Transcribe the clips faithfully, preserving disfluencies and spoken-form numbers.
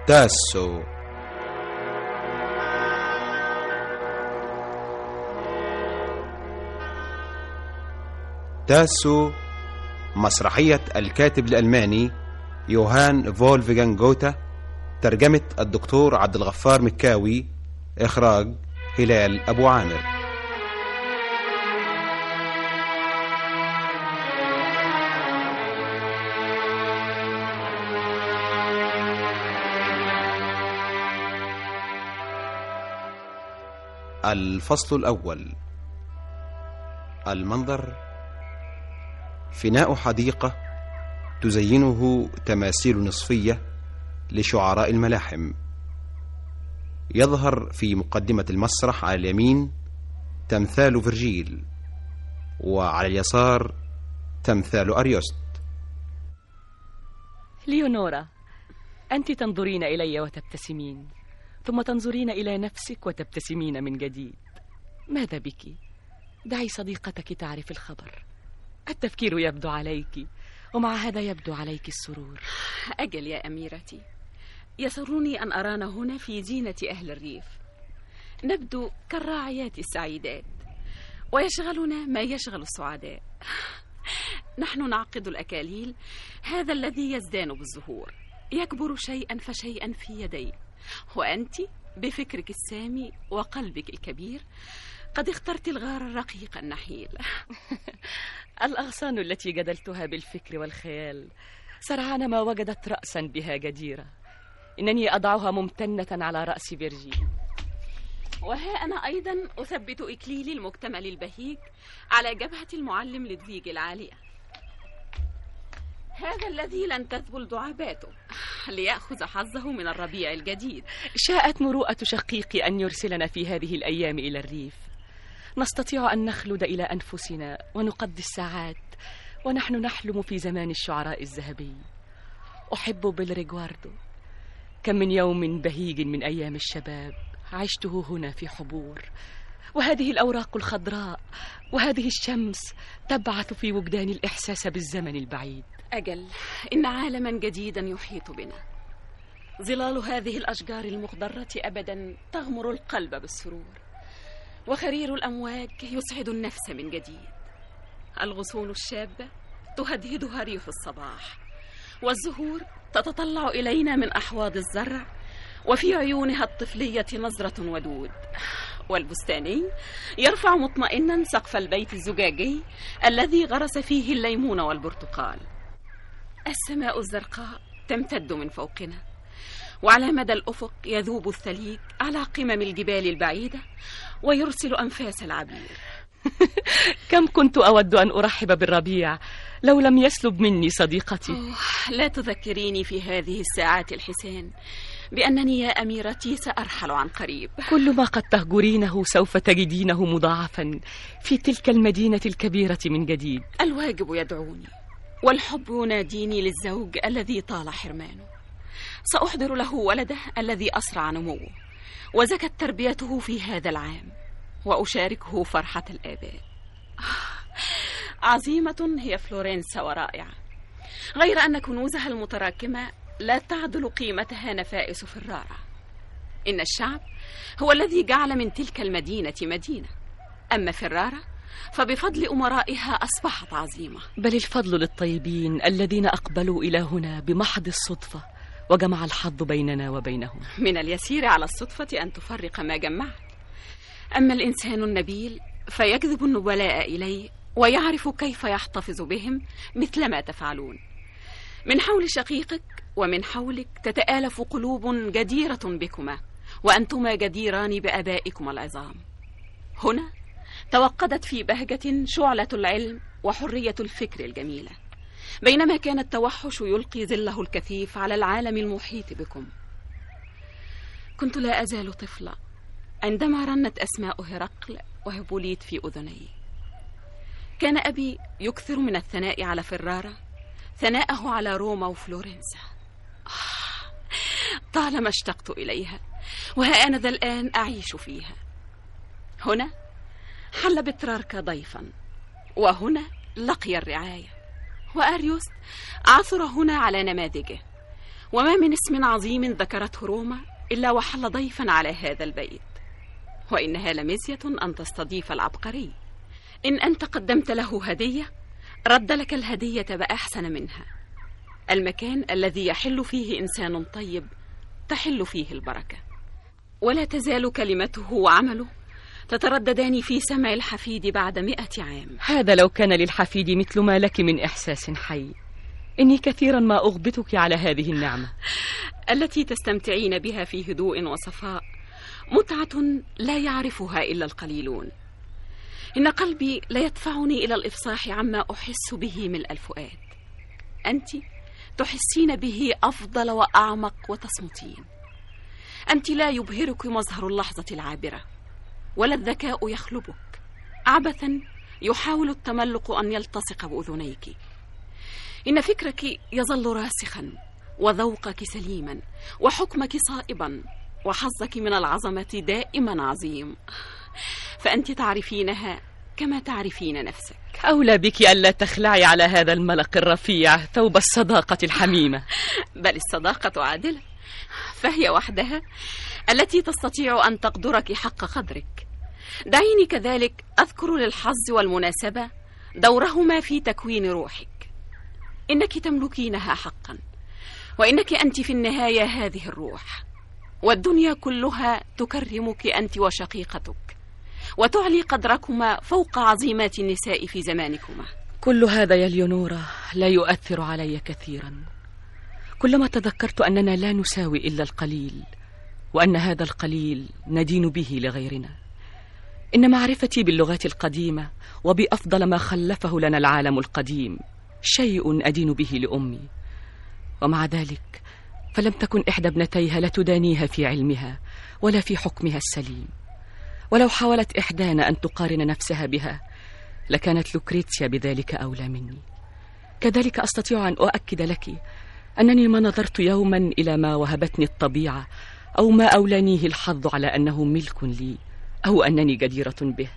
تاسو. تاسو مسرحية الكاتب الألماني يوهان فولفغانغ جوتا، ترجمة الدكتور عبد الغفار مكاوي، إخراج هلال أبو عامر. الفصل الأول. المنظر: فناء حديقة تزينه تماثيل نصفية لشعراء الملاحم. يظهر في مقدمة المسرح على اليمين تمثال فيرجيل، وعلى اليسار تمثال أريوست. ليونورا، أنت تنظرين إلي وتبتسمين، ثم تنظرين إلى نفسك وتبتسمين من جديد. ماذا بك؟ دعي صديقتك تعرف الخبر. التفكير يبدو عليك، ومع هذا يبدو عليك السرور. أجل يا أميرتي، يسرني أن أرانا هنا في زينة أهل الريف. نبدو كالراعيات السعيدات، ويشغلنا ما يشغل السعداء. نحن نعقد الأكاليل، هذا الذي يزدان بالزهور، يكبر شيئا فشيئا في يدي. وأنت بفكرك السامي وقلبك الكبير قد اخترت الغار الرقيق النحيل. الأغصان التي جدلتها بالفكر والخيال سرعان ما وجدت رأسا بها جديرة. إنني أضعها ممتنة على رأس فيرجيل، وها أنا أيضا أثبت إكليلي المكتمل البهيج على جبهة المعلم لدفيج العالية، هذا الذي لن تذبل دعاباته ليأخذ حظه من الربيع الجديد. شاءت مروءة شقيقي أن يرسلنا في هذه الأيام إلى الريف. نستطيع أن نخلد إلى أنفسنا ونقضي الساعات ونحن نحلم في زمان الشعراء الذهبي. أحب بلريغواردو. كم من يوم بهيج من أيام الشباب عشته هنا في حبور، وهذه الأوراق الخضراء وهذه الشمس تبعث في وجداني الإحساس بالزمن البعيد. أجل، إن عالما جديدا يحيط بنا. ظلال هذه الأشجار المخضرة أبدا تغمر القلب بالسرور، وخرير الأمواج يسعد النفس من جديد. الغصون الشابة تهدهدها ريح الصباح، والزهور تتطلع إلينا من أحواض الزرع، وفي عيونها الطفلية نظرة ودود. والبستاني يرفع مطمئنا سقف البيت الزجاجي الذي غرس فيه الليمون والبرتقال. السماء الزرقاء تمتد من فوقنا، وعلى مدى الأفق يذوب الثليج على قمم الجبال البعيدة ويرسل أنفاس العبير. كم كنت أود أن أرحب بالربيع لو لم يسلب مني صديقتي. لا تذكريني في هذه الساعات الحسان بأنني يا أميرتي سأرحل عن قريب. كل ما قد تهجرينه سوف تجدينه مضاعفا في تلك المدينة الكبيرة من جديد. الواجب يدعوني، والحب يناديني للزوج الذي طال حرمانه. سأحضر له ولده الذي أسرع نموه وزكت تربيته في هذا العام، وأشاركه فرحة الآباء. عظيمة هي فلورنسا ورائعة، غير أن كنوزها المتراكمة لا تعدل قيمتها نفائس فرارة. إن الشعب هو الذي جعل من تلك المدينة مدينة، أما فرارة فبفضل أمرائها أصبحت عظيمة. بل الفضل للطيبين الذين أقبلوا إلى هنا بمحض الصدفة وجمع الحظ بيننا وبينهم. من اليسير على الصدفة أن تفرق ما جمعت، أما الإنسان النبيل فيجذب النبلاء إليه ويعرف كيف يحتفظ بهم مثلما تفعلون. من حول شقيقك ومن حولك تتآلف قلوب جديرة بكما، وأنتما جديران بآبائكما العظام. هنا توقدت في بهجة شعلة العلم وحرية الفكر الجميلة، بينما كان التوحش يلقي ظله الكثيف على العالم المحيط بكم. كنت لا أزال طفلة عندما رنت أسماء هرقل وهبوليت في أذني. كان أبي يكثر من الثناء على فرارة ثناءه على روما وفلورنسا. آه، طالما اشتقت إليها، وها أنا ذا الآن أعيش فيها. هنا حل بتراركا ضيفا، وهنا لقي الرعاية، وأريوس عثر هنا على نماذجه، وما من اسم عظيم ذكرته روما إلا وحل ضيفا على هذا البيت. وإنها لمزية أن تستضيف العبقري. إن أنت قدمت له هدية رد لك الهدية بأحسن منها. المكان الذي يحل فيه إنسان طيب تحل فيه البركة. ولا تزال كلمته وعمله تترددان في سمع الحفيد بعد مئة عام. هذا لو كان للحفيد مثل ما لك من إحساس حي. إني كثيرا ما أغبطك على هذه النعمة التي تستمتعين بها في هدوء وصفاء، متعة لا يعرفها إلا القليلون. إن قلبي لا يدفعني إلى الإفصاح عما أحس به ملء الفؤاد. أنت تحسين به أفضل وأعمق وتصمتين. أنت لا يبهرك مظهر اللحظة العابرة، ولا الذكاء يخلبك. عبثا يحاول التملق أن يلتصق بأذنيك. إن فكرك يظل راسخا، وذوقك سليما، وحكمك صائبا، وحظك من العظمة دائما عظيم. فأنت تعرفينها كما تعرفين نفسك. أولى بك ألا تخلعي على هذا الملق الرفيع ثوب الصداقة الحميمة. بل الصداقة عادلة، فهي وحدها التي تستطيع أن تقدرك حق قدرك. دعيني كذلك أذكر للحظ والمناسبة دورهما في تكوين روحك. إنك تملكينها حقا، وإنك أنت في النهاية هذه الروح، والدنيا كلها تكرمك أنت وشقيقتك، وتعلي قدركما فوق عظيمات النساء في زمانكما. كل هذا يا ليونورا لا يؤثر علي كثيرا. كلما تذكرت أننا لا نساوي إلا القليل، وأن هذا القليل ندين به لغيرنا. إن معرفتي باللغات القديمة وبأفضل ما خلفه لنا العالم القديم شيء أدين به لأمي، ومع ذلك فلم تكن إحدى ابنتيها لا تدانيها في علمها ولا في حكمها السليم. ولو حاولت إحدانا أن تقارن نفسها بها لكانت لوكريتسيا بذلك أولى مني. كذلك أستطيع أن أؤكد لك أنني ما نظرت يوما إلى ما وهبتني الطبيعة أو ما أولانيه الحظ على أنه ملك لي أو أنني جديرة به.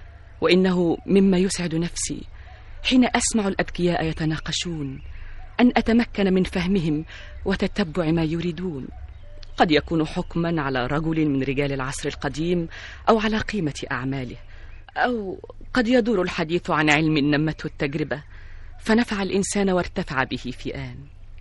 وإنه مما يسعد نفسي حين أسمع الأذكياء يتناقشون أن أتمكن من فهمهم وتتبع ما يريدون. قد يكون حكما على رجل من رجال العصر القديم أو على قيمة أعماله، أو قد يدور الحديث عن علم نمته التجربة فنفع الإنسان وارتفع به في آن.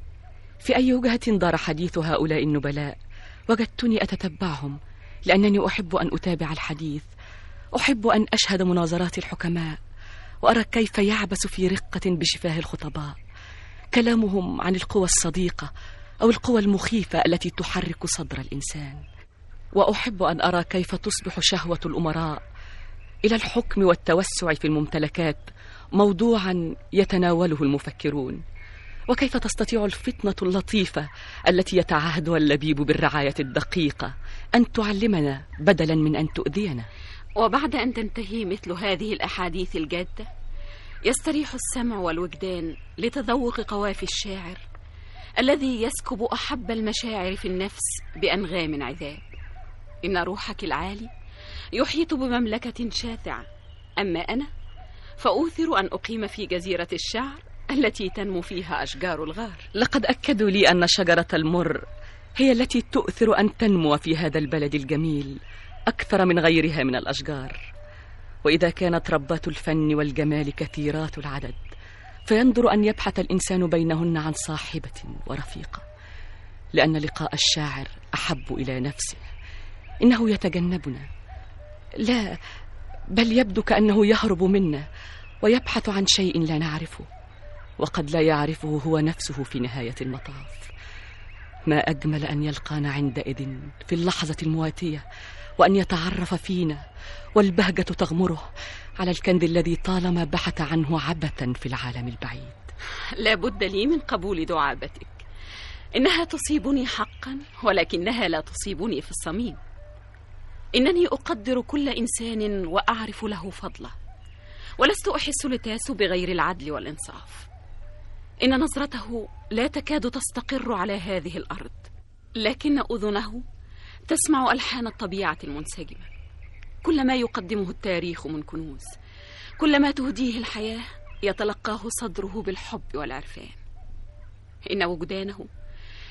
في أي وجهة دار حديث هؤلاء النبلاء وجدتني أتتبعهم، لأنني أحب أن أتابع الحديث، أحب أن أشهد مناظرات الحكماء وأرى كيف يعبث في رقة بشفاه الخطباء كلامهم عن القوى الصديقة أو القوى المخيفة التي تحرك صدر الإنسان. وأحب أن أرى كيف تصبح شهوة الأمراء إلى الحكم والتوسع في الممتلكات موضوعا يتناوله المفكرون، وكيف تستطيع الفطنة اللطيفة التي يتعهدها اللبيب بالرعاية الدقيقة أن تعلمنا بدلا من أن تؤذينا. وبعد أن تنتهي مثل هذه الأحاديث الجادة يستريح السمع والوجدان لتذوق قوافي الشاعر الذي يسكب أحب المشاعر في النفس بأنغام عذاب. إن روحك العالي يحيط بمملكة شاسعة، أما أنا فأوثر أن أقيم في جزيرة الشعر التي تنمو فيها أشجار الغار. لقد أكدوا لي أن شجرة المر هي التي تؤثر أن تنمو في هذا البلد الجميل أكثر من غيرها من الأشجار. وإذا كانت ربات الفن والجمال كثيرات العدد فينظر أن يبحث الإنسان بينهن عن صاحبة ورفيقة، لأن لقاء الشاعر أحب إلى نفسه. إنه يتجنبنا، لا بل يبدو كأنه يهرب منا ويبحث عن شيء لا نعرفه، وقد لا يعرفه هو نفسه في نهاية المطاف. ما أجمل أن يلقانا عندئذ في اللحظة المواتية وأن يتعرف فينا والبهجة تغمره على الكنز الذي طالما بحث عنه عبثا في العالم البعيد. لا بد لي من قبول دعابتك. إنها تصيبني حقا، ولكنها لا تصيبني في الصميم. إنني أقدر كل إنسان وأعرف له فضله، ولست أحس لتاس بغير العدل والإنصاف. إن نظرته لا تكاد تستقر على هذه الأرض، لكن أذنه تسمع ألحان الطبيعة المنسجمة. كل ما يقدمه التاريخ من كنوز، كل ما تهديه الحياة يتلقاه صدره بالحب والعرفان. إن وجدانه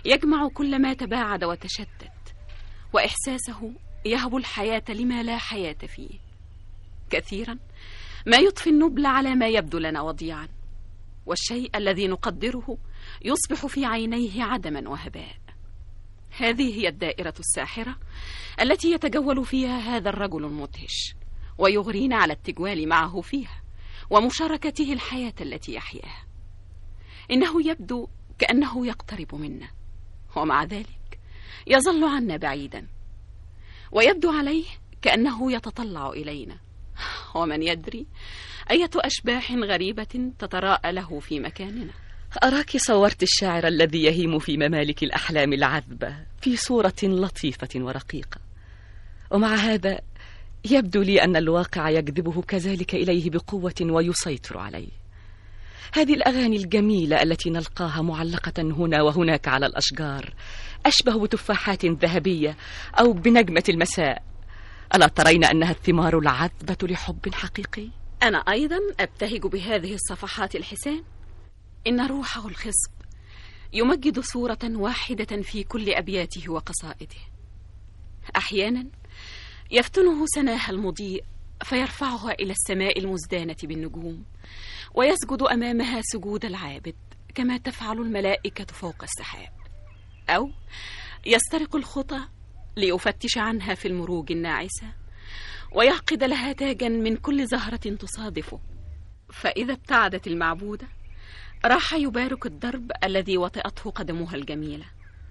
يجمع كل ما تباعد وتشتت، وإحساسه يهب الحياة لما لا حياة فيه. كثيرا ما يضفي النبل على ما يبدو لنا وضيعا، والشيء الذي نقدره يصبح في عينيه عدما وهباء. هذه هي الدائرة الساحرة التي يتجول فيها هذا الرجل المدهش، ويغرينا على التجوال معه فيها ومشاركته الحياة التي يحياها. إنه يبدو كأنه يقترب منا، ومع ذلك يظل عنا بعيدا، ويبدو عليه كأنه يتطلع إلينا، ومن يدري أية أشباح غريبة تتراءى له في مكاننا. أراك صورت الشاعر الذي يهيم في ممالك الأحلام العذبة في صورة لطيفة ورقيقة، ومع هذا يبدو لي أن الواقع يجذبه كذلك إليه بقوة ويسيطر عليه. هذه الأغاني الجميلة التي نلقاها معلقة هنا وهناك على الأشجار أشبه بتفاحات ذهبية أو بنجمة المساء. ألا ترين أنها الثمار العذبة لحب حقيقي؟ أنا أيضا أبتهج بهذه الصفحات الحسان. إن روحه الخصب يمجد صورة واحدة في كل أبياته وقصائده. أحيانا يفتنه سناها المضيء فيرفعها إلى السماء المزدانة بالنجوم، ويسجد أمامها سجود العابد كما تفعل الملائكة فوق السحاب، أو يسترق الخطى ليفتش عنها في المروج الناعسة ويعقد لها تاجا من كل زهرة تصادفه، فإذا ابتعدت المعبودة راح يبارك الدرب الذي وطئته قدمها الجميلة.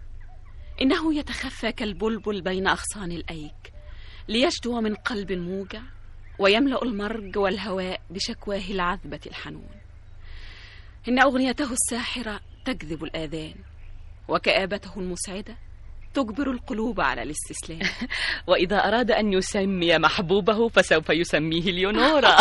إنه يتخفى كالبلبل بين أغصان الأيك ليشدو من قلب موجع ويملأ المرج والهواء بشكواه العذبة الحنون. إن أغنيته الساحرة تجذب الآذان، وكآبته المسعدة تجبر القلوب على الاستسلام. وإذا أراد أن يسمي محبوبه فسوف يسميه ليونورا.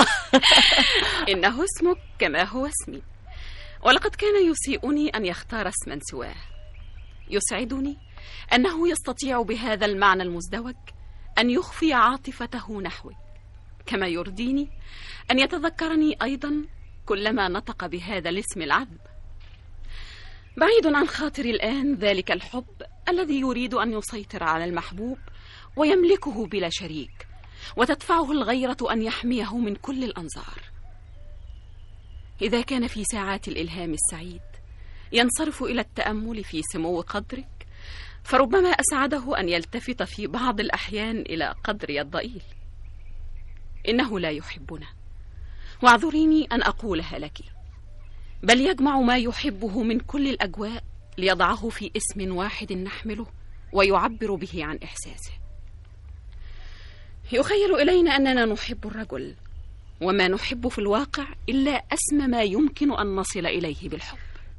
إنه اسمك كما هو اسمي، ولقد كان يسيئني أن يختار اسما سواه. يسعدني أنه يستطيع بهذا المعنى المزدوج أن يخفي عاطفته نحوي، كما يرضيني أن يتذكرني أيضا كلما نطق بهذا الاسم العذب. بعيد عن خاطري الآن ذلك الحب الذي يريد أن يسيطر على المحبوب ويملكه بلا شريك، وتدفعه الغيرة أن يحميه من كل الأنظار. إذا كان في ساعات الإلهام السعيد ينصرف إلى التأمل في سمو قدرك، فربما أسعده أن يلتفت في بعض الأحيان إلى قدري الضئيل. إنه لا يحبنا، واعذريني أن أقولها لك، بل يجمع ما يحبه من كل الأجواء ليضعه في اسم واحد نحمله ويعبر به عن إحساسه. يخيل إلينا أننا نحب الرجل، وما نحب في الواقع إلا أسمى ما يمكن أن نصل إليه بالحب.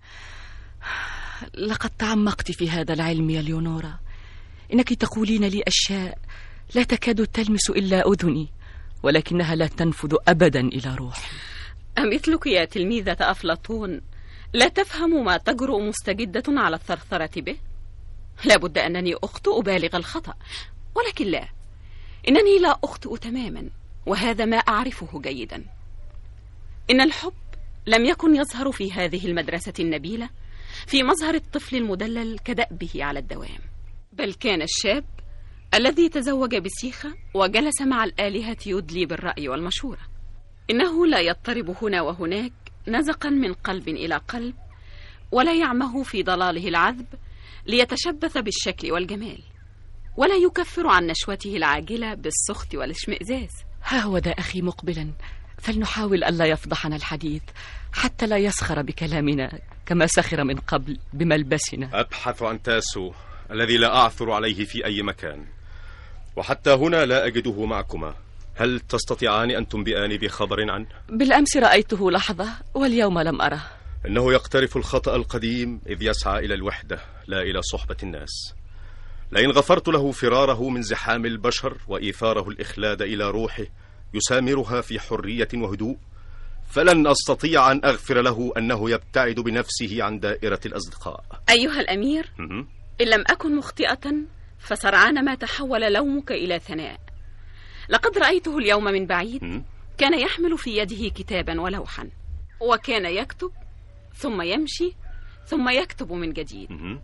لقد تعمقت في هذا العلم يا ليونورا. إنك تقولين لي أشياء لا تكاد تلمس إلا أذني، ولكنها لا تنفذ أبدا إلى روحي. أمثلك يا تلميذة أفلاطون لا تفهم ما تجرؤ مستجدة على الثرثرة به؟ لابد أنني أخطئ بالغ الخطأ، ولكن لا، إنني لا أخطئ تماما، وهذا ما أعرفه جيدا. إن الحب لم يكن يظهر في هذه المدرسة النبيلة في مظهر الطفل المدلل كدأبه على الدوام، بل كان الشاب الذي تزوج بسيخة وجلس مع الآلهة يدلي بالرأي والمشورة. إنه لا يضطرب هنا وهناك نزقا من قلب إلى قلب، ولا يعمه في ضلاله العذب ليتشبث بالشكل والجمال، ولا يكفر عن نشوته العاجلة بالسخط والاشمئزاز. ها هو ذا أخي مقبلا، فلنحاول ألا يفضحنا الحديث حتى لا يسخر بكلامنا كما سخر من قبل بملبسنا. أبحث عن تاسو الذي لا أعثر عليه في أي مكان، وحتى هنا لا أجده معكما. هل تستطيعان أن تنبئاني بخبر عنه؟ بالأمس رأيته لحظة واليوم لم أره. إنه يقترف الخطأ القديم إذ يسعى إلى الوحدة لا إلى صحبة الناس. لئن غفرت له فراره من زحام البشر وإيثاره الإخلاد إلى روحه يسامرها في حرية وهدوء، فلن أستطيع أن أغفر له أنه يبتعد بنفسه عن دائرة الأصدقاء. أيها الأمير، إن لم أكن مخطئة فسرعان ما تحول لومك إلى ثناء. لقد رأيته اليوم من بعيد، كان يحمل في يده كتابا ولوحا، وكان يكتب ثم يمشي ثم يكتب من جديد.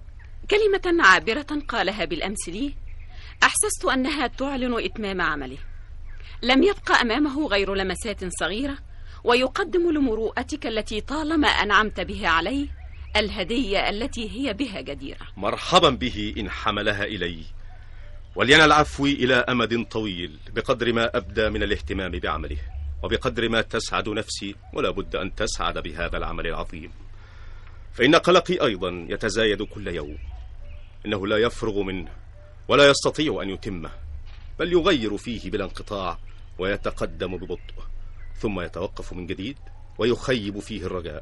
كلمة عابرة قالها بالأمس لي أحسست أنها تعلن إتمام عمله. لم يبقى أمامه غير لمسات صغيرة، ويقدم لمروءتك التي طالما أنعمت بها عليه الهدية التي هي بها جديرة. مرحبا به إن حملها إلي، ولينال عفوي إلى أمد طويل بقدر ما أبدى من الاهتمام بعمله، وبقدر ما تسعد نفسي ولا بد أن تسعد بهذا العمل العظيم. فإن قلقي أيضا يتزايد كل يوم، إنه لا يفرغ منه ولا يستطيع أن يتمه، بل يغير فيه بلا انقطاع ويتقدم ببطء، ثم يتوقف من جديد ويخيب فيه الرجاء.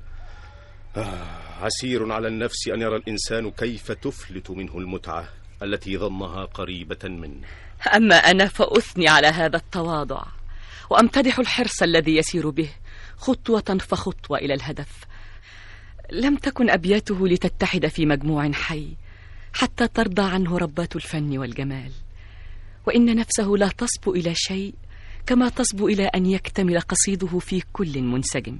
آه عسير على النفس أن يرى الإنسان كيف تفلت منه المتعة التي ظنها قريبة منه. أما أنا فأثني على هذا التواضع، وأمتدح الحرص الذي يسير به خطوة فخطوة إلى الهدف. لم تكن أبياته لتتحد في مجموع حي حتى ترضى عنه ربات الفن والجمال، وإن نفسه لا تصبو إلى شيء كما تصبو إلى أن يكتمل قصيده في كل منسجم.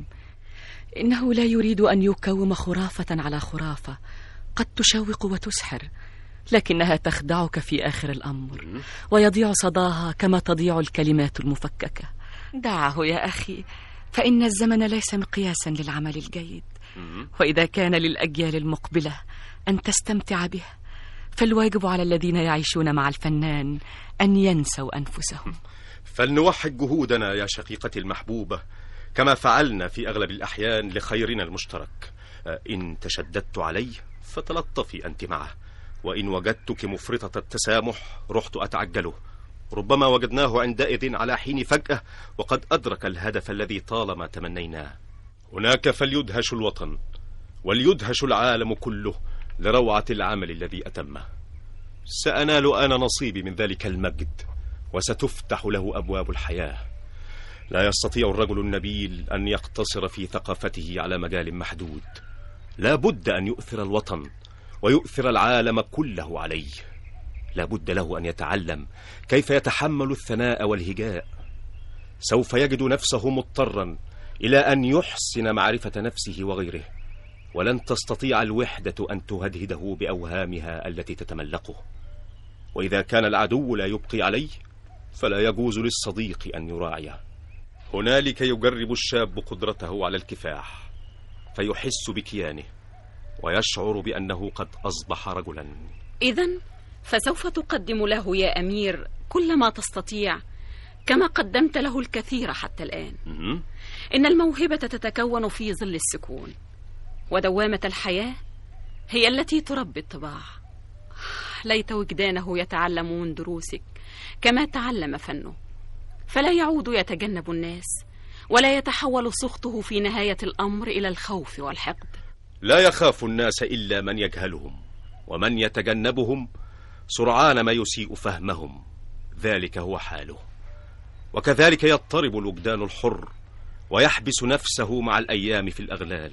إنه لا يريد أن يكوم خرافة على خرافة قد تشوق وتسحر، لكنها تخدعك في آخر الأمر، ويضيع صداها كما تضيع الكلمات المفككة. دعه يا أخي، فإن الزمن ليس مقياسا للعمل الجيد، وإذا كان للأجيال المقبلة أن تستمتع به، فالواجب على الذين يعيشون مع الفنان أن ينسوا أنفسهم. فلنوحد جهودنا يا شقيقتي المحبوبة كما فعلنا في أغلب الأحيان لخيرنا المشترك. إن تشددت عليه فتلطفي أنت معه، وإن وجدتك مفرطة التسامح رحت أتعجله. ربما وجدناه عندئذ على حين فجأة وقد أدرك الهدف الذي طالما تمنيناه. هناك فليدهش الوطن وليدهش العالم كله لروعة العمل الذي أتمه. سأنال أنا نصيبي من ذلك المجد، وستفتح له أبواب الحياة. لا يستطيع الرجل النبيل أن يقتصر في ثقافته على مجال محدود، لا بد أن يؤثر الوطن ويؤثر العالم كله عليه. لا بد له أن يتعلم كيف يتحمل الثناء والهجاء. سوف يجد نفسه مضطرا إلى أن يحسن معرفة نفسه وغيره، ولن تستطيع الوحدة أن تهدهده بأوهامها التي تتملقه. وإذا كان العدو لا يبقي عليه فلا يجوز للصديق أن يراعيه. هنالك يجرب الشاب قدرته على الكفاح، فيحس بكيانه ويشعر بأنه قد أصبح رجلا. إذن فسوف تقدم له يا أمير كل ما تستطيع، كما قدمت له الكثير حتى الآن. إن الموهبة تتكون في ظل السكون، ودوامة الحياة هي التي تربي الطباع. ليت وجدانه يتعلم من دروسك كما تعلم فنه، فلا يعود يتجنب الناس، ولا يتحول سخطه في نهاية الأمر إلى الخوف والحقد. لا يخاف الناس إلا من يجهلهم، ومن يتجنبهم سرعان ما يسيء فهمهم. ذلك هو حاله. وكذلك يضطرب الوجدان الحر ويحبس نفسه مع الأيام في الأغلال.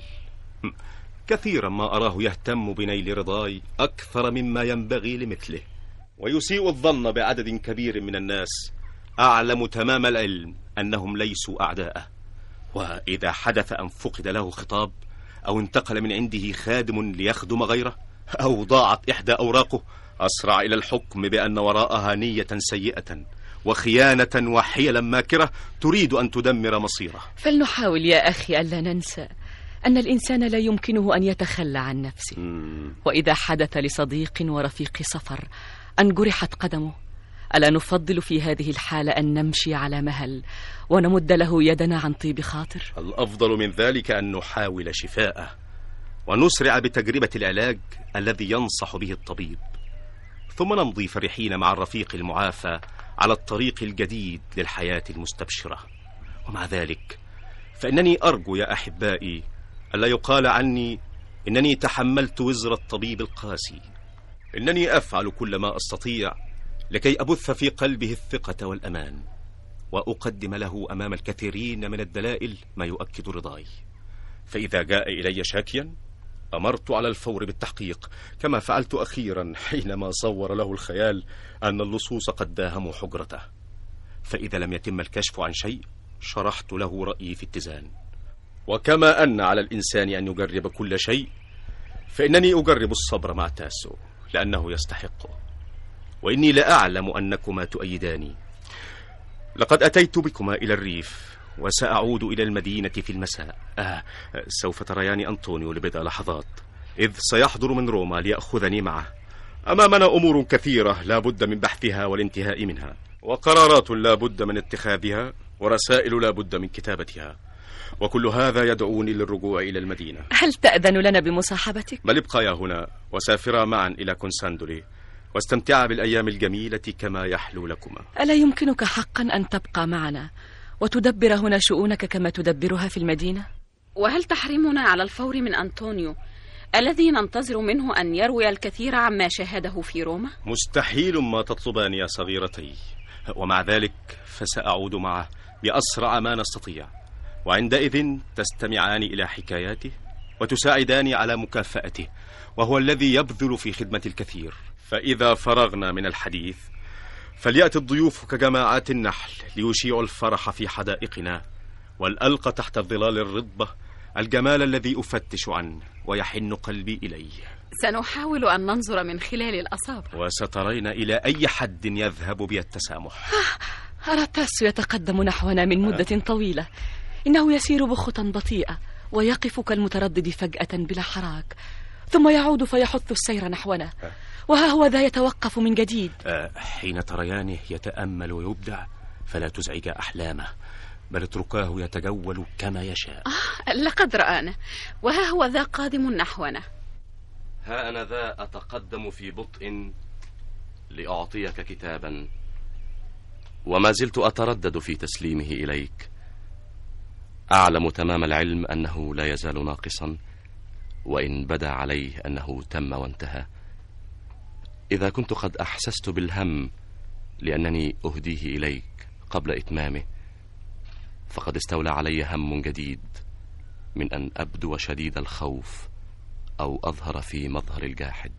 كثيرا ما أراه يهتم بنيل رضاي أكثر مما ينبغي لمثله، ويسيء الظن بعدد كبير من الناس أعلم تمام العلم أنهم ليسوا أعداءه. وإذا حدث أن فقد له خطاب أو انتقل من عنده خادم ليخدم غيره أو ضاعت إحدى أوراقه، أسرع إلى الحكم بأن وراءها نية سيئة وخيانة وحيلا ماكرة تريد أن تدمر مصيره. فلنحاول يا أخي ألا ننسى أن الإنسان لا يمكنه أن يتخلى عن نفسه. مم. وإذا حدث لصديق ورفيق سفر أن جرحت قدمه، ألا نفضل في هذه الحالة أن نمشي على مهل ونمد له يدنا عن طيب خاطر؟ الأفضل من ذلك أن نحاول شفاءه ونسرع بتجربة العلاج الذي ينصح به الطبيب، ثم نمضي فرحين مع الرفيق المعافى على الطريق الجديد للحياة المستبشرة. ومع ذلك فإنني أرجو يا أحبائي ألا يقال عني إنني تحملت وزر الطبيب القاسي. إنني أفعل كل ما أستطيع لكي أبث في قلبه الثقة والأمان، وأقدم له أمام الكثيرين من الدلائل ما يؤكد رضاي. فإذا جاء إلي شاكيا أمرت على الفور بالتحقيق، كما فعلت أخيرا حينما صور له الخيال أن اللصوص قد داهموا حجرته. فإذا لم يتم الكشف عن شيء شرحت له رأيي في اتزان. وكما أن على الإنسان أن يجرب كل شيء، فإنني أجرب الصبر مع تاسو لأنه يستحقه، وإني لا أعلم أنكما تؤيداني. لقد أتيت بكما إلى الريف وسأعود إلى المدينة في المساء. آه سوف تريان أنطونيو لبضع لحظات، إذ سيحضر من روما ليأخذني معه. أمامنا أمور كثيرة لا بد من بحثها والانتهاء منها، وقرارات لا بد من اتخاذها، ورسائل لا بد من كتابتها، وكل هذا يدعوني للرجوع إلى المدينة. هل تأذن لنا بمصاحبتك؟ بل ابقيا هنا وسافرا معا إلى كونساندولي واستمتعا بالأيام الجميلة كما يحلو لكما. ألا يمكنك حقا أن تبقى معنا وتدبر هنا شؤونك كما تدبرها في المدينة؟ وهل تحرمنا على الفور من أنطونيو الذي ننتظر منه أن يروي الكثير عما شاهده في روما؟ مستحيل ما تطلبان يا صغيرتي، ومع ذلك فسأعود معه بأسرع ما نستطيع، وعندئذ تستمعان إلى حكاياته وتساعدان على مكافأته، وهو الذي يبذل في خدمة الكثير. فإذا فرغنا من الحديث فليأتي الضيوف كجماعات النحل ليشيعوا الفرح في حدائقنا، ولألقى تحت الظلال الرطبة الجمال الذي أفتش عنه ويحن قلبي إليه. سنحاول أن ننظر من خلال الأصابع، وسترين إلى أي حد يذهب بي التسامح. أرى تاسو يتقدم نحونا من مدة طويلة، إنه يسير بخطى بطيئة ويقف كالمتردد فجأة بلا حراك، ثم يعود فيحث السير نحونا، وها هو ذا يتوقف من جديد. أه حين تريانه يتأمل ويبدع فلا تزعج أحلامه، بل اتركاه يتجول كما يشاء. آه لقد رآنا، وها هو ذا قادم نحونا. ها أنا ذا أتقدم في بطء لأعطيك كتابا، وما زلت أتردد في تسليمه إليك. أعلم تمام العلم أنه لا يزال ناقصا، وإن بدا عليه أنه تم وانتهى. إذا كنت قد أحسست بالهم لأنني أهديه إليك قبل إتمامه، فقد استولى علي هم جديد من أن أبدو شديد الخوف أو أظهر في مظهر الجاحد.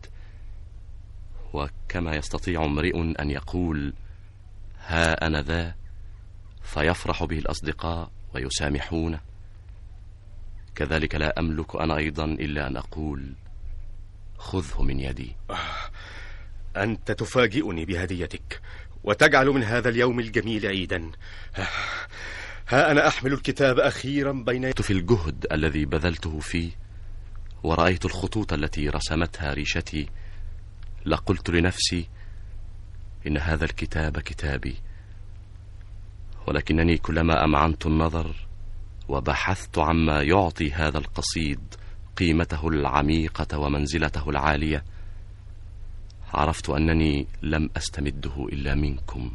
وكما يستطيع امرئ أن يقول ها أنا ذا فيفرح به الأصدقاء ويسامحونه، كذلك لا أملك أنا أيضا إلا أن أقول خذه من يدي. أنت تفاجئني بهديتك وتجعل من هذا اليوم الجميل عيدا. ها أنا أحمل الكتاب أخيرا بين يدي. في الجهد الذي بذلته فيه ورأيت الخطوط التي رسمتها ريشتي، لقلت لنفسي إن هذا الكتاب كتابي. ولكنني كلما أمعنت النظر وبحثت عما يعطي هذا القصيد قيمته العميقة ومنزلته العالية، عرفت أنني لم أستمده إلا منكم.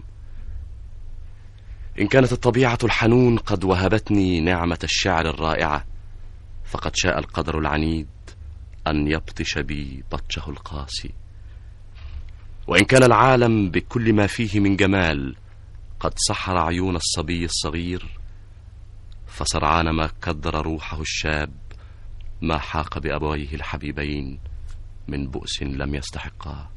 إن كانت الطبيعة الحنون قد وهبتني نعمة الشعر الرائعة، فقد شاء القدر العنيد أن يبطش بي بطشه القاسي. وإن كان العالم بكل ما فيه من جمال قد سحر عيون الصبي الصغير، فسرعان ما كدر روحه الشاب ما حاق بأبويه الحبيبين من بؤس لم يستحقاه.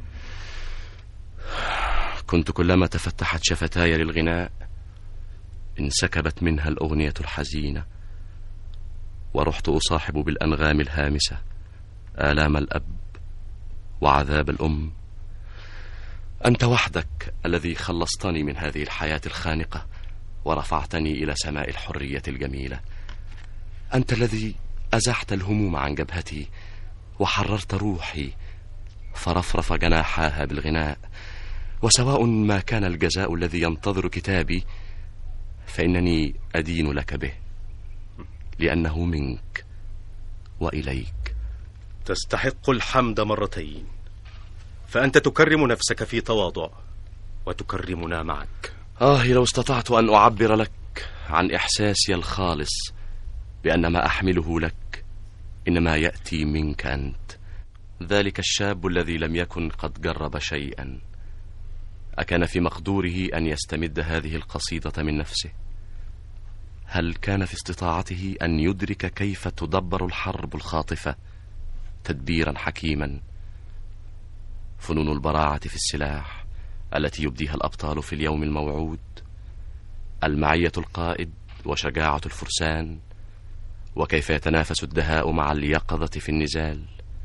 كنت كلما تفتحت شفتاي للغناء انسكبت منها الأغنية الحزينة، ورحت أصاحب بالأنغام الهامسة آلام الأب وعذاب الأم. أنت وحدك الذي خلصتني من هذه الحياة الخانقة ورفعتني إلى سماء الحرية الجميلة. أنت الذي أزحت الهموم عن جبهتي وحررت روحي فرفرف جناحاها بالغناء. وسواء ما كان الجزاء الذي ينتظر كتابي فإنني أدين لك به، لأنه منك وإليك. تستحق الحمد مرتين، فأنت تكرم نفسك في تواضع وتكرمنا معك. آه لو استطعت أن أعبر لك عن إحساسي الخالص بأن ما أحمله لك إنما يأتي منك أنت، ذلك الشاب الذي لم يكن قد جرب شيئا. أكان في مقدوره أن يستمد هذه القصيدة من نفسه؟ هل كان في استطاعته أن يدرك كيف تدبر الحرب الخاطفة تدبيرا حكيما؟ فنون البراعة في السلاح التي يبديها الأبطال في اليوم الموعود، المعية القائد وشجاعة الفرسان، وكيف يتنافس الدهاء مع اليقظة في النزال.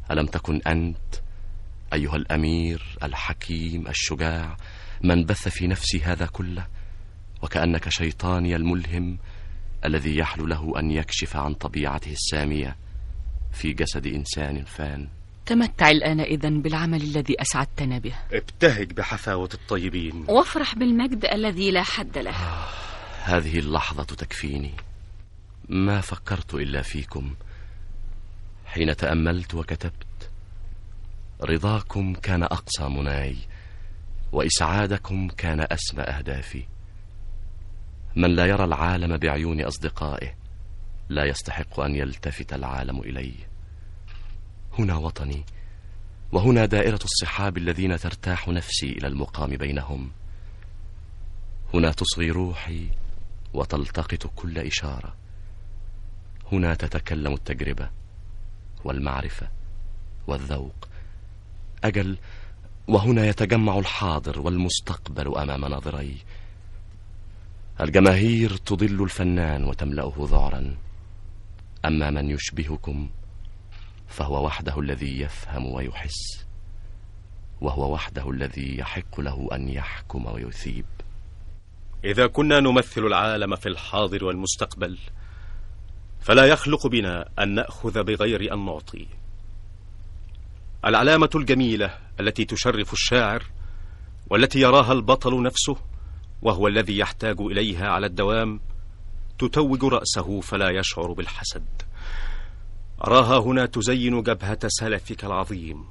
ألم تكن أنت أيها الأمير الحكيم الشجاع من بث في نفسي هذا كله، وكأنك شيطاني الملهم الذي يحلو له أن يكشف عن طبيعته السامية في جسد إنسان فان؟ تمتع الآن إذن بالعمل الذي أسعدتنا به. ابتهج بحفاوة الطيبين وافرح بالمجد الذي لا حد له. آه، هذه اللحظة تكفيني. ما فكرت إلا فيكم حين تأملت وكتبت. رضاكم كان أقصى مناي، وإسعادكم كان أسمى أهدافي. من لا يرى العالم بعيون أصدقائه لا يستحق أن يلتفت العالم إليه. هنا وطني، وهنا دائرة الصحاب الذين ترتاح نفسي إلى المقام بينهم. هنا تصغي روحي وتلتقط كل إشارة. هنا تتكلم التجربة والمعرفة والذوق. أجل، وهنا يتجمع الحاضر والمستقبل أمام ناظري. الجماهير تضل الفنان وتملأه ذعرا، أما من يشبهكم فهو وحده الذي يفهم ويحس، وهو وحده الذي يحق له أن يحكم ويثيب. إذا كنا نمثل العالم في الحاضر والمستقبل فلا يخلق بنا أن نأخذ بغير أن نعطي. العلامة الجميلة التي تشرف الشاعر والتي يراها البطل نفسه وهو الذي يحتاج إليها على الدوام تتوج رأسه فلا يشعر بالحسد. أراها هنا تزين جبهة سلفك العظيم.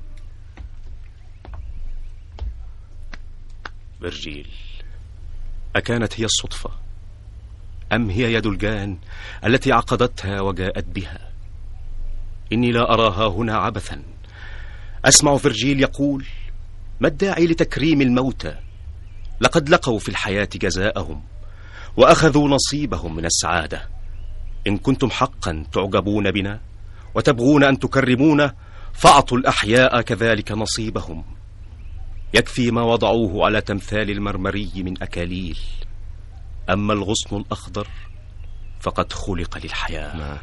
فيرجيل، أكانت هي الصدفة أم هي يد الجان التي عقدتها وجاءت بها؟ إني لا أراها هنا عبثا. أسمع فيرجيل يقول: ما الداعي لتكريم الموتى؟ لقد لقوا في الحياة جزاءهم وأخذوا نصيبهم من السعادة. إن كنتم حقا تعجبون بنا وتبغون أن تكرمونا فأعطوا الأحياء كذلك نصيبهم. يكفي ما وضعوه على تمثال المرمري من أكاليل. أما الغصن الأخضر فقد خلق للحياة. ما.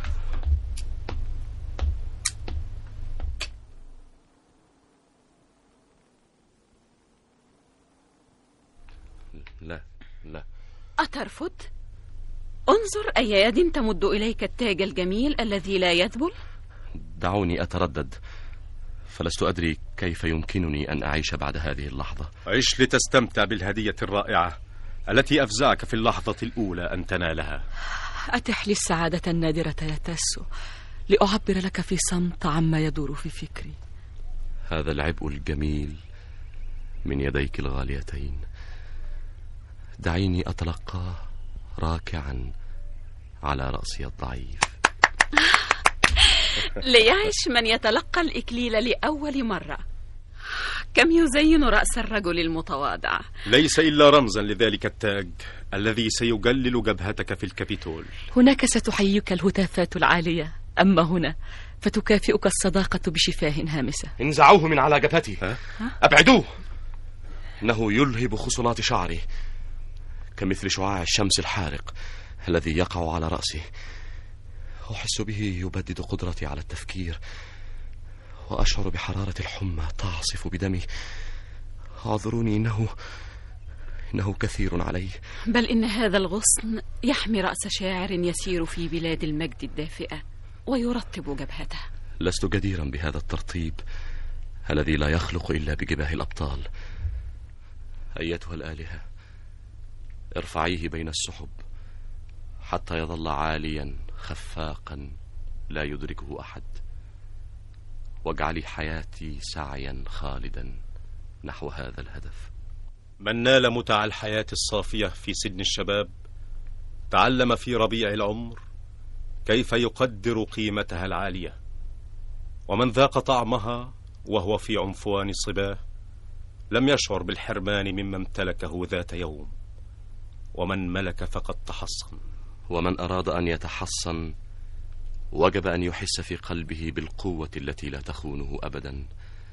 لا لا. أترفض؟ انظر أي يد تمد إليك التاج الجميل الذي لا يذبل. دعوني أتردد، فلست أدري كيف يمكنني أن أعيش بعد هذه اللحظة. عش لتستمتع بالهدية الرائعة التي أفزعك في اللحظة الأولى أن تنالها. أتح لي السعادة النادرة يا تاسو لأعبر لك في صمت عما يدور في فكري. هذا العبء الجميل من يديك الغاليتين، دعيني أتلقاه راكعا على رأسي الضعيف. ليعش من يتلقى الإكليل لأول مرة. كم يزين رأس الرجل المتواضع. ليس إلا رمزا لذلك التاج الذي سيجلل جبهتك في الكابيتول. هناك ستحييك الهتافات العالية، أما هنا فتكافئك الصداقة بشفاه هامسة. انزعوه من على جبهتي. ها؟ أبعدوه. إنه يلهب خصلات شعري كمثل شعاع الشمس الحارق الذي يقع على رأسي. أحس به يبدد قدرتي على التفكير، وأشعر بحرارة الحمى تعصف بدمي. اعذروني، إنه إنه كثير علي. بل إن هذا الغصن يحمي رأس شاعر يسير في بلاد المجد الدافئة ويرطب جبهته. لست جديرا بهذا الترطيب الذي لا يخلق إلا بجباه الأبطال. أيتها الآلهة، ارفعيه بين السحب حتى يظل عاليا خفاقا لا يدركه أحد، واجعلي حياتي سعيا خالدا نحو هذا الهدف. من نال متع الحياة الصافية في سن الشباب تعلم في ربيع العمر كيف يقدر قيمتها العالية، ومن ذاق طعمها وهو في عنفوان الصباه لم يشعر بالحرمان مما امتلكه ذات يوم. ومن ملك فقد تحصن. ومن أراد أن يتحصن وجب أن يحس في قلبه بالقوة التي لا تخونه أبدا.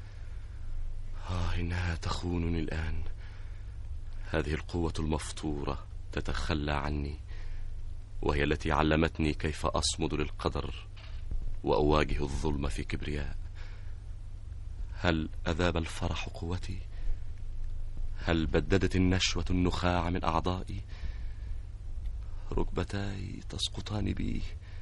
آه إنها تخونني الآن. هذه القوة المفطورة تتخلى عني، وهي التي علمتني كيف أصمد للقدر وأواجه الظلم في كبرياء؟ هل أذاب الفرح قوتي؟ هل بددت النشوة النخاع من أعضائي؟ ركبتاي تسقطان بي.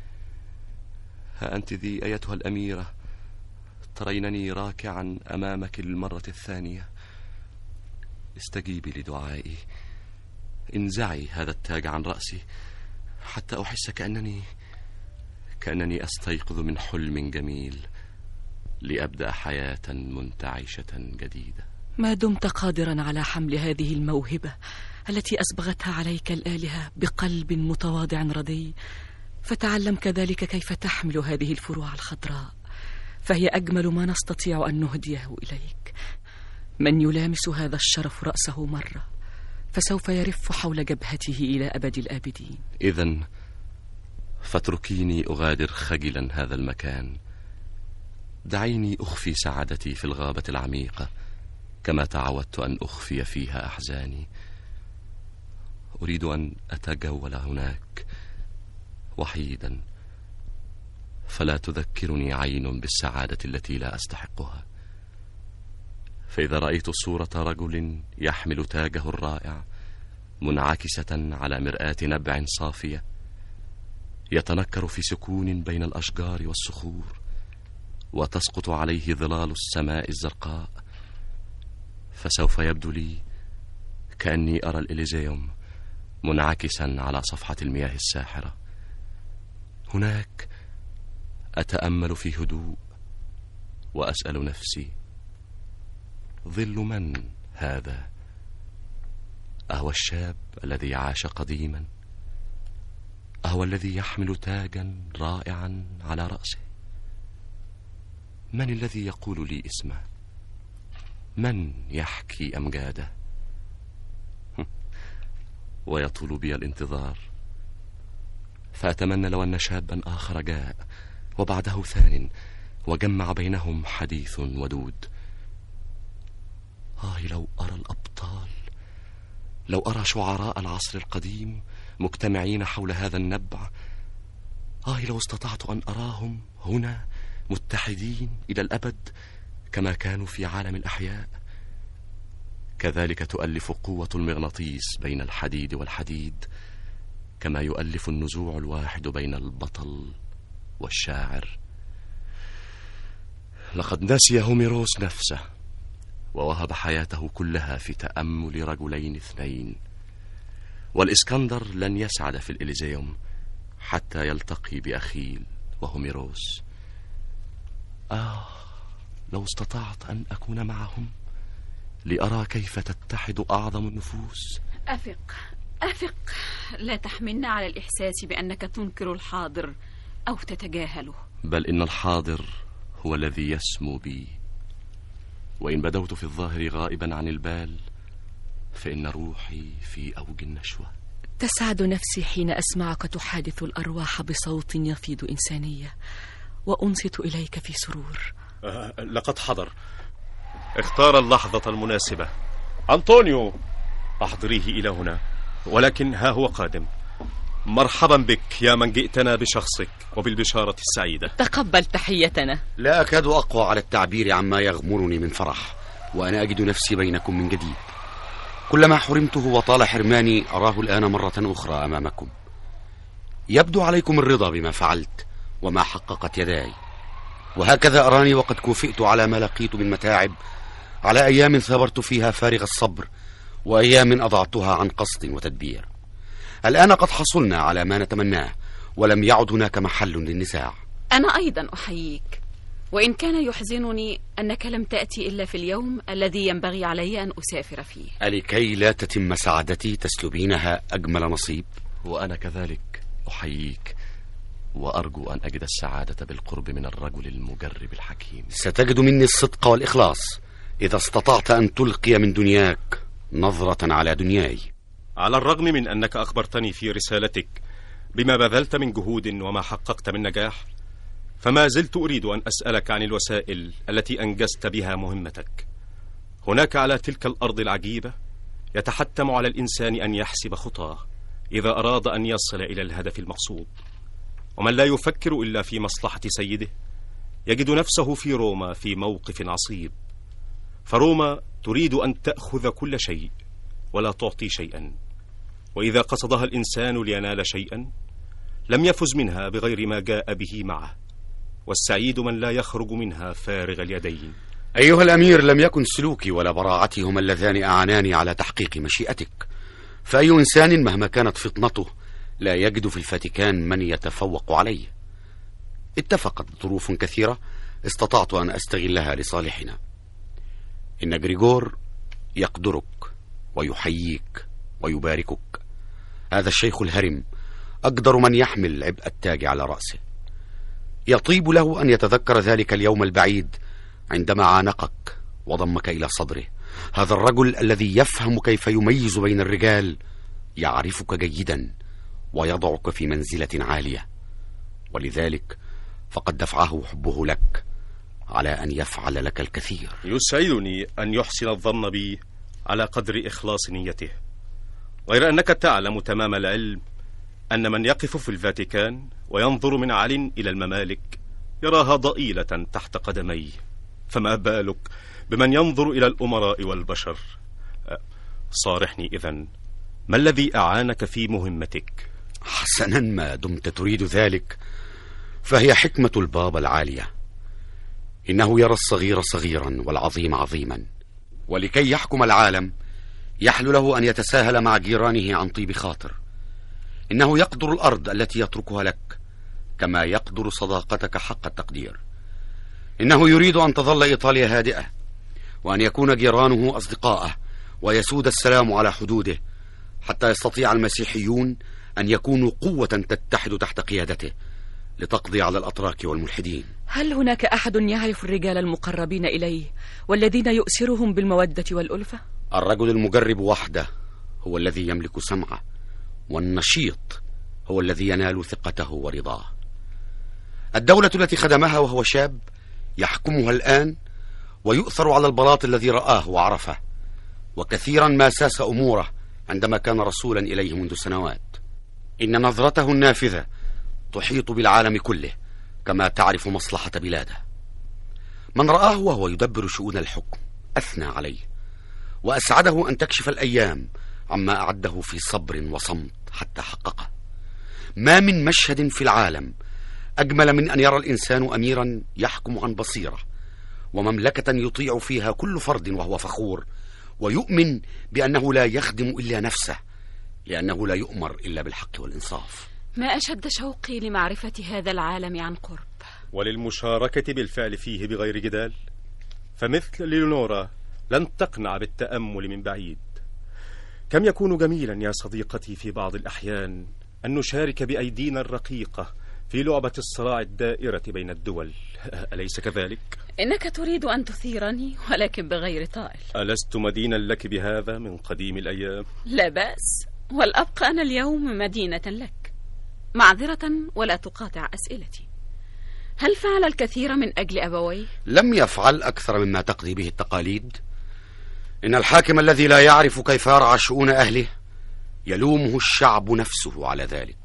ها أنت ذي أيتها الأميرة، ترينني راكعا أمامك المرة الثانية. استجيبي لدعائي، انزعي هذا التاج عن رأسي حتى أحس كأنني كأنني أستيقظ من حلم جميل لأبدأ حياة منتعشة جديدة. ما دمت قادرا على حمل هذه الموهبة التي أسبغتها عليك الآلهة بقلب متواضع رضي، فتعلم كذلك كيف تحمل هذه الفروع الخضراء، فهي أجمل ما نستطيع أن نهديه إليك. من يلامس هذا الشرف رأسه مرة فسوف يرف حول جبهته إلى أبد الآبدين. إذن فاتركيني أغادر خجلا هذا المكان. دعيني أخفي سعادتي في الغابة العميقة كما تعودت أن أخفي فيها أحزاني. أريد أن أتجول هناك وحيدا، فلا تذكرني عين بالسعادة التي لا أستحقها. فإذا رأيت صورة رجل يحمل تاجه الرائع منعكسة على مرآة نبع صافية، يتنكر في سكون بين الأشجار والصخور، وتسقط عليه ظلال السماء الزرقاء، فسوف يبدو لي كأني أرى الإليزيوم منعكسا على صفحة المياه الساحرة. هناك أتأمل في هدوء وأسأل نفسي: ظل من هذا؟ أهو الشاب الذي عاش قديما؟ أهو الذي يحمل تاجا رائعا على رأسه؟ من الذي يقول لي اسمه؟ من يحكي أمجاده؟ ويطول بي الانتظار، فأتمنى لو أن شابا آخر جاء وبعده ثان وجمع بينهم حديث ودود. آه لو أرى الأبطال، لو أرى شعراء العصر القديم مجتمعين حول هذا النبع. آه لو استطعت أن أراهم هنا متحدين إلى الأبد كما كانوا في عالم الأحياء. كذلك تؤلف قوة المغناطيس بين الحديد والحديد، كما يؤلف النزوع الواحد بين البطل والشاعر. لقد نسي هوميروس نفسه ووهب حياته كلها في تأمل رجلين اثنين، والإسكندر لن يسعد في الإليزيوم حتى يلتقي بأخيل وهوميروس. آه لو استطعت أن أكون معهم لأرى كيف تتحد أعظم النفوس. أفق أفق، لا تحملنا على الإحساس بأنك تنكر الحاضر أو تتجاهله، بل إن الحاضر هو الذي يسمو بي، وإن بدوت في الظاهر غائبا عن البال فإن روحي في أوج النشوة. تسعد نفسي حين أسمعك تحادث الأرواح بصوت يفيض إنسانية، وأنصت إليك في سرور. أه لقد حضر. اختار اللحظة المناسبة. أنطونيو، أحضريه إلى هنا، ولكن ها هو قادم. مرحبا بك يا من جئتنا بشخصك وبالبشارة السعيدة. تقبل تحيتنا. لا أكاد أقوى على التعبير عما يغمرني من فرح وأنا أجد نفسي بينكم من جديد. كلما حرمته وطال حرماني أراه الآن مرة أخرى أمامكم. يبدو عليكم الرضا بما فعلت وما حققت يداي، وهكذا أراني وقد كوفئت على ما لقيت من متاعب، على أيام ثابرت فيها فارغ الصبر، وأيام أضعتها عن قصد وتدبير. الآن قد حصلنا على ما نتمناه، ولم يعد هناك محل للنزاع. أنا أيضا أحييك، وإن كان يحزنني أنك لم تأتي إلا في اليوم الذي ينبغي علي أن أسافر فيه. ألكي لا تتم سعادتي تسلبينها أجمل نصيب؟ وأنا كذلك أحييك، وأرجو أن أجد السعادة بالقرب من الرجل المجرب الحكيم. ستجد مني الصدق والإخلاص إذا استطعت أن تلقي من دنياك نظرة على دنياي. على الرغم من أنك أخبرتني في رسالتك بما بذلت من جهود وما حققت من نجاح، فما زلت أريد أن أسألك عن الوسائل التي أنجزت بها مهمتك. هناك على تلك الأرض العجيبة يتحتم على الإنسان أن يحسب خطاه إذا أراد أن يصل إلى الهدف المقصود، ومن لا يفكر إلا في مصلحة سيده يجد نفسه في روما في موقف عصيب، فروما تريد أن تأخذ كل شيء ولا تعطي شيئا، وإذا قصدها الإنسان لينال شيئا لم يفز منها بغير ما جاء به معه، والسعيد من لا يخرج منها فارغ اليدين. أيها الأمير، لم يكن سلوكي ولا براعتي هما اللذان أعاناني على تحقيق مشيئتك، فأي إنسان مهما كانت فطنته لا يجد في الفاتيكان من يتفوق عليه. اتفقت ظروف كثيرة استطعت أن أستغلها لصالحنا. إن غريغور يقدرك ويحييك ويباركك. هذا الشيخ الهرم أقدر من يحمل عبء التاج على رأسه. يطيب له أن يتذكر ذلك اليوم البعيد عندما عانقك وضمك إلى صدره. هذا الرجل الذي يفهم كيف يميز بين الرجال يعرفك جيدا ويضعك في منزلة عالية، ولذلك فقد دفعه حبه لك على أن يفعل لك الكثير. يسعدني أن يحسن الظن بي على قدر إخلاص نيته، غير أنك تعلم تمام العلم أن من يقف في الفاتيكان وينظر من عال إلى الممالك يراها ضئيلة تحت قدميه، فما بالك بمن ينظر إلى الأمراء والبشر؟ صارحني إذن، ما الذي أعانك في مهمتك؟ حسنا، ما دمت تريد ذلك فهي حكمة البابا العالية. إنه يرى الصغير صغيرا والعظيم عظيما، ولكي يحكم العالم يحل له أن يتساهل مع جيرانه عن طيب خاطر. إنه يقدر الأرض التي يتركها لك كما يقدر صداقتك حق التقدير. إنه يريد أن تظل إيطاليا هادئة، وأن يكون جيرانه أصدقاءه، ويسود السلام على حدوده، حتى يستطيع المسيحيون أن يكونوا قوة تتحد تحت قيادته لتقضي على الأتراك والملحدين. هل هناك أحد يعرف الرجال المقربين إليه والذين يؤسرهم بالمودة والألفة؟ الرجل المجرب وحده هو الذي يملك سمعه، والنشيط هو الذي ينال ثقته ورضاه. الدولة التي خدمها وهو شاب يحكمها الآن ويؤثر على البلاط الذي رآه وعرفه، وكثيرا ما ساس أموره عندما كان رسولا إليه منذ سنوات. إن نظرته النافذة تحيط بالعالم كله كما تعرف مصلحة بلاده. من رآه وهو يدبر شؤون الحكم أثنى عليه، وأسعده أن تكشف الأيام عما أعده في صبر وصمت حتى حققه. ما من مشهد في العالم أجمل من أن يرى الإنسان أميرا يحكم عن بصيرة، ومملكة يطيع فيها كل فرد وهو فخور، ويؤمن بأنه لا يخدم إلا نفسه، لأنه لا يؤمر إلا بالحق والإنصاف. ما أشد شوقي لمعرفة هذا العالم عن قرب، وللمشاركة بالفعل فيه بغير جدال. فمثل ليونورا لن تقنع بالتأمل من بعيد. كم يكون جميلا يا صديقتي في بعض الأحيان أن نشارك بأيدينا الرقيقة في لعبة الصراع الدائرة بين الدول، أليس كذلك؟ إنك تريد أن تثيرني ولكن بغير طائل. ألست مدينا لك بهذا من قديم الأيام؟ لا بأس، والأبقى أنا اليوم مدينة لك. معذرة ولا تقاطع أسئلتي، هل فعل الكثير من أجل أبويه؟ لم يفعل أكثر مما تقضي به التقاليد. إن الحاكم الذي لا يعرف كيف يرعى شؤون أهله يلومه الشعب نفسه على ذلك.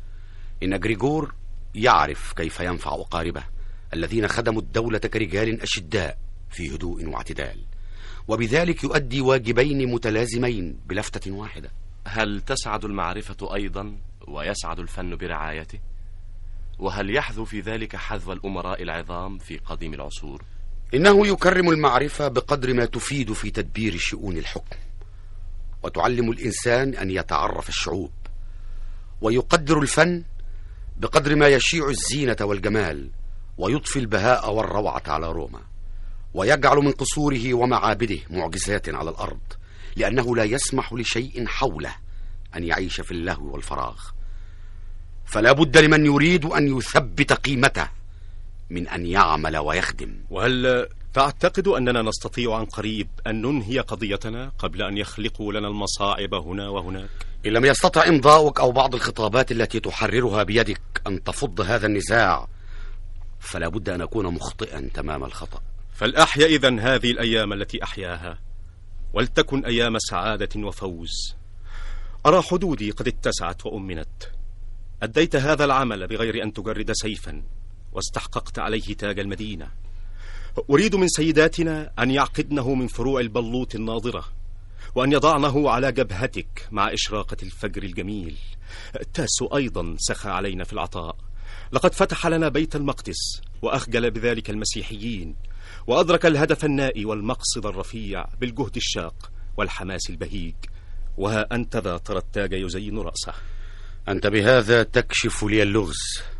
إن غريغور يعرف كيف ينفع أقاربه الذين خدموا الدولة كرجال أشداء في هدوء واعتدال، وبذلك يؤدي واجبين متلازمين بلفتة واحدة. هل تسعد المعرفة أيضا ويسعد الفن برعايته؟ وهل يحذو في ذلك حذو الأمراء العظام في قديم العصور؟ إنه يكرم المعرفة بقدر ما تفيد في تدبير شؤون الحكم، وتعلم الإنسان أن يتعرف الشعوب، ويقدر الفن بقدر ما يشيع الزينة والجمال ويضفي البهاء والروعة على روما، ويجعل من قصوره ومعابده معجزات على الأرض، لأنه لا يسمح لشيء حوله أن يعيش في اللهو والفراغ. فلا بد لمن يريد أن يثبت قيمته من أن يعمل ويخدم. وهل تعتقد أننا نستطيع عن قريب أن ننهي قضيتنا قبل أن يخلقوا لنا المصاعب هنا وهناك؟ إن لم يستطع إمضاؤك أو بعض الخطابات التي تحررها بيدك أن تفض هذا النزاع، فلا بد أن أكون مخطئا تمام الخطأ. فالأحيا إذن هذه الأيام التي أحياها، ولتكن أيام سعادة وفوز. أرى حدودي قد اتسعت وأمنت. أديت هذا العمل بغير أن تجرد سيفا، واستحققت عليه تاج المدينة. أريد من سيداتنا أن يعقدنه من فروع البلوط الناضرة، وأن يضعنه على جبهتك مع إشراقة الفجر الجميل. تاسو أيضا سخى علينا في العطاء، لقد فتح لنا بيت المقدس وأخجل بذلك المسيحيين، وأدرك الهدف النائي والمقصد الرفيع بالجهد الشاق والحماس البهيج. وها أنت ذا ترى التاج يزين رأسه. أنت بهذا تكشف لي اللغز،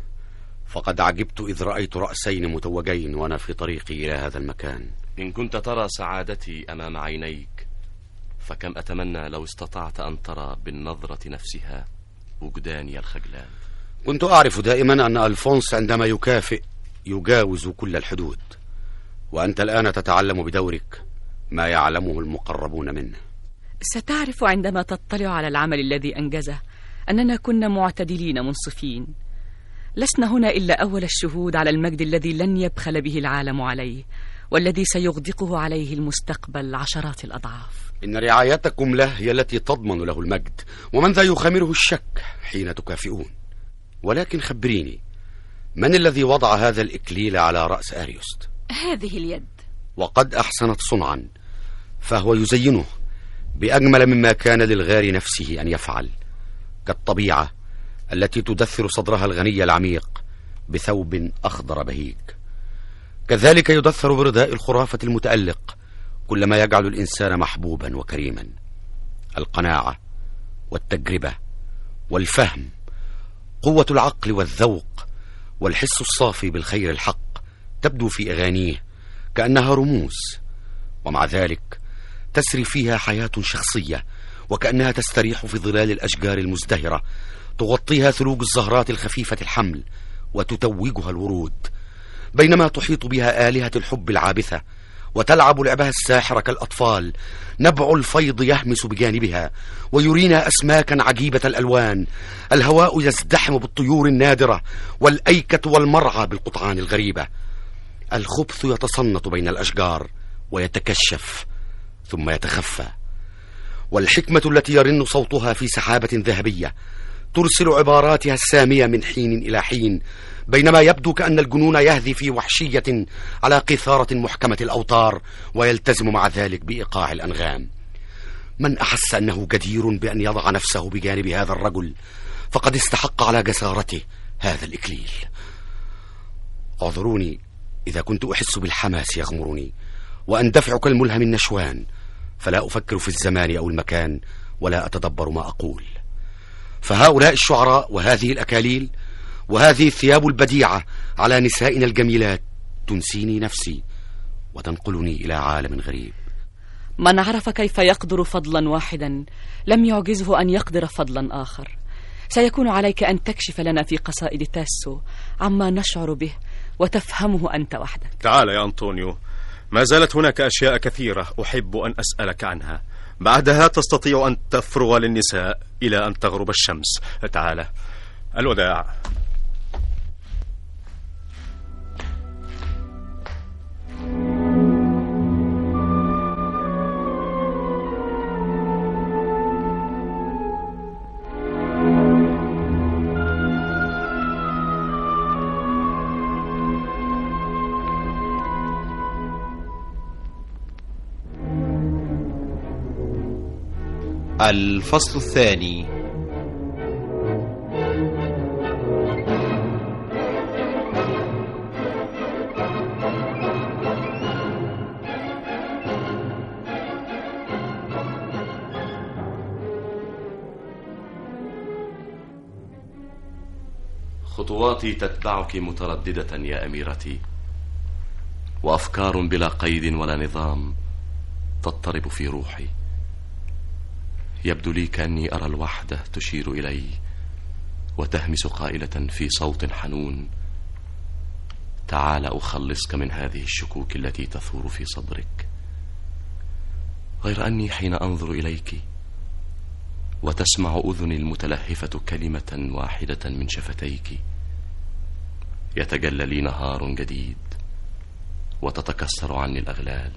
فقد عجبت إذ رأيت رأسين متوجين وأنا في طريقي إلى هذا المكان. إن كنت ترى سعادتي أمام عينيك، فكم أتمنى لو استطعت أن ترى بالنظرة نفسها وجداني الخجلان. كنت أعرف دائما أن ألفونس عندما يكافئ يجاوز كل الحدود، وأنت الآن تتعلم بدورك ما يعلمه المقربون منه. ستعرف عندما تطلع على العمل الذي أنجزه أننا كنا معتدلين منصفين. لسنا هنا إلا أول الشهود على المجد الذي لن يبخل به العالم عليه، والذي سيغدقه عليه المستقبل عشرات الأضعاف. إن رعايتكم له هي التي تضمن له المجد، ومن ذا يخامره الشك حين تكافئون. ولكن خبريني، من الذي وضع هذا الإكليل على رأس أريوست؟ هذه اليد، وقد أحسنت صنعا، فهو يزينه بأجمل مما كان للغار نفسه أن يفعل، كالطبيعة التي تدثر صدرها الغني العميق بثوب أخضر بهيج. كذلك يدثر برداء الخرافة المتألق كل ما يجعل الإنسان محبوبا وكريما. القناعة والتجربة والفهم، قوة العقل والذوق والحس الصافي بالخير الحق تبدو في أغانيه كأنها رموز، ومع ذلك تسري فيها حياة شخصية وكأنها تستريح في ظلال الأشجار المزدهرة، تغطيها ثلوج الزهرات الخفيفة الحمل وتتوجها الورود، بينما تحيط بها آلهة الحب العابثة وتلعب لعبها الساحر كالأطفال. نبع الفيض يهمس بجانبها ويرينا أسماكا عجيبة الألوان. الهواء يزدحم بالطيور النادرة، والأيكة والمرعى بالقطعان الغريبة. الخبث يتصنت بين الأشجار ويتكشف ثم يتخفى، والحكمة التي يرن صوتها في سحابة ذهبية ترسل عباراتها السامية من حين إلى حين، بينما يبدو كأن الجنون يهذي في وحشية على قيثارة محكمة الأوتار ويلتزم مع ذلك بإيقاع الأنغام. من أحس أنه جدير بأن يضع نفسه بجانب هذا الرجل فقد استحق على جسارته هذا الإكليل. اعذروني إذا كنت أحس بالحماس يغمرني وأندفع كالملهم النشوان، فلا أفكر في الزمان أو المكان ولا أتدبر ما أقول. فهؤلاء الشعراء وهذه الأكاليل وهذه الثياب البديعة على نسائنا الجميلات تنسيني نفسي وتنقلني إلى عالم غريب. من عرف كيف يقدر فضلا واحدا لم يعجزه أن يقدر فضلا آخر. سيكون عليك أن تكشف لنا في قصائد تاسو عما نشعر به وتفهمه أنت وحدك. تعال يا أنطونيو، ما زالت هناك أشياء كثيرة أحب أن أسألك عنها. بعدها تستطيع أن تفرغ للنساء إلى أن تغرب الشمس. تعال. الوداع. الفصل الثاني. خطواتي تتبعك مترددة يا أميرتي، وأفكار بلا قيد ولا نظام تضطرب في روحي. يبدو لي كأني أرى الوحدة تشير إلي وتهمس قائلة في صوت حنون: تعال أخلصك من هذه الشكوك التي تثور في صدرك. غير أني حين أنظر إليك وتسمع أذني المتلهفة كلمة واحدة من شفتيك يتجلى لي نهار جديد وتتكسر عني الأغلال.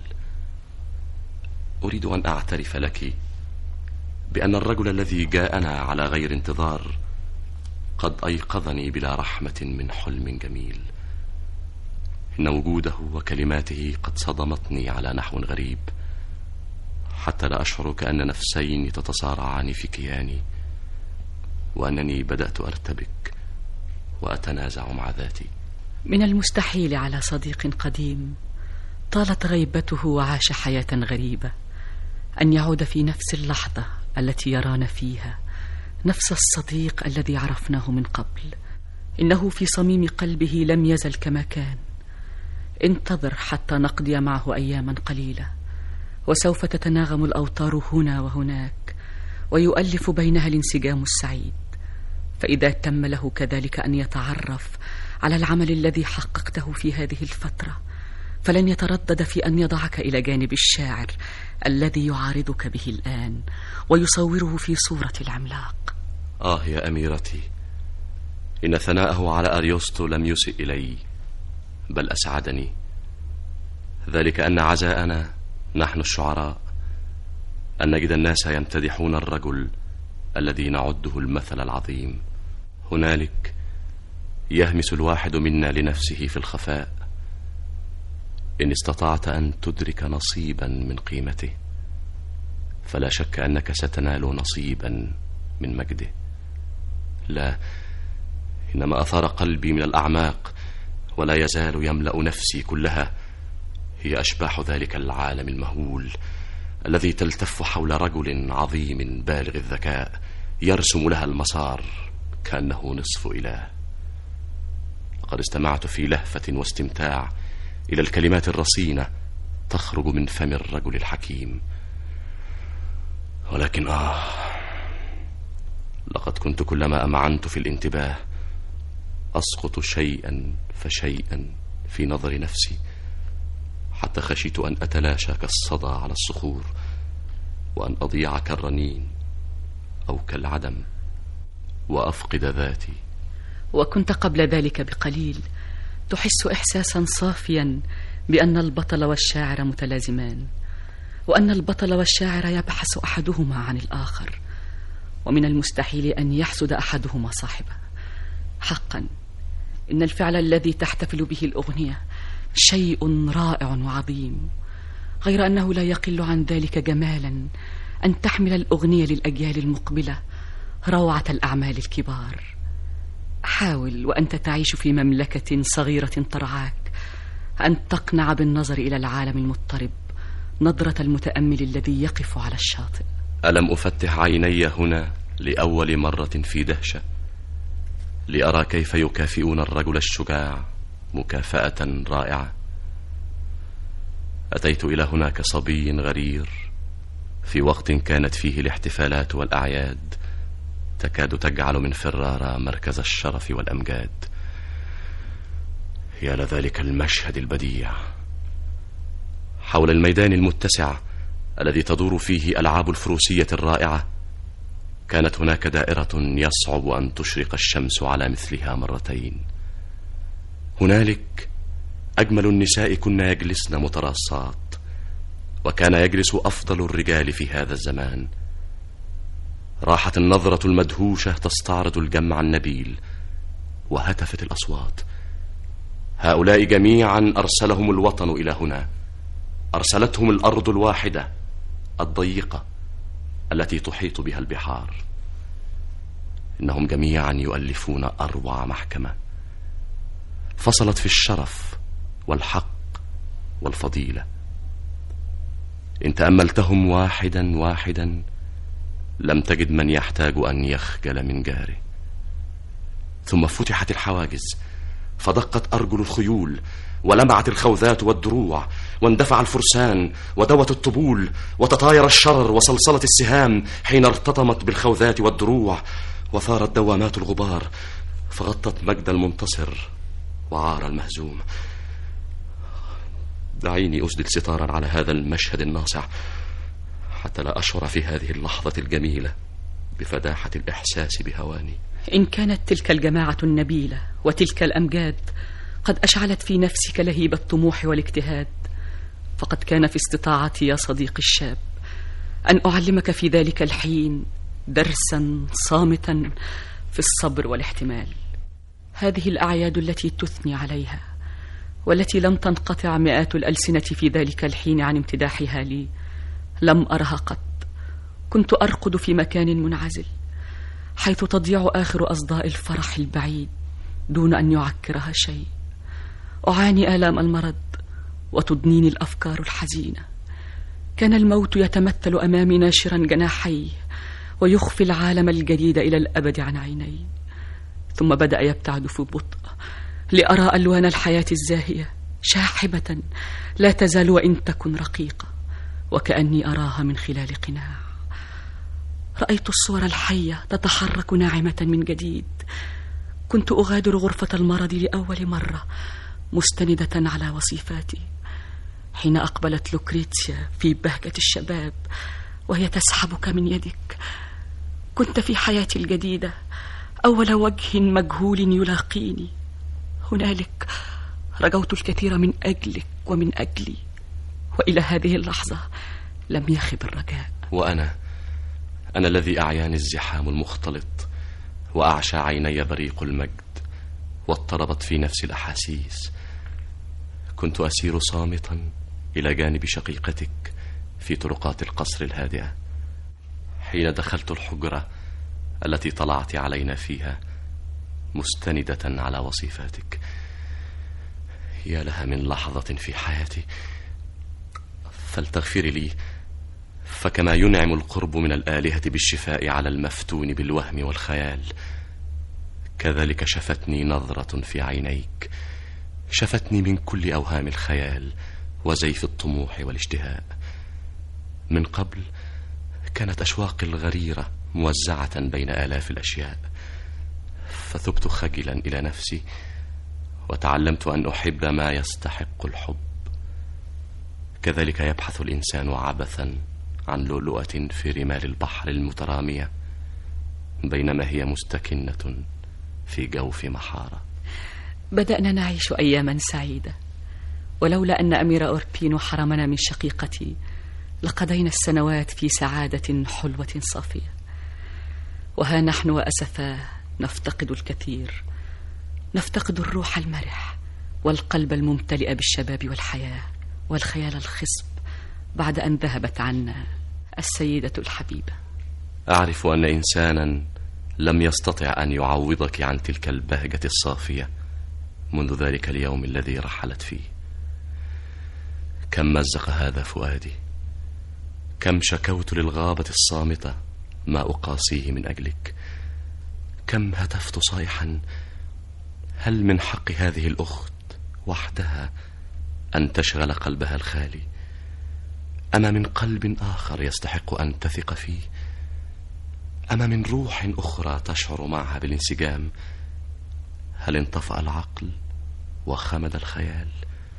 أريد أن أعترف لك بأن الرجل الذي جاءنا على غير انتظار قد أيقظني بلا رحمة من حلم جميل. إن وجوده وكلماته قد صدمتني على نحو غريب، حتى لا أشعر كأن نفسين تتصارعان في كياني، وأنني بدأت أرتبك وأتنازع مع ذاتي. من المستحيل على صديق قديم طالت غيبته وعاش حياة غريبة أن يعود في نفس اللحظة التي يرانا فيها نفس الصديق الذي عرفناه من قبل. إنه في صميم قلبه لم يزل كما كان. انتظر حتى نقضي معه أياما قليلة، وسوف تتناغم الأوتار هنا وهناك، ويؤلف بينها الانسجام السعيد. فإذا تم له كذلك أن يتعرف على العمل الذي حققته في هذه الفترة، فلن يتردد في أن يضعك إلى جانب الشاعر الذي يعارضك به الآن ويصوره في صورة العملاق. آه يا أميرتي، إن ثناءه على أريوستو لم يسئ إلي، بل أسعدني. ذلك أن عزاءنا نحن الشعراء أن نجد الناس يمتدحون الرجل الذي نعده المثل العظيم. هنالك يهمس الواحد منا لنفسه في الخفاء. إن استطعت أن تدرك نصيبا من قيمته، فلا شك أنك ستنال نصيبا من مجده. لا، إنما أثار قلبي من الأعماق ولا يزال يملأ نفسي كلها هي أشباح ذلك العالم المهول الذي تلتف حول رجل عظيم بالغ الذكاء يرسم لها المسار كأنه نصف إله. لقد استمعت في لهفة واستمتاع إلى الكلمات الرصينة تخرج من فم الرجل الحكيم، ولكن آه لقد كنت كلما أمعنت في الانتباه أسقط شيئا فشيئا في نظر نفسي، حتى خشيت أن أتلاشى كالصدى على الصخور، وأن أضيع كالرنين أو كالعدم وأفقد ذاتي. وكنت قبل ذلك بقليل تحس إحساسا صافيا بأن البطل والشاعر متلازمان، وأن البطل والشاعر يبحث أحدهما عن الآخر، ومن المستحيل أن يحسد أحدهما صاحبه. حقا إن الفعل الذي تحتفل به الأغنية شيء رائع وعظيم، غير أنه لا يقل عن ذلك جمالا أن تحمل الأغنية للأجيال المقبلة روعة الأعمال الكبار. حاول وأنت تعيش في مملكة صغيرة ترعاك أن تقنع بالنظر إلى العالم المضطرب نظرة المتأمل الذي يقف على الشاطئ. ألم أفتح عيني هنا لأول مرة في دهشة لأرى كيف يكافئون الرجل الشجاع مكافأة رائعة؟ أتيت إلى هنا كصبي غرير في وقت كانت فيه الاحتفالات والأعياد تكاد تجعل من فرارة مركز الشرف والأمجاد. يا لذلك المشهد البديع حول الميدان المتسع الذي تدور فيه ألعاب الفروسية الرائعة. كانت هناك دائرة يصعب أن تشرق الشمس على مثلها مرتين. هنالك أجمل النساء كن يجلسن متراصات، وكان يجلس أفضل الرجال في هذا الزمان. راحت النظرة المدهوشة تستعرض الجمع النبيل، وهتفت الأصوات. هؤلاء جميعا أرسلهم الوطن إلى هنا، أرسلتهم الأرض الواحدة الضيقة التي تحيط بها البحار. إنهم جميعا يؤلفون أروع محكمة فصلت في الشرف والحق والفضيلة. إن تأملتهم واحدا واحدا لم تجد من يحتاج أن يخجل من جاره. ثم فتحت الحواجز فدقت أرجل الخيول، ولمعت الخوذات والدروع، واندفع الفرسان ودوت الطبول، وتطاير الشرر وصلصلت السهام حين ارتطمت بالخوذات والدروع، وثارت دوامات الغبار فغطت مجد المنتصر وعار المهزوم. دعيني أسدل ستارا على هذا المشهد الناصع حتى لا أشعر في هذه اللحظة الجميلة بفداحة الإحساس بهواني. إن كانت تلك الجماعة النبيلة وتلك الأمجاد قد أشعلت في نفسك لهيب الطموح والاجتهاد، فقد كان في استطاعتي يا صديقي الشاب أن أعلمك في ذلك الحين درسا صامتا في الصبر والاحتمال. هذه الأعياد التي تثني عليها والتي لم تنقطع مئات الألسنة في ذلك الحين عن امتداحها لي، لم أرها قط. كنت أرقد في مكان منعزل حيث تضيع آخر أصداء الفرح البعيد دون أن يعكرها شيء. أعاني آلام المرض وتضنيني الأفكار الحزينة. كان الموت يتمثل أمامي ناشرا جناحيه ويخفي العالم الجديد إلى الأبد عن عيني. ثم بدأ يبتعد في بطء لأرى ألوان الحياة الزاهية شاحبة لا تزال وإن تكن رقيقة، وكأني أراها من خلال قناع. رأيت الصور الحية تتحرك ناعمة من جديد. كنت أغادر غرفة المرض لأول مرة مستندة على وصيفاتي، حين أقبلت لوكريتسيا في بهجة الشباب وهي تسحبك من يدك. كنت في حياتي الجديدة أول وجه مجهول يلاقيني. هنالك رجوت الكثير من أجلك ومن أجلي، وإلى هذه اللحظة لم يخب الرجاء. وأنا أنا الذي أعياني الزحام المختلط، وأعشى عيني بريق المجد، واضطربت في نفسي الأحاسيس. كنت أسير صامتا إلى جانب شقيقتك في طرقات القصر الهادئة. حين دخلت الحجرة التي طلعت علينا فيها مستندة على وصيفاتك، يا لها من لحظة في حياتي. فلتغفري لي، فكما ينعم القرب من الآلهة بالشفاء على المفتون بالوهم والخيال، كذلك شفتني نظرة في عينيك، شفتني من كل أوهام الخيال وزيف الطموح والاشتهاء. من قبل كانت أشواقي الغريرة موزعة بين آلاف الأشياء، فثبت خجلا إلى نفسي وتعلمت أن أحب ما يستحق الحب. كذلك يبحث الإنسان عبثا عن لؤلؤة في رمال البحر المترامية، بينما هي مستكنة في جوف محارة. بدأنا نعيش أياما سعيدة، ولولا أن أمير أوربينو حرمنا من شقيقتي لقضينا السنوات في سعادة حلوة صافية. وها نحن وأسفاه نفتقد الكثير، نفتقد الروح المرح والقلب الممتلئ بالشباب والحياة والخيال الخصب بعد أن ذهبت عنا السيدة الحبيبة. أعرف أن إنسانا لم يستطع أن يعوضك عن تلك البهجة الصافية منذ ذلك اليوم الذي رحلت فيه. كم مزق هذا فؤادي، كم شكوت للغابة الصامتة ما أقاسيه من أجلك، كم هتفت صيحا: هل من حق هذه الأخت وحدها أن تشغل قلبها الخالي؟ أما من قلب آخر يستحق أن تثق فيه؟ أما من روح أخرى تشعر معها بالانسجام؟ هل انطفأ العقل وخمد الخيال؟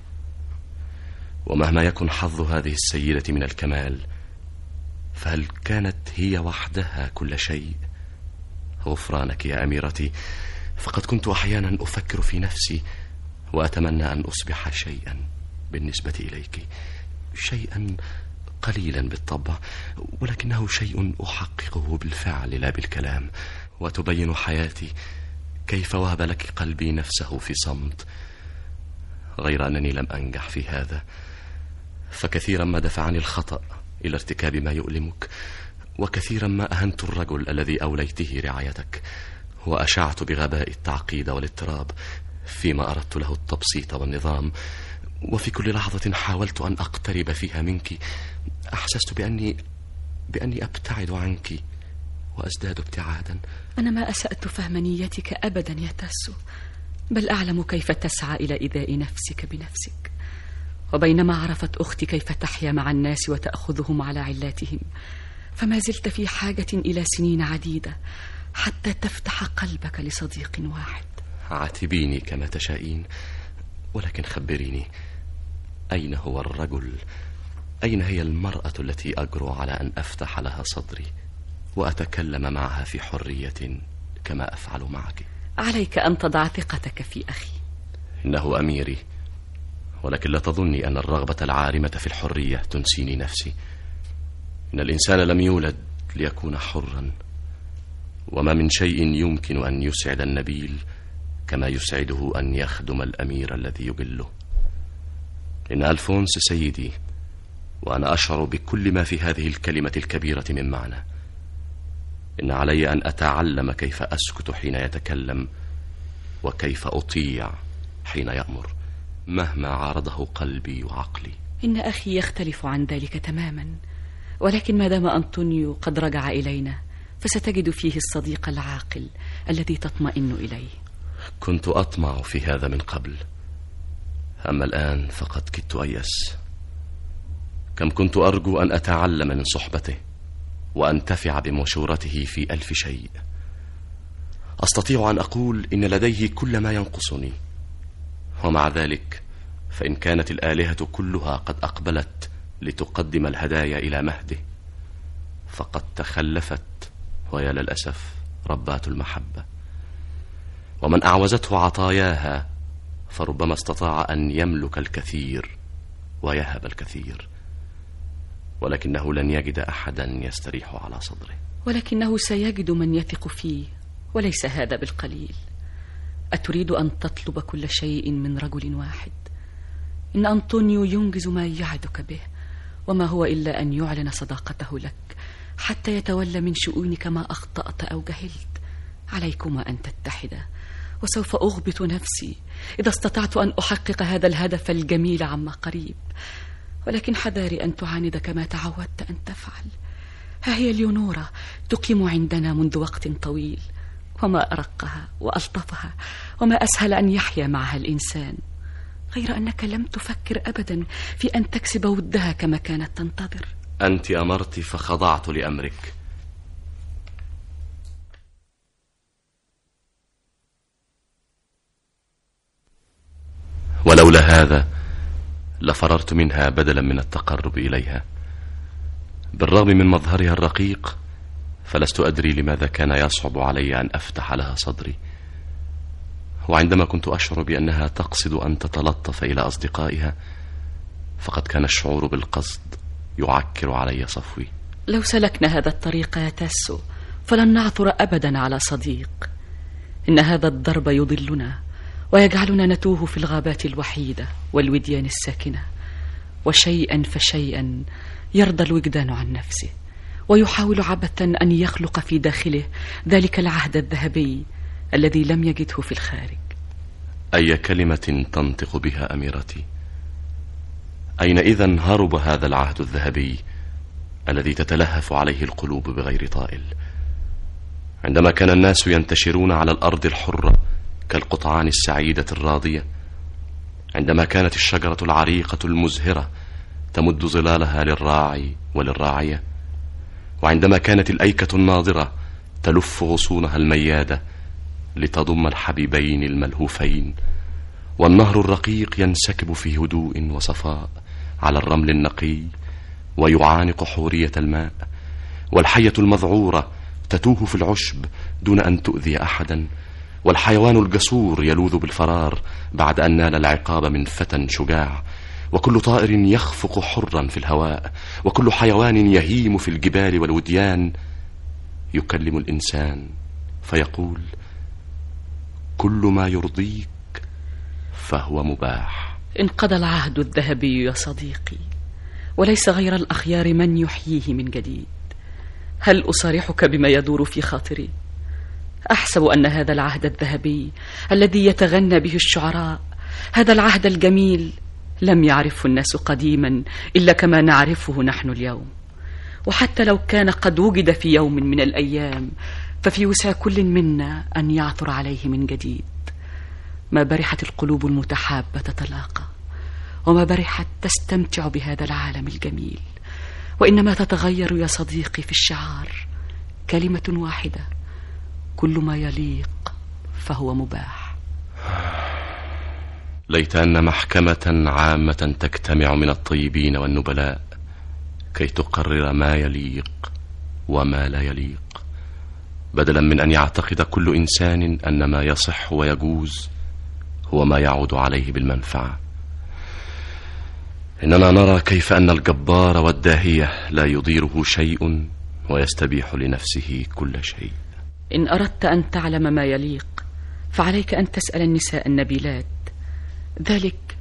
ومهما يكن حظ هذه السيدة من الكمال، فهل كانت هي وحدها كل شيء؟ غفرانك يا أميرتي، فقد كنت أحيانا أفكر في نفسي وأتمنى أن أصبح شيئا بالنسبة إليك، شيئا قليلا بالطبع، ولكنه شيء أحققه بالفعل لا بالكلام، وتبين حياتي كيف وهب لك قلبي نفسه في صمت. غير أنني لم أنجح في هذا، فكثيرا ما دفعني الخطأ إلى ارتكاب ما يؤلمك، وكثيرا ما أهنت الرجل الذي أوليته رعايتك، وأشعت بغباء التعقيد والاضطراب فيما أردت له التبسيط والنظام. وفي كل لحظة حاولت أن أقترب فيها منك أحسست بأني بأني أبتعد عنك وأزداد ابتعادا. أنا ما أسأت فهم نيتك أبدا يا تاسو، بل أعلم كيف تسعى إلى إيذاء نفسك بنفسك. وبينما عرفت أختي كيف تحيا مع الناس وتأخذهم على علاتهم، فما زلت في حاجة إلى سنين عديدة حتى تفتح قلبك لصديق واحد. عاتبيني كما تشائين، ولكن خبريني، أين هو الرجل؟ أين هي المرأة التي أجرؤ على أن أفتح لها صدري وأتكلم معها في حرية كما أفعل معك؟ عليك أن تضع ثقتك في أخي. إنه أميري، ولكن لا تظني أن الرغبة العارمة في الحرية تنسيني نفسي. إن الإنسان لم يولد ليكون حرا، وما من شيء يمكن أن يسعد النبيل كما يسعده أن يخدم الأمير الذي يجله. إن ألفونس سيدي، وأنا أشعر بكل ما في هذه الكلمة الكبيرة من معنى. إن علي أن أتعلم كيف أسكت حين يتكلم، وكيف أطيع حين يأمر، مهما عارضه قلبي وعقلي. إن أخي يختلف عن ذلك تماما، ولكن ما دام أنطونيو قد رجع إلينا فستجد فيه الصديق العاقل الذي تطمئن إليه. كنت أطمع في هذا من قبل، أما الآن فقد كدت أيأس. كم كنت أرجو أن أتعلم من صحبته وأنتفع بمشورته في ألف شيء. أستطيع أن أقول إن لديه كل ما ينقصني، ومع ذلك فإن كانت الآلهة كلها قد أقبلت لتقدم الهدايا إلى مهده، فقد تخلفت، ويا للأسف، ربات المحبة. ومن أعوزته عطاياها فربما استطاع أن يملك الكثير ويهب الكثير، ولكنه لن يجد أحدا يستريح على صدره. ولكنه سيجد من يثق فيه، وليس هذا بالقليل. أتريد أن تطلب كل شيء من رجل واحد؟ إن أنطونيو ينجز ما يعدك به، وما هو إلا أن يعلن صداقته لك حتى يتولى من شؤونك ما أخطأت أو جهلت. عليكما أن تتحدا، وسوف أغبط نفسي إذا استطعت أن أحقق هذا الهدف الجميل عما قريب. ولكن حذاري أن تعاند كما تعودت أن تفعل. ها هي ليونورا تقيم عندنا منذ وقت طويل، وما أرقها وألطفها، وما أسهل أن يحيا معها الإنسان، غير أنك لم تفكر أبدا في أن تكسب ودها كما كانت تنتظر. أنت أمرت فخضعت لأمرك. ولولا هذا لفررت منها بدلا من التقرب إليها. بالرغم من مظهرها الرقيق فلست أدري لماذا كان يصعب علي أن أفتح لها صدري، وعندما كنت أشعر بأنها تقصد أن تتلطف إلى أصدقائها فقد كان الشعور بالقصد يعكر علي صفوي. لو سلكنا هذا الطريق يا تاسو فلن نعثر أبدا على صديق. إن هذا الضرب يضلنا ويجعلنا نتوه في الغابات الوحيدة والوديان الساكنة، وشيئا فشيئا يرضى الوجدان عن نفسه، ويحاول عبثا أن يخلق في داخله ذلك العهد الذهبي الذي لم يجده في الخارج. أي كلمة تنطق بها أميرتي؟ أين إذن هرب هذا العهد الذهبي الذي تتلهف عليه القلوب بغير طائل؟ عندما كان الناس ينتشرون على الأرض الحرة كالقطعان السعيدة الراضية، عندما كانت الشجرة العريقة المزهرة تمد ظلالها للراعي وللراعية، وعندما كانت الأيكة الناضرة تلف غصونها الميادة لتضم الحبيبين الملهوفين، والنهر الرقيق ينسكب في هدوء وصفاء على الرمل النقي ويعانق حورية الماء، والحية المذعورة تتوه في العشب دون أن تؤذي أحدا، والحيوان الجسور يلوذ بالفرار بعد أن نال العقاب من فتى شجاع، وكل طائر يخفق حرا في الهواء، وكل حيوان يهيم في الجبال والوديان يكلم الإنسان فيقول: كل ما يرضيك فهو مباح. انقضى العهد الذهبي يا صديقي، وليس غير الأخيار من يحييه من جديد. هل أصارحك بما يدور في خاطري؟ أحسب أن هذا العهد الذهبي الذي يتغنى به الشعراء، هذا العهد الجميل، لم يعرفه الناس قديما إلا كما نعرفه نحن اليوم. وحتى لو كان قد وجد في يوم من الأيام ففي وسع كل منا أن يعثر عليه من جديد. ما برحت القلوب المتحابة تتلاقى، وما برحت تستمتع بهذا العالم الجميل، وإنما تتغير يا صديقي في الشعار، كلمة واحدة: كل ما يليق فهو مباح. ليت أن محكمة عامة تجتمع من الطيبين والنبلاء كي تقرر ما يليق وما لا يليق، بدلا من أن يعتقد كل إنسان أن ما يصح ويجوز هو ما يعود عليه بالمنفعة. إننا نرى كيف أن الجبار والداهية لا يضيره شيء ويستبيح لنفسه كل شيء. إن أردت أن تعلم ما يليق فعليك أن تسأل النساء النبيلات، ذلك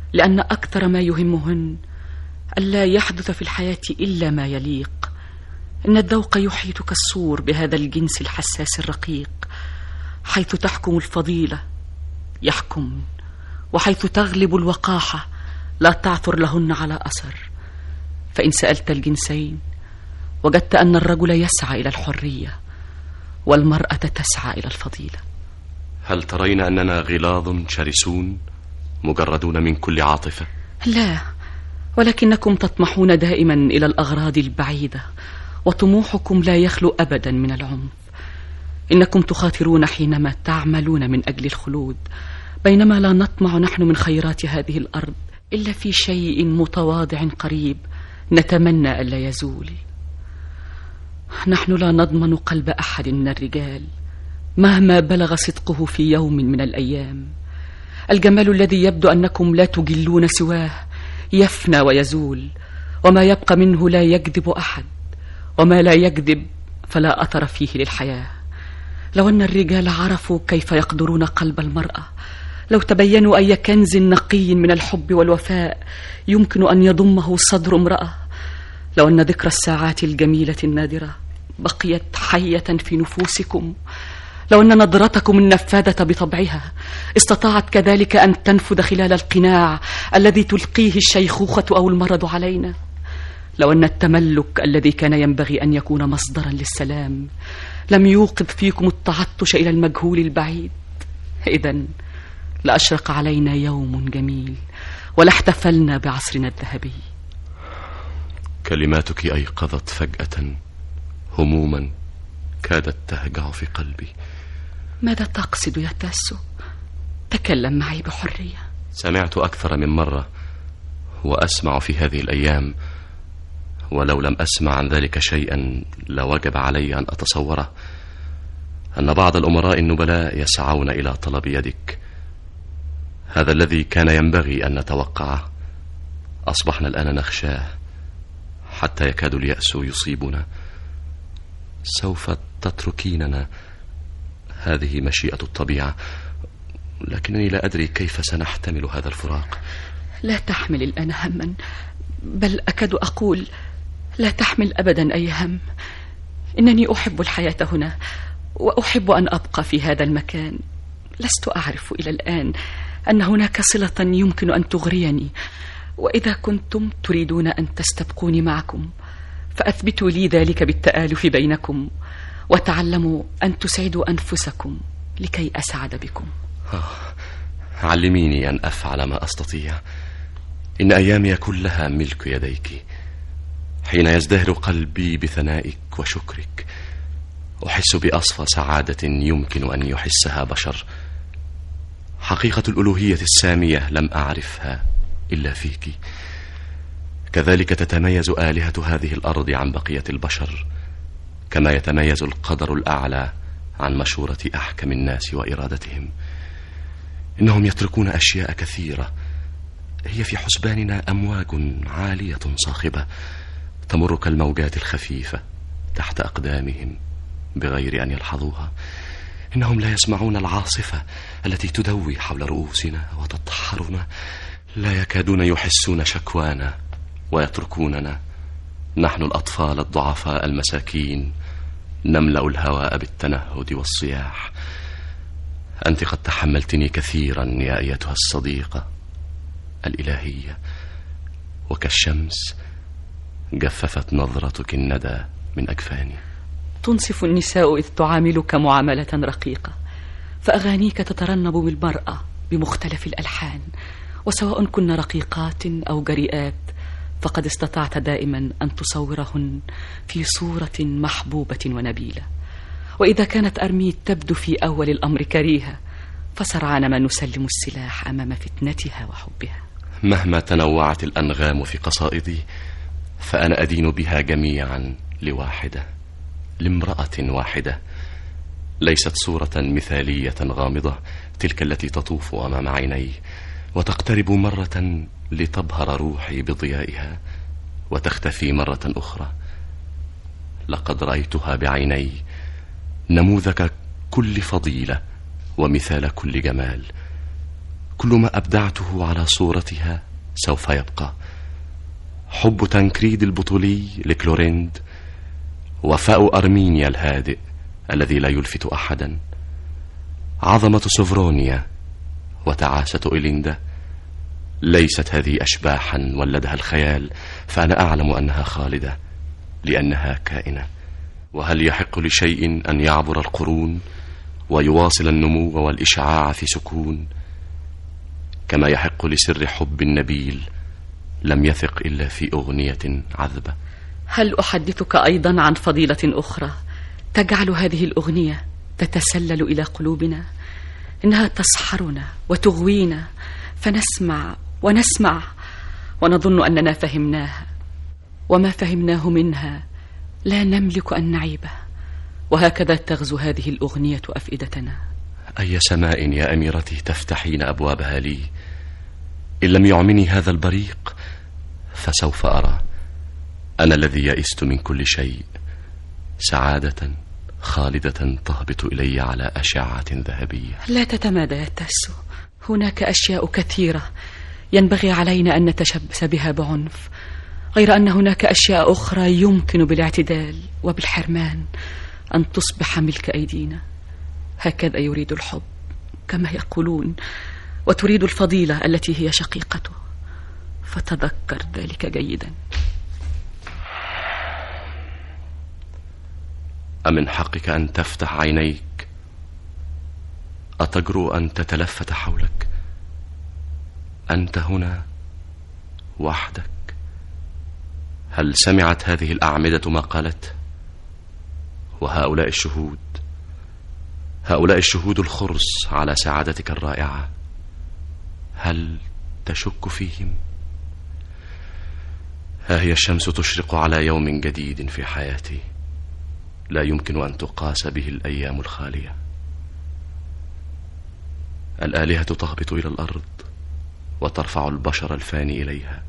لأن أكثر ما يهمهن ألا يحدث في الحياة إلا ما يليق. إن الذوق يحيط كالسور بهذا الجنس الحساس الرقيق، حيث تحكم الفضيلة يحكم، وحيث تغلب الوقاحة لا تعثر لهن على أثر. فإن سألت الجنسين وجدت أن الرجل يسعى إلى الحرية والمرأة تسعى إلى الفضيلة. هل ترين أننا غلاظ شرسون مجردون من كل عاطفة؟ لا، ولكنكم تطمحون دائما إلى الأغراض البعيدة، وطموحكم لا يخلو أبدا من العنف. إنكم تخاطرون حينما تعملون من أجل الخلود، بينما لا نطمع نحن من خيرات هذه الأرض إلا في شيء متواضع قريب نتمنى ألا يزول. نحن لا نضمن قلب أحد من الرجال مهما بلغ صدقه في يوم من الأيام. الجمال الذي يبدو أنكم لا تجلون سواه يفنى ويزول، وما يبقى منه لا يجذب أحد، وما لا يجذب فلا أثر فيه للحياة. لو أن الرجال عرفوا كيف يقدرون قلب المرأة، لو تبينوا أي كنز نقي من الحب والوفاء يمكن أن يضمه صدر امرأة، لو أن ذكرى الساعات الجميلة النادرة بقيت حية في نفوسكم، لو أن نظرتكم النفاذة بطبعها استطاعت كذلك أن تنفذ خلال القناع الذي تلقيه الشيخوخة أو المرض علينا، لو أن التملك الذي كان ينبغي أن يكون مصدرا للسلام لم يوقظ فيكم التعطش إلى المجهول البعيد، إذن لأشرق علينا يوم جميل ولاحتفلنا بعصرنا الذهبي. كلماتك أيقظت فجأة هموما كادت تهجع في قلبي. ماذا تقصد يا تاسو؟ تكلم معي بحرية. سمعت أكثر من مرة وأسمع في هذه الأيام، ولو لم أسمع عن ذلك شيئا لوجب علي أن أتصوره، أن بعض الأمراء النبلاء يسعون إلى طلب يدك. هذا الذي كان ينبغي أن نتوقعه أصبحنا الآن نخشاه، حتى يكاد اليأس يصيبنا. سوف تتركيننا، هذه مشيئة الطبيعة، لكنني لا أدري كيف سنحتمل هذا الفراق. لا تحمل الآن هما، بل أكاد أقول لا تحمل أبدا أي هم. إنني أحب الحياة هنا، وأحب أن أبقى في هذا المكان. لست أعرف إلى الآن أن هناك صلة يمكن أن تغريني، وإذا كنتم تريدون أن تستبقوني معكم فأثبتوا لي ذلك بالتآلف بينكم، وتعلموا أن تسعدوا أنفسكم لكي أسعد بكم. آه، علميني أن أفعل ما أستطيع. إن أيامي كلها ملك يديك. حين يزدهر قلبي بثنائك وشكرك أحس بأصفى سعادة يمكن أن يحسها بشر. حقيقة الألوهية السامية لم أعرفها إلا فيك. كذلك تتميز آلهة هذه الأرض عن بقية البشر، كما يتميز القدر الأعلى عن مشورة أحكم الناس وإرادتهم. إنهم يتركون أشياء كثيرة هي في حسباننا أمواج عالية صاخبة تمر كالموجات الخفيفة تحت أقدامهم بغير أن يلحظوها. إنهم لا يسمعون العاصفة التي تدوي حول رؤوسنا وتطحرنا، لا يكادون يحسون شكوانا ويتركوننا نحن الأطفال الضعفاء المساكين نملأ الهواء بالتنهد والصياح. أنت قد تحملتني كثيرا يا أيتها الصديقة الإلهية، وكالشمس جففت نظرتك الندى من أكفاني. تنصف النساء إذ تعاملك معاملة رقيقة، فأغانيك تترنب بالمرأة بمختلف الألحان، وسواء كن رقيقات أو جريئات فقد استطعت دائما أن تصورهن في صورة محبوبة ونبيلة. وإذا كانت أرميد تبدو في أول الأمر كريهة فسرعان ما نسلم السلاح أمام فتنتها وحبها. مهما تنوعت الأنغام في قصائدي فأنا أدين بها جميعا لواحدة، لامرأة واحدة، ليست صورة مثالية غامضة تلك التي تطوف أمام عيني وتقترب مرة لتبهر روحي بضيائها وتختفي مرة أخرى. لقد رأيتها بعيني نموذج كل فضيلة ومثال كل جمال. كل ما أبدعته على صورتها سوف يبقى. حب تنكريد البطولي لكلوريند، وفاء أرمينيا الهادئ الذي لا يلفت أحدا، عظمة سوفرونيا وتعاسة إليندا. ليست هذه أشباحا ولدها الخيال، فأنا أعلم أنها خالدة لأنها كائنة. وهل يحق لشيء أن يعبر القرون ويواصل النمو والإشعاع في سكون، كما يحق لسر حب النبيل لم يثق إلا في أغنية عذبة؟ هل أحدثك أيضا عن فضيلة أخرى تجعل هذه الأغنية تتسلل إلى قلوبنا؟ إنها تسحرنا وتغوينا، فنسمع ونسمع ونظن أننا فهمناها، وما فهمناه منها لا نملك أن نعيبه، وهكذا تغزو هذه الأغنية أفئدتنا. أي سماء يا أميرتي تفتحين أبوابها لي؟ إن لم يعمني هذا البريق فسوف أرى أنا الذي يئست من كل شيء، سعادة خالدة تهبط إلي على أشعة ذهبية. لا تتمادى يا تاسو، هناك أشياء كثيرة ينبغي علينا أن نتشبث بها بعنف، غير أن هناك أشياء أخرى يمكن بالاعتدال وبالحرمان أن تصبح ملك أيدينا. هكذا يريد الحب كما يقولون، وتريد الفضيلة التي هي شقيقته، فتذكر ذلك جيدا. أمن حقك أن تفتح عينيك؟ أتجرؤ أن تتلفت حولك؟ أنت هنا وحدك. هل سمعت هذه الأعمدة ما قالت؟ وهؤلاء الشهود، هؤلاء الشهود الخرس على سعادتك الرائعة، هل تشك فيهم؟ ها هي الشمس تشرق على يوم جديد في حياتي، لا يمكن أن تقاس به الأيام الخالية. الآلهة تهبط إلى الأرض وترفع البشر الفاني إليها.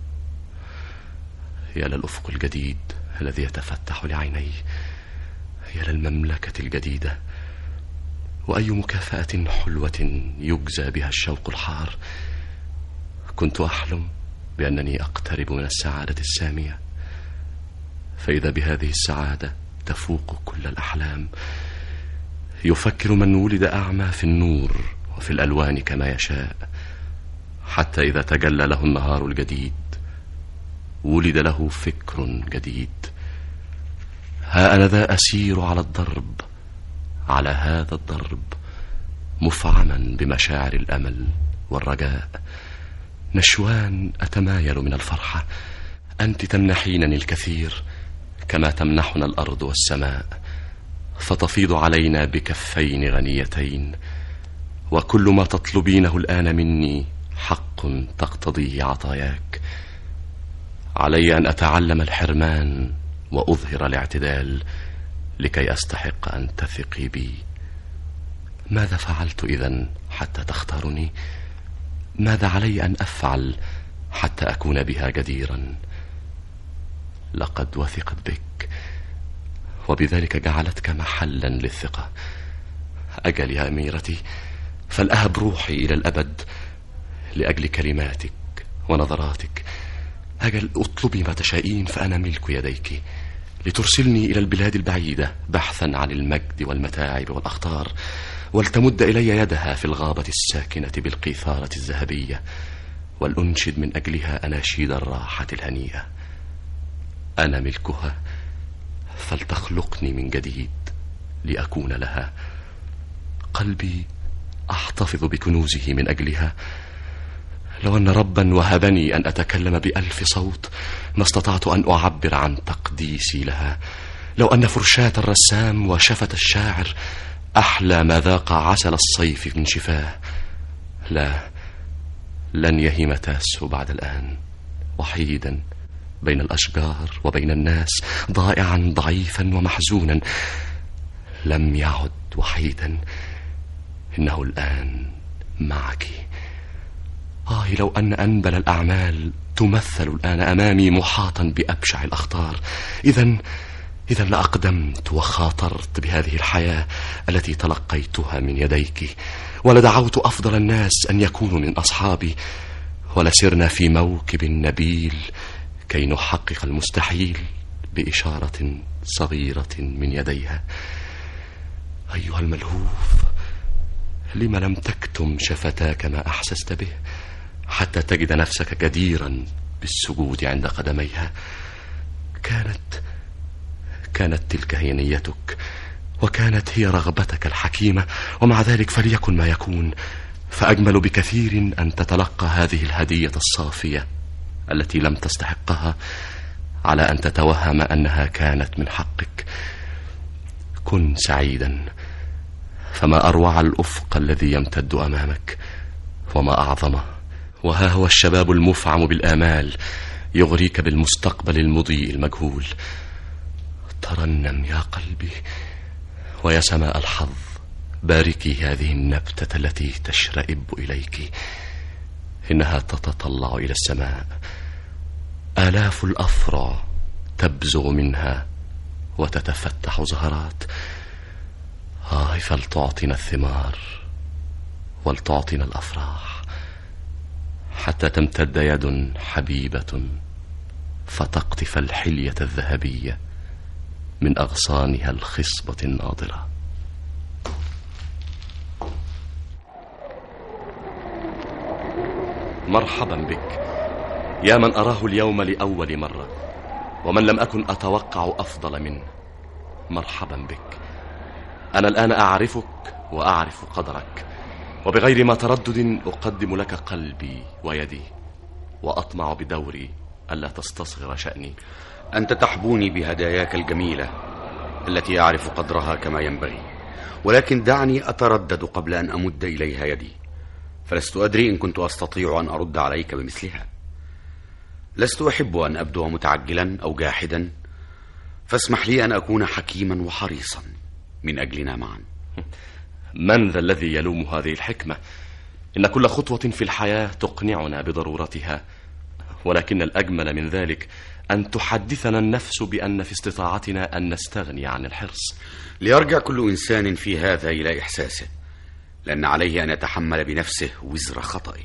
يا للأفق الجديد الذي يتفتح لعيني، يا للمملكة الجديدة، وأي مكافأة حلوة يجزى بها الشوق الحار. كنت أحلم بأنني أقترب من السعادة السامية، فإذا بهذه السعادة تفوق كل الأحلام. يفكر من ولد أعمى في النور وفي الألوان كما يشاء، حتى إذا تجلى له النهار الجديد ولد له فكر جديد. ها أنا ذا أسير على الضرب، على هذا الضرب مفعما بمشاعر الأمل والرجاء، نشوان أتمايل من الفرحة. أنت تمنحينني الكثير كما تمنحنا الأرض والسماء، فتفيض علينا بكفين غنيتين، وكل ما تطلبينه الآن مني حق تقتضيه عطاياك. علي أن أتعلم الحرمان وأظهر الاعتدال لكي أستحق أن تثقي بي. ماذا فعلت إذن حتى تختارني؟ ماذا علي أن أفعل حتى أكون بها جديرا؟ لقد وثقت بك، وبذلك جعلتك محلا للثقة. أجل يا أميرتي، فلأهب روحي إلى الأبد لأجل كلماتك ونظراتك. أجل اطلبي ما تشائين، فأنا ملك يديك، لترسلني إلى البلاد البعيدة بحثا عن المجد والمتاعب والأخطار، ولتمد إلي يدها في الغابة الساكنة بالقيثارة الذهبية، ولأنشد من أجلها أناشيد الراحة الهنيئة. أنا ملكها، فلتخلقني من جديد لأكون لها. قلبي أحتفظ بكنوزه من أجلها. لو أن ربا وهبني أن أتكلم بألف صوت ما استطعت أن أعبر عن تقديسي لها. لو أن فرشاة الرسام وشفة الشاعر أحلى ما ذاق عسل الصيف من شفاه. لا، لن يهيم تاسو بعد الآن، وحيدا بين الأشجار وبين الناس، ضائعا ضعيفا ومحزونا. لم يعد وحيدا، إنه الآن معك. آه لو أن أنبل الأعمال تمثل الآن أمامي محاطا بأبشع الأخطار. إذن إذا لأقدمت وخاطرت بهذه الحياة التي تلقيتها من يديك، ولدعوت أفضل الناس أن يكونوا من أصحابي، ولسرنا في موكب نبيل كي نحقق المستحيل بإشارة صغيرة من يديها. أيها الملهوف، لم لم تكتم شفتاك ما أحسست به حتى تجد نفسك جديرا بالسجود عند قدميها؟ كانت كانت تلك هي نيتك، وكانت هي رغبتك الحكيمة، ومع ذلك فليكن ما يكون، فأجمل بكثير أن تتلقى هذه الهدية الصافية التي لم تستحقها على أن تتوهم أنها كانت من حقك. كن سعيدا، فما أروع الأفق الذي يمتد أمامك، وما أعظمه، وها هو الشباب المفعم بالآمال يغريك بالمستقبل المضيء المجهول. ترنم يا قلبي، ويا سماء الحظ باركي هذه النبتة التي تشرئب إليك، إنها تتطلع إلى السماء، آلاف الأفرع تبزغ منها وتتفتح زهرات. آه، فلتعطينا الثمار ولتعطينا الأفراح، حتى تمتد يد حبيبة فتقطف الحلية الذهبية من أغصانها الخصبة الناضرة. مرحبا بك يا من أراه اليوم لأول مرة، ومن لم أكن أتوقع أفضل منه. مرحبا بك، أنا الآن أعرفك وأعرف قدرك، وبغير ما تردد أقدم لك قلبي ويدي، وأطمع بدوري ألا تستصغر شأني. أنت تحبوني بهداياك الجميلة التي أعرف قدرها كما ينبغي، ولكن دعني أتردد قبل أن أمد إليها يدي، فلست أدري إن كنت أستطيع أن أرد عليك بمثلها. لست أحب أن أبدو متعجلا أو جاحدا، فاسمح لي أن أكون حكيما وحريصا من أجلنا معا. من ذا الذي يلوم هذه الحكمة؟ إن كل خطوة في الحياة تقنعنا بضرورتها، ولكن الأجمل من ذلك أن تحدثنا النفس بأن في استطاعتنا أن نستغني عن الحرص. ليرجع كل إنسان في هذا إلى إحساسه، لأن عليه أن يتحمل بنفسه وزر خطئه.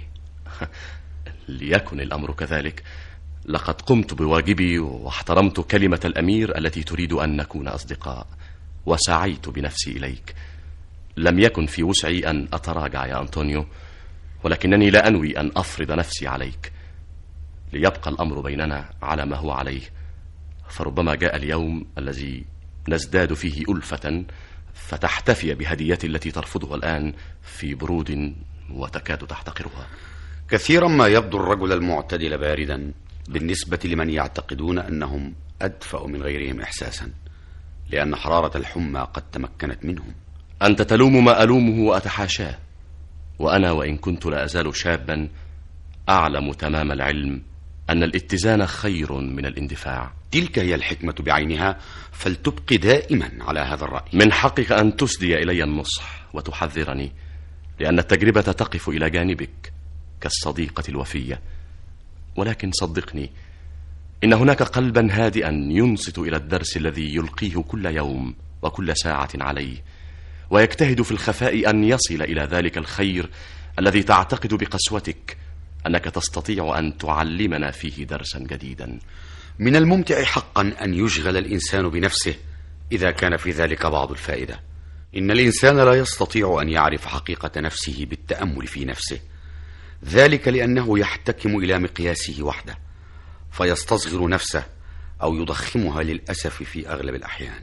ليكن الأمر كذلك. لقد قمت بواجبي واحترمت كلمة الأمير التي تريد أن نكون أصدقاء، وسعيت بنفسي إليك. لم يكن في وسعي أن أتراجع يا أنطونيو، ولكنني لا أنوي أن أفرض نفسي عليك. ليبقى الأمر بيننا على ما هو عليه، فربما جاء اليوم الذي نزداد فيه ألفة، فتحتفي بهديتي التي ترفضها الآن في برود وتكاد تحتقرها. كثيرا ما يبدو الرجل المعتدل باردا بالنسبة لمن يعتقدون أنهم أدفأ من غيرهم إحساسا، لأن حرارة الحمى قد تمكنت منهم. أنت تلوم ما ألومه وأتحاشاه، وأنا وإن كنت لا أزال شابا أعلم تمام العلم أن الاتزان خير من الاندفاع. تلك هي الحكمة بعينها، فلتبقي دائما على هذا الرأي. من حقك أن تسدي إلي النصح وتحذرني، لأن التجربة تقف إلى جانبك كالصديقة الوفية. ولكن صدقني، إن هناك قلبا هادئا ينصت إلى الدرس الذي يلقيه كل يوم وكل ساعة عليه، ويجتهد في الخفاء أن يصل إلى ذلك الخير الذي تعتقد بقسوتك أنك تستطيع أن تعلمنا فيه درسا جديدا. من الممتع حقا أن يشغل الإنسان بنفسه إذا كان في ذلك بعض الفائدة. إن الإنسان لا يستطيع أن يعرف حقيقة نفسه بالتأمل في نفسه، ذلك لأنه يحتكم إلى مقياسه وحده، فيستصغر نفسه أو يضخمها للأسف في أغلب الأحيان.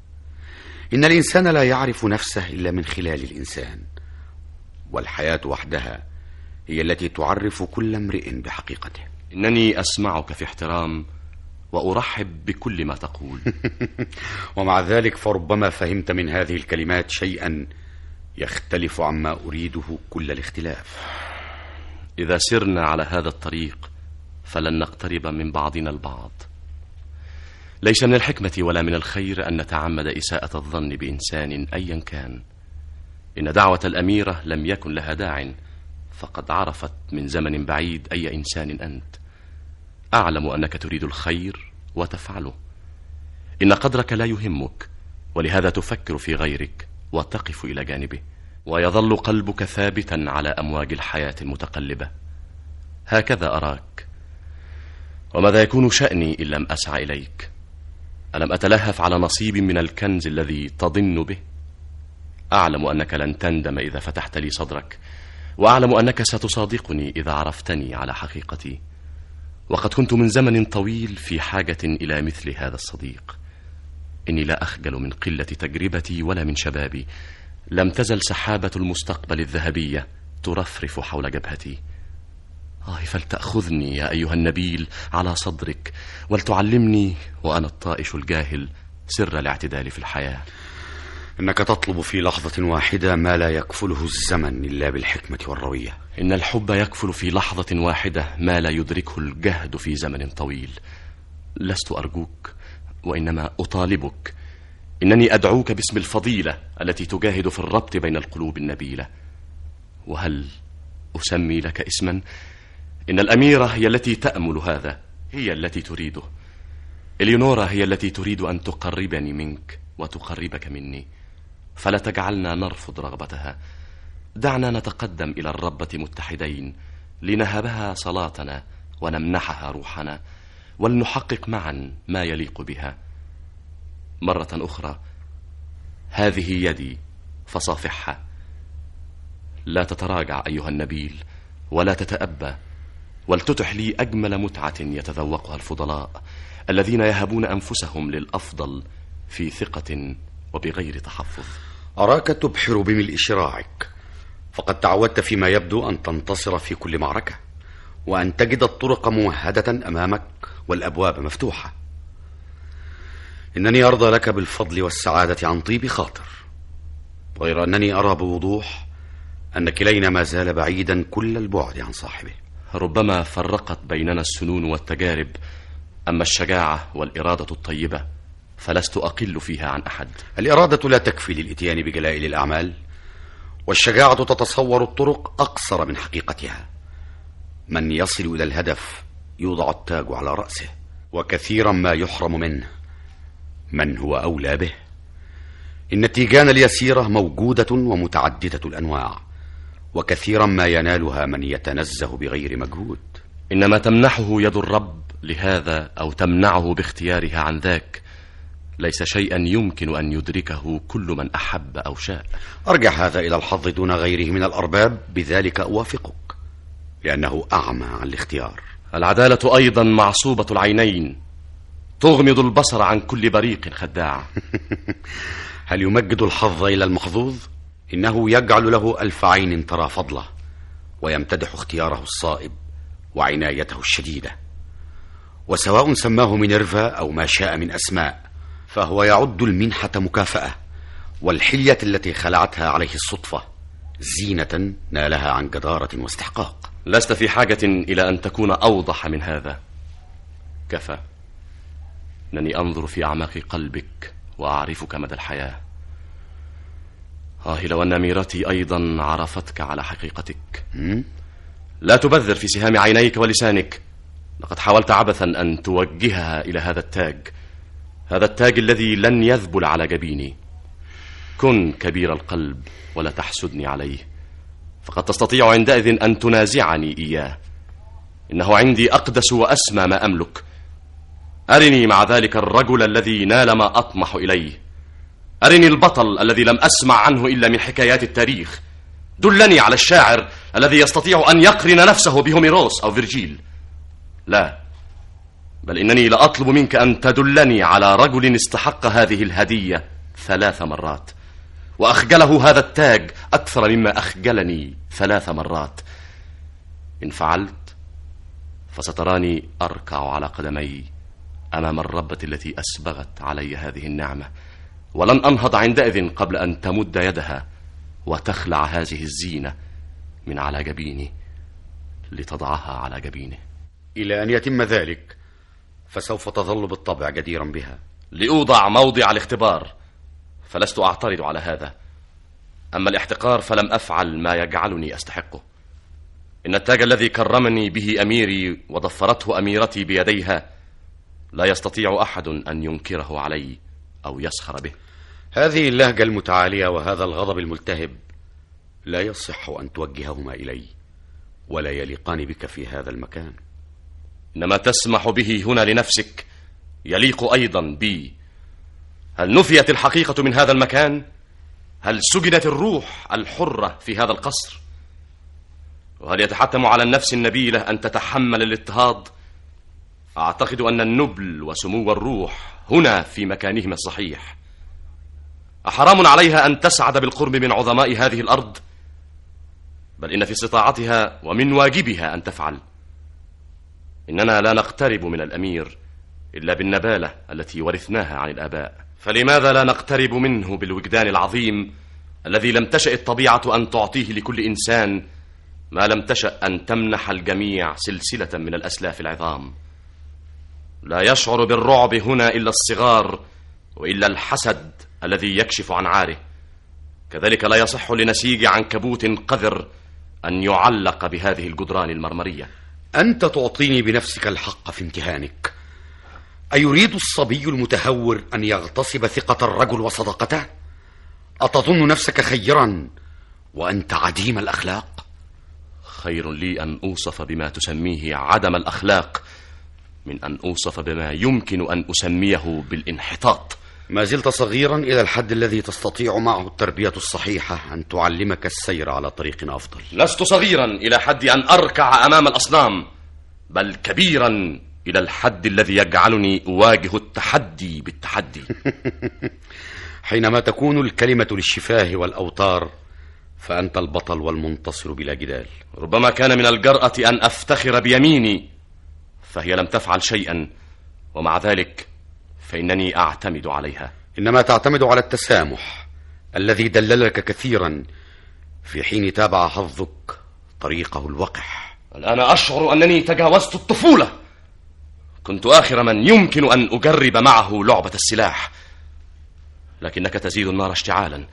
إن الإنسان لا يعرف نفسه إلا من خلال الإنسان، والحياة وحدها هي التي تعرف كل امرئ بحقيقته. إنني أسمعك في احترام وأرحب بكل ما تقول. ومع ذلك فربما فهمت من هذه الكلمات شيئا يختلف عما أريده كل الاختلاف. إذا سرنا على هذا الطريق فلن نقترب من بعضنا البعض. ليس من الحكمة ولا من الخير أن نتعمد إساءة الظن بإنسان أيا كان. إن دعوة الأميرة لم يكن لها داع، فقد عرفت من زمن بعيد أي إنسان أنت. أعلم أنك تريد الخير وتفعله، إن قدرك لا يهمك، ولهذا تفكر في غيرك وتقف إلى جانبه، ويظل قلبك ثابتا على أمواج الحياة المتقلبة. هكذا أراك. وماذا يكون شأني إن لم أسعى إليك؟ ألم أتلهف على نصيب من الكنز الذي تضن به؟ أعلم أنك لن تندم إذا فتحت لي صدرك، وأعلم أنك ستصادقني إذا عرفتني على حقيقتي. وقد كنت من زمن طويل في حاجة إلى مثل هذا الصديق. إني لا أخجل من قلة تجربتي ولا من شبابي. لم تزل سحابة المستقبل الذهبية ترفرف حول جبهتي. آه فلتأخذني يا أيها النبيل على صدرك، ولتعلمني وأنا الطائش الجاهل سر الاعتدال في الحياة. إنك تطلب في لحظة واحدة ما لا يكفله الزمن إلا بالحكمة والروية. إن الحب يكفل في لحظة واحدة ما لا يدركه الجهد في زمن طويل. لست أرجوك، وإنما أطالبك. إنني أدعوك باسم الفضيلة التي تجاهد في الربط بين القلوب النبيلة. وهل أسمي لك اسما؟ إن الأميرة هي التي تأمل هذا، هي التي تريده. إليونورا هي التي تريد أن تقربني منك وتقربك مني، فلا تجعلنا نرفض رغبتها. دعنا نتقدم إلى الربة متحدين، لنهبها صلاتنا ونمنحها روحنا، ولنحقق معا ما يليق بها. مرة أخرى، هذه يدي فصافحها. لا تتراجع أيها النبيل، ولا تتأبى، ولتتح لي أجمل متعة يتذوقها الفضلاء الذين يهبون أنفسهم للأفضل في ثقة وبغير تحفظ. أراك تبحر بملء شراعك، فقد تعودت فيما يبدو أن تنتصر في كل معركة، وأن تجد الطرق ممهدة أمامك والأبواب مفتوحة. إنني أرضى لك بالفضل والسعادة عن طيب خاطر، غير أنني أرى بوضوح أن كلينا ما زال بعيدا كل البعد عن صاحبه. ربما فرقت بيننا السنون والتجارب، أما الشجاعة والإرادة الطيبة فلست أقل فيها عن أحد. الإرادة لا تكفي للإتيان بجلائل الأعمال، والشجاعة تتصور الطرق أقصر من حقيقتها. من يصل إلى الهدف يوضع التاج على رأسه، وكثيرا ما يحرم منه من هو أولى به. إن التيجان اليسيرة موجودة ومتعددة الأنواع، وكثيرا ما ينالها من يتنزه بغير مجهود. إنما تمنحه يد الرب لهذا أو تمنعه باختيارها عن ذاك ليس شيئا يمكن أن يدركه كل من أحب أو شاء. أرجع هذا إلى الحظ دون غيره من الأرباب، بذلك أوافقك، لأنه أعمى عن الاختيار. العدالة أيضا معصوبة العينين، تغمض البصر عن كل بريق خداع. هل يمجد الحظ إلى المحظوظ؟ إنه يجعل له ألف عين ترى فضله، ويمتدح اختياره الصائب وعنايته الشديدة. وسواء سماه مينيرفا أو ما شاء من أسماء، فهو يعد المنحة مكافأة، والحلية التي خلعتها عليه الصدفة زينة نالها عن جدارة واستحقاق. لست في حاجة إلى أن تكون أوضح من هذا. كفى. أنني أنظر في أعماق قلبك وأعرفك مدى الحياة. آه لو أن أميرتي أيضا عرفتك على حقيقتك. لا تبذر في سهام عينيك ولسانك. لقد حاولت عبثا أن توجهها إلى هذا التاج، هذا التاج الذي لن يذبل على جبيني. كن كبير القلب ولا تحسدني عليه، فقد تستطيع عندئذ أن تنازعني إياه. إنه عندي أقدس وأسمى ما أملك. أرني مع ذلك الرجل الذي نال ما أطمح إليه. أرني البطل الذي لم أسمع عنه إلا من حكايات التاريخ. دلني على الشاعر الذي يستطيع أن يقرن نفسه بهوميروس أو فيرجيل. لا، بل إنني لأطلب منك أن تدلني على رجل استحق هذه الهدية ثلاث مرات، وأخجله هذا التاج أكثر مما أخجلني ثلاث مرات. إن فعلت فستراني أركع على قدمي أمام الربة التي أسبغت علي هذه النعمة، ولن أنهض عندئذ قبل أن تمد يدها وتخلع هذه الزينة من على جبيني لتضعها على جبينه. إلى أن يتم ذلك فسوف تظل بالطبع جديرا بها. لأوضع موضع الاختبار فلست أعترض على هذا، أما الاحتقار فلم أفعل ما يجعلني أستحقه. إن التاج الذي كرمني به أميري وضفرته أميرتي بيديها لا يستطيع أحد أن ينكره علي أو يسخر به. هذه اللهجة المتعالية وهذا الغضب الملتهب لا يصح أن توجههما إلي، ولا يليقان بك في هذا المكان. إنما تسمح به هنا لنفسك يليق أيضا بي. هل نفيت الحقيقة من هذا المكان؟ هل سجنت الروح الحرة في هذا القصر؟ وهل يتحتم على النفس النبيلة أن تتحمل الاضطهاد؟ أعتقد أن النبل وسمو الروح هنا في مكانهما الصحيح. أحرام عليها أن تسعد بالقرب من عظماء هذه الأرض؟ بل إن في استطاعتها ومن واجبها أن تفعل. إننا لا نقترب من الأمير إلا بالنبالة التي ورثناها عن الآباء، فلماذا لا نقترب منه بالوجدان العظيم الذي لم تشأ الطبيعة أن تعطيه لكل إنسان ما لم تشأ أن تمنح الجميع سلسلة من الأسلاف العظام؟ لا يشعر بالرعب هنا إلا الصغار وإلا الحسد الذي يكشف عن عاره. كذلك لا يصح لنسيج عنكبوت قذر أن يعلق بهذه الجدران المرمرية. أنت تعطيني بنفسك الحق في امتهانك. أيريد الصبي المتهور أن يغتصب ثقة الرجل وصداقته؟ أتظن نفسك خيرا وأنت عديم الأخلاق؟ خير لي أن أوصف بما تسميه عدم الأخلاق من أن أوصف بما يمكن أن أسميه بالانحطاط. ما زلت صغيرا إلى الحد الذي تستطيع معه التربية الصحيحة أن تعلمك السير على طريق أفضل. لست صغيرا إلى حد أن أركع أمام الأصنام، بل كبيرا إلى الحد الذي يجعلني أواجه التحدي بالتحدي. حينما تكون الكلمة للشفاه والأوتار فأنت البطل والمنتصر بلا جدال. ربما كان من الجرأة أن أفتخر بيميني، فهي لم تفعل شيئا، ومع ذلك فإنني أعتمد عليها. إنما تعتمد على التسامح الذي دللك كثيرا في حين تابع حظك طريقه الوقح. الآن أشعر أنني تجاوزت الطفولة. كنت آخر من يمكن أن أجرب معه لعبة السلاح، لكنك تزيد النار اشتعالا.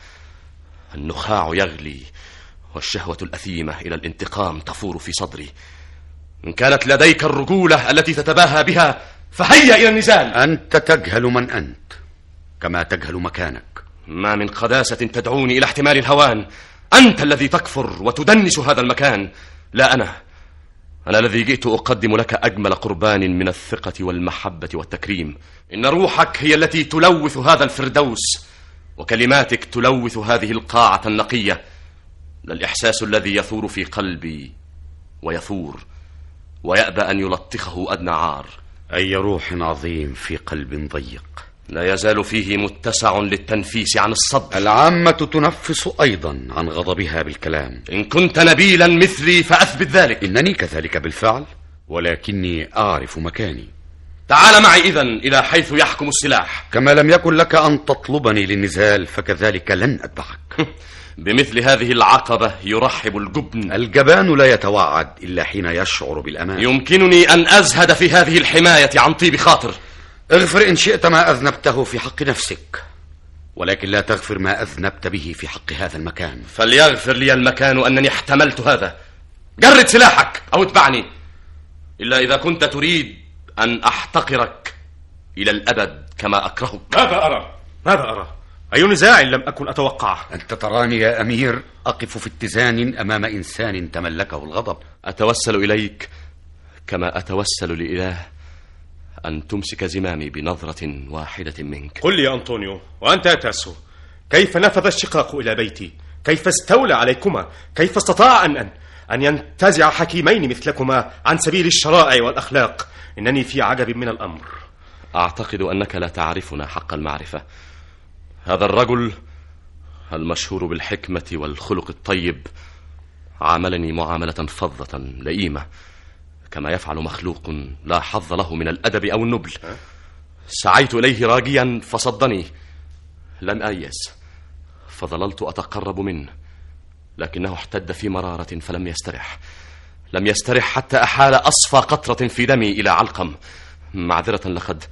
النخاع يغلي والشهوة الأثيمة إلى الانتقام تفور في صدري. إن كانت لديك الرجولة التي تتباهى بها فهيا إلى النزال. أنت تجهل من أنت كما تجهل مكانك. ما من قداسة تدعوني إلى احتمال الهوان. أنت الذي تكفر وتدنس هذا المكان، لا أنا. أنا الذي جئت أقدم لك أجمل قربان من الثقة والمحبة والتكريم. إن روحك هي التي تلوث هذا الفردوس، وكلماتك تلوث هذه القاعة النقية. لا الإحساس الذي يثور في قلبي ويثور ويأبى أن يلطخه أدنى عار. أي روح عظيم في قلب ضيق لا يزال فيه متسع للتنفيس عن الصدر. العامة تنفس أيضا عن غضبها بالكلام. إن كنت نبيلا مثلي فأثبت ذلك. إنني كذلك بالفعل، ولكني أعرف مكاني. تعال معي إذن إلى حيث يحكم السلاح. كما لم يكن لك أن تطلبني للنزال فكذلك لن أتبعك. بمثل هذه العقبة يرحب الجبن. الجبان لا يتوعد إلا حين يشعر بالأمان. يمكنني أن أزهد في هذه الحماية عن طيب خاطر. اغفر إن شئت ما أذنبته في حق نفسك، ولكن لا تغفر ما أذنبت به في حق هذا المكان. فليغفر لي المكان أنني احتملت هذا. جرد سلاحك أو اتبعني، إلا إذا كنت تريد أن أحتقرك إلى الأبد كما أكرهك. ماذا أرى؟ ماذا أرى؟ أي نزاع لم أكن أتوقعه؟ أنت تراني يا أمير أقف في اتزان أمام إنسان تملكه الغضب. أتوسل إليك كما أتوسل لإله أن تمسك زمامي بنظرة واحدة منك. قل لي يا أنطونيو وأنت يا تاسو، كيف نفذ الشقاق إلى بيتي؟ كيف استولى عليكما؟ كيف استطاع أن أن أن ينتزع حكيمين مثلكما عن سبيل الشرائع والأخلاق؟ إنني في عجب من الأمر. أعتقد أنك لا تعرفنا حق المعرفة. هذا الرجل المشهور بالحكمة والخلق الطيب عاملني معاملة فظة لئيمة، كما يفعل مخلوق لا حظ له من الأدب أو النبل. سعيت إليه راجيا فصدني. لم أيس فظللت أتقرب منه، لكنه احتد في مرارة فلم يسترح. لم يسترح حتى أحال أصفى قطرة في دمي إلى علقم. معذرة، لقد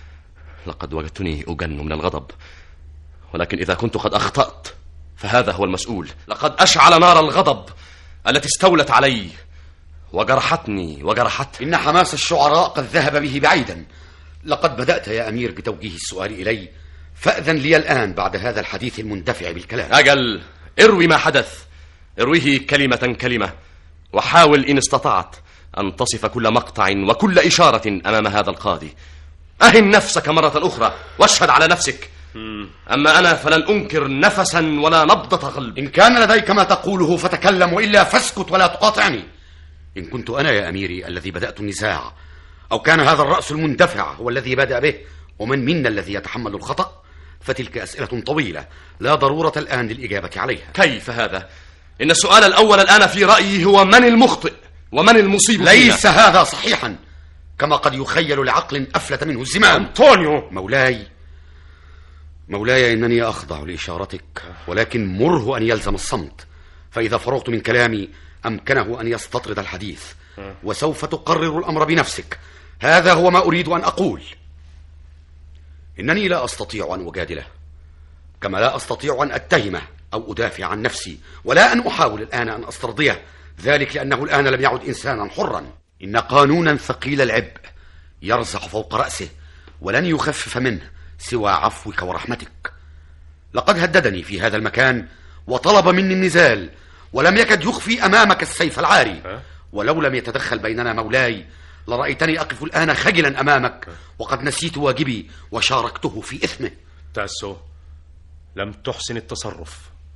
لقد وجدتني أجن من الغضب، ولكن إذا كنت قد أخطأت فهذا هو المسؤول. لقد أشعل نار الغضب التي استولت علي وجرحتني وجرحت. إن حماس الشعراء قد ذهب به بعيدا. لقد بدأت يا أمير بتوجيه السؤال إلي، فأذن لي الآن بعد هذا الحديث المندفع بالكلام. أجل، اروي ما حدث، ارويه كلمة كلمة، وحاول إن استطعت أن تصف كل مقطع وكل إشارة أمام هذا القاضي. أهن نفسك مرة أخرى واشهد على نفسك. أما أنا فلن أنكر نفسا ولا نبضة قلب. إن كان لديك ما تقوله فتكلم، وإلا فاسكت ولا تقاطعني. إن كنت أنا يا أميري الذي بدأت النزاع، أو كان هذا الرأس المندفع هو الذي بدأ به، ومن منا الذي يتحمل الخطأ، فتلك أسئلة طويلة لا ضرورة الآن للإجابة عليها. كيف هذا؟ إن السؤال الأول الآن في رأيي هو من المخطئ ومن المصيب. ليس هذا صحيحا كما قد يخيل لعقل أفلت منه الزمام. أنطونيو مولاي مولاي إنني أخضع لإشارتك، ولكن مره أن يلزم الصمت، فإذا فرغت من كلامي أمكنه أن يستطرد الحديث، وسوف تقرر الأمر بنفسك. هذا هو ما أريد أن أقول. إنني لا أستطيع أن أجادله، كما لا أستطيع أن أتهمه أو أدافع عن نفسي، ولا أن أحاول الآن أن أسترضيه، ذلك لأنه الآن لم يعد إنسانا حرا. إن قانونا ثقيل العبء يرزح فوق رأسه، ولن يخفف منه سوى عفوك ورحمتك. لقد هددني في هذا المكان وطلب مني النزال، ولم يكد يخفي أمامك السيف العاري. ولو لم يتدخل بيننا مولاي لرأيتني أقف الآن خجلا أمامك، وقد نسيت واجبي وشاركته في إثمه. تاسو، لم تحسن التصرف.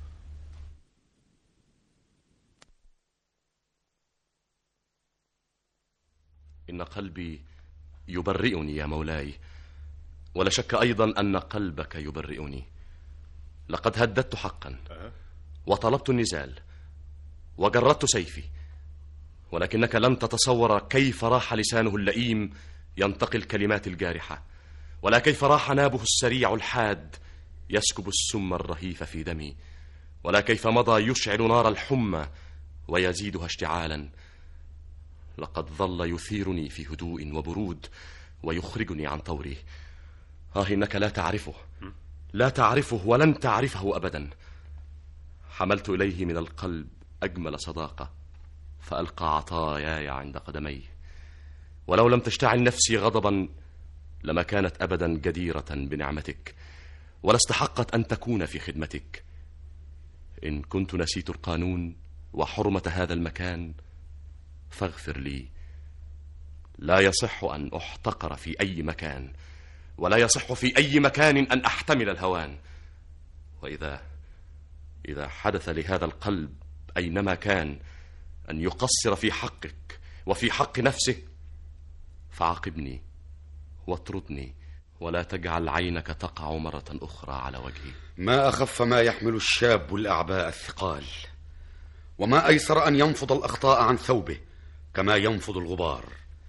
إن قلبي يبرئني يا مولاي، ولا شك أيضا أن قلبك يبرئني. لقد هددت حقا وطلبت النزال وجردت سيفي، ولكنك لن تتصور كيف راح لسانه اللئيم ينتقي الكلمات الجارحة، ولا كيف راح نابه السريع الحاد يسكب السم الرهيف في دمي، ولا كيف مضى يشعل نار الحمى ويزيدها اشتعالا. لقد ظل يثيرني في هدوء وبرود ويخرجني عن طوري. آه إنك لا تعرفه، لا تعرفه ولن تعرفه أبدا. حملت إليه من القلب أجمل صداقة، فألقى عطاياي عند قدميه. ولو لم تشتعل نفسي غضبا لما كانت أبدا جديرة بنعمتك، ولا استحقت أن تكون في خدمتك. إن كنت نسيت القانون وحرمة هذا المكان فاغفر لي. لا يصح أن أحتقر في أي مكان، ولا يصح في أي مكان أن أحتمل الهوان. وإذا إذا حدث لهذا القلب أينما كان أن يقصر في حقك وفي حق نفسه، فعاقبني واطردني، ولا تجعل عينك تقع مرة أخرى على وجهي. ما أخف ما يحمل الشاب الأعباء الثقال، وما أيسر أن ينفض الأخطاء عن ثوبه كما ينفض الغبار.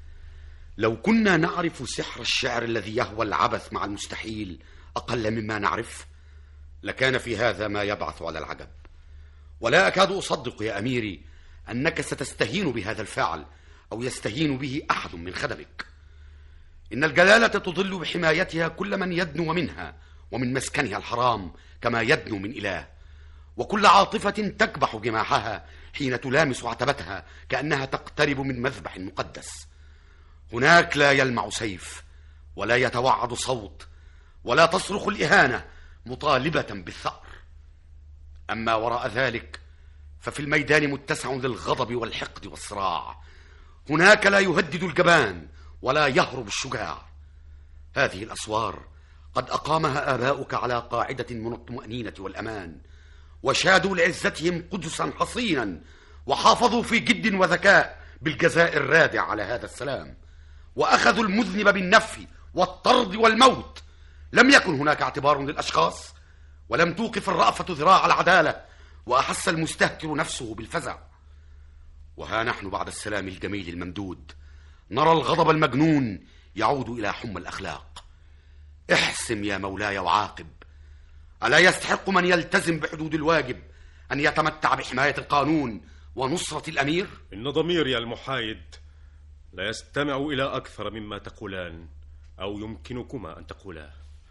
لو كنا نعرف سحر الشعر الذي يهوى العبث مع المستحيل أقل مما نعرف، لكان في هذا ما يبعث على العجب. ولا أكاد أصدق يا أميري أنك ستستهين بهذا الفعل، أو يستهين به أحد من خدمك. إن الجلالة تضل بحمايتها كل من يدنو منها ومن مسكنها الحرام كما يدنو من إله، وكل عاطفة تكبح جماحها حين تلامس عتبتها كأنها تقترب من مذبح مقدس. هناك لا يلمع سيف، ولا يتوعد صوت، ولا تصرخ الإهانة مطالبة بالثأر. أما وراء ذلك ففي الميدان متسع للغضب والحقد والصراع. هناك لا يهدد الجبان ولا يهرب الشجاع. هذه الأسوار قد أقامها آباؤك على قاعدة من الطمأنينة والأمان، وشادوا لعزتهم قدسا حصينا، وحافظوا في جد وذكاء بالجزاء الرادع على هذا السلام، وأخذوا المذنب بالنفي والطرد والموت. لم يكن هناك اعتبار للأشخاص، ولم توقف الرأفة ذراع العدالة، وأحس المستهتر نفسه بالفزع. وها نحن بعد السلام الجميل الممدود نرى الغضب المجنون يعود إلى حمى الأخلاق. احسم يا مولاي وعاقب. ألا يستحق من يلتزم بحدود الواجب أن يتمتع بحماية القانون ونصرة الأمير؟ إن ضميري المحايد لا يستمع إلى أكثر مما تقولان أو يمكنكما أن تقولا.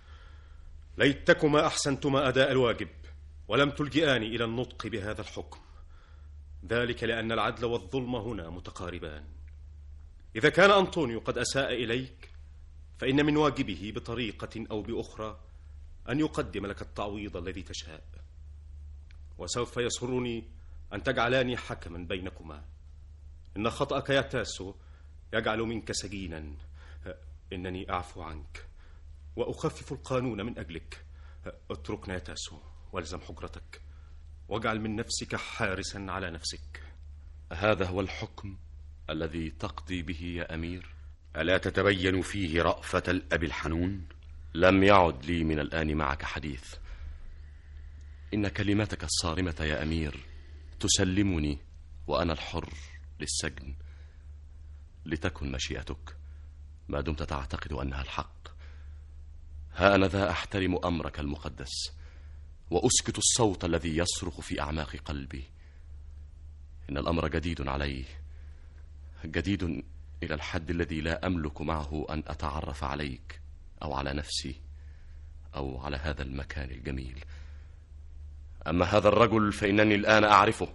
ليتكما أحسنتما أداء الواجب ولم تلجئاني إلى النطق بهذا الحكم، ذلك لأن العدل والظلم هنا متقاربان. إذا كان أنطونيو قد أساء إليك فإن من واجبه بطريقة أو بأخرى أن يقدم لك التعويض الذي تشاء، وسوف يسرني أن تجعلاني حكما بينكما. إن خطأك يا تاسو يجعل منك سجينا، إنني أعفو عنك وأخفف القانون من أجلك. اتركنا يا تاسو والزم حجرتك، واجعل من نفسك حارسا على نفسك. هذا هو الحكم الذي تقضي به يا أمير؟ ألا تتبين فيه رأفة الأب الحنون؟ لم يعد لي من الآن معك حديث. إن كلمتك الصارمة يا أمير تسلمني وأنا الحر للسجن. لتكن مشيئتك ما دمت تعتقد أنها الحق. ها أنا ذا أحترم أمرك المقدس وأسكت الصوت الذي يصرخ في أعماق قلبي. إن الأمر جديد علي، جديد إلى الحد الذي لا أملك معه أن أتعرف عليك أو على نفسي أو على هذا المكان الجميل. أما هذا الرجل فإنني الآن أعرفه.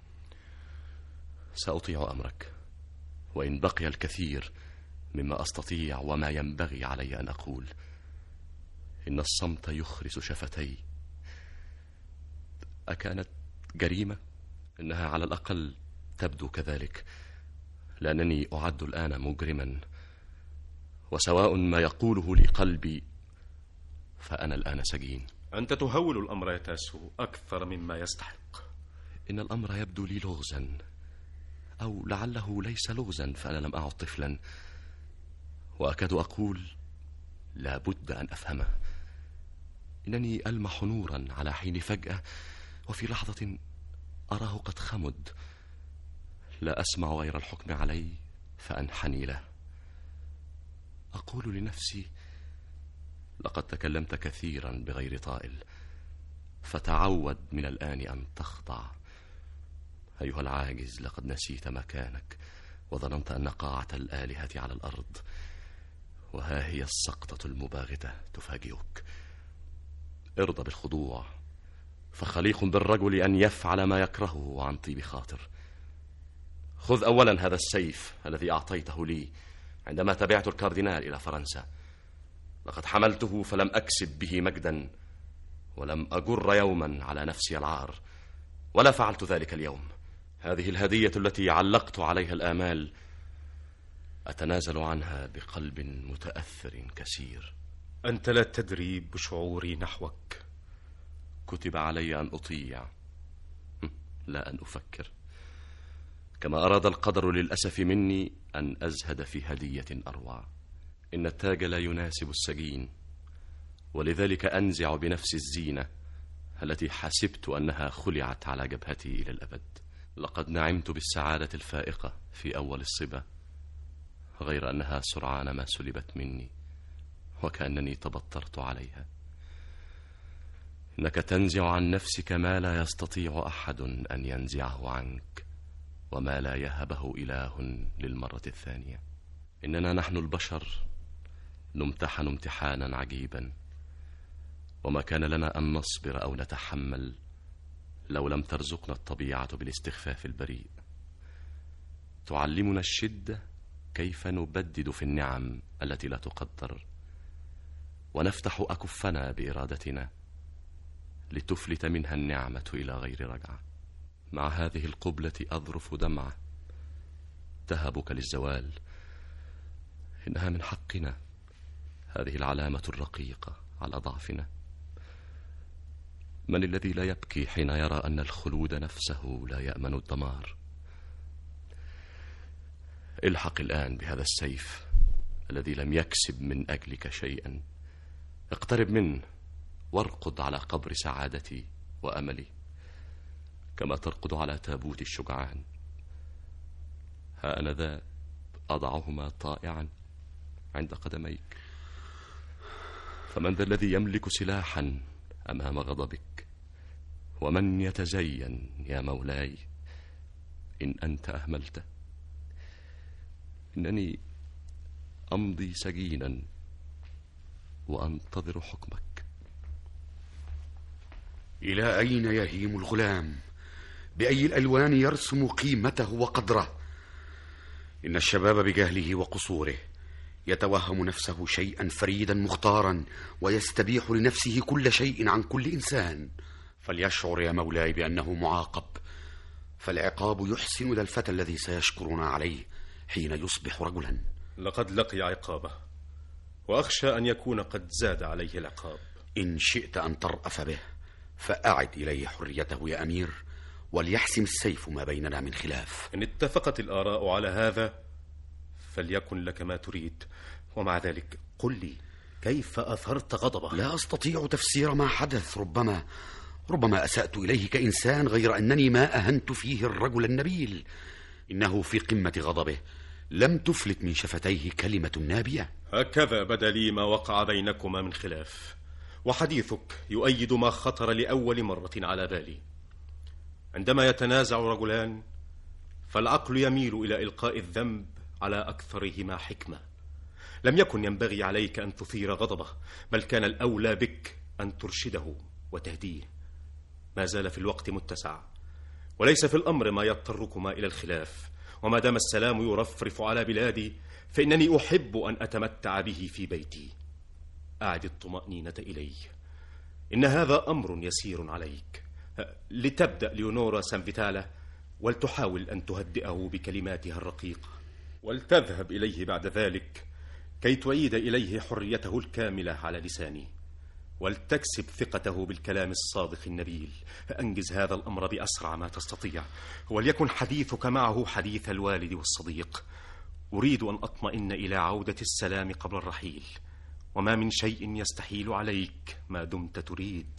سأطيع أمرك، وإن بقي الكثير مما أستطيع وما ينبغي علي أن أقول. إن الصمت يخرس شفتي. أكانت جريمة؟ إنها على الأقل تبدو كذلك، لأنني أعد الآن مجرما، وسواء ما يقوله لي قلبي فأنا الآن سجين. أنت تهول الأمر يا تاسو أكثر مما يستحق. إن الأمر يبدو لي لغزا، أو لعله ليس لغزا فأنا لم أعد طفلا، وأكاد أقول لا بد أن أفهمه. إنني ألمح نورا على حين فجأة، وفي لحظة أراه قد خمد. لا أسمع غير الحكم علي فأنحني له. أقول لنفسي لقد تكلمت كثيرا بغير طائل، فتعود من الآن أن تخضع. أيها العاجز، لقد نسيت مكانك وظننت أن قاعة الآلهة على الأرض، وها هي السقطة المباغتة تفاجئك. ارضى بالخضوع، فخليق بالرجل أن يفعل ما يكرهه عن طيب خاطر. خذ أولا هذا السيف الذي أعطيته لي عندما تبعت الكاردينال إلى فرنسا. لقد حملته فلم أكسب به مجدا، ولم أجر يوما على نفسي العار، ولا فعلت ذلك اليوم. هذه الهدية التي علقت عليها الآمال أتنازل عنها بقلب متأثر كثير. أنت لا تدري بشعوري نحوك. كتب علي أن أطيع لا أن أفكر، كما أراد القدر للأسف مني أن أزهد في هدية أروع. إن التاج لا يناسب السجين، ولذلك أنزع بنفس الزينة التي حسبت أنها خلعت على جبهتي إلى الأبد. لقد نعمت بالسعادة الفائقة في أول الصبا، غير أنها سرعان ما سلبت مني وكأنني تبطرت عليها. إنك تنزع عن نفسك ما لا يستطيع أحد أن ينزعه عنك، وما لا يهبه إله للمرة الثانية. إننا نحن البشر نمتحن امتحانا عجيبا، وما كان لنا أن نصبر أو نتحمل لو لم ترزقنا الطبيعة بالاستخفاف البريء. تعلمنا الشدة كيف نبدد في النعم التي لا تقدر، ونفتح أكفنا بإرادتنا لتفلت منها النعمة إلى غير رجعة. مع هذه القبلة أذرف دمعة تهبك للزوال. إنها من حقنا، هذه العلامة الرقيقة على ضعفنا. من الذي لا يبكي حين يرى أن الخلود نفسه لا يأمن الدمار؟ الحق الآن بهذا السيف الذي لم يكسب من أجلك شيئا. اقترب منه وارقد على قبر سعادتي وأملي كما ترقد على تابوت الشجعان. ها أنا ذا أضعهما طائعا عند قدميك. فمن ذا الذي يملك سلاحا أمام غضبك؟ ومن يتزين يا مولاي إن أنت أهملته؟ إنني أمضي سجينا وأنتظر حكمك. إلى أين يهيم الغلام؟ بأي الألوان يرسم قيمته وقدره؟ إن الشباب بجهله وقصوره يتوهم نفسه شيئا فريدا مختارا، ويستبيح لنفسه كل شيء عن كل إنسان. فليشعر يا مولاي بأنه معاقب، فالعقاب يحسن ذا الفتى الذي سيشكرنا عليه حين يصبح رجلا. لقد لقي عقابه، وأخشى أن يكون قد زاد عليه العقاب. إن شئت أن ترأف به فأعد إليه حريته يا أمير، وليحسم السيف ما بيننا من خلاف. إن اتفقت الآراء على هذا فليكن لك ما تريد، ومع ذلك قل لي كيف أثرت غضبه؟ لا أستطيع تفسير ما حدث. ربما ربما أسأت إليه كإنسان، غير أنني ما أهنت فيه الرجل النبيل. إنه في قمة غضبه لم تفلت من شفتيه كلمة نابية. هكذا بدا لي ما وقع بينكما من خلاف، وحديثك يؤيد ما خطر لأول مرة على بالي. عندما يتنازع رجلان فالعقل يميل إلى إلقاء الذنب على أكثرهما حكمة. لم يكن ينبغي عليك أن تثير غضبه، بل كان الأولى بك أن ترشده وتهديه. ما زال في الوقت متسع، وليس في الأمر ما يضطركما إلى الخلاف، وما دام السلام يرفرف على بلادي فإنني أحب أن أتمتع به في بيتي. أعد الطمأنينة إلي، إن هذا أمر يسير عليك. لتبدأ ليونورا سانفيتالا ولتحاول أن تهدئه بكلماتها الرقيقة، ولتذهب إليه بعد ذلك كي تعيد إليه حريته الكاملة على لساني، ولتكسب ثقته بالكلام الصادق النبيل. أنجز هذا الأمر بأسرع ما تستطيع، وليكن حديثك معه حديث الوالد والصديق. أريد أن أطمئن إلى عودة السلام قبل الرحيل، وما من شيء يستحيل عليك ما دمت تريد.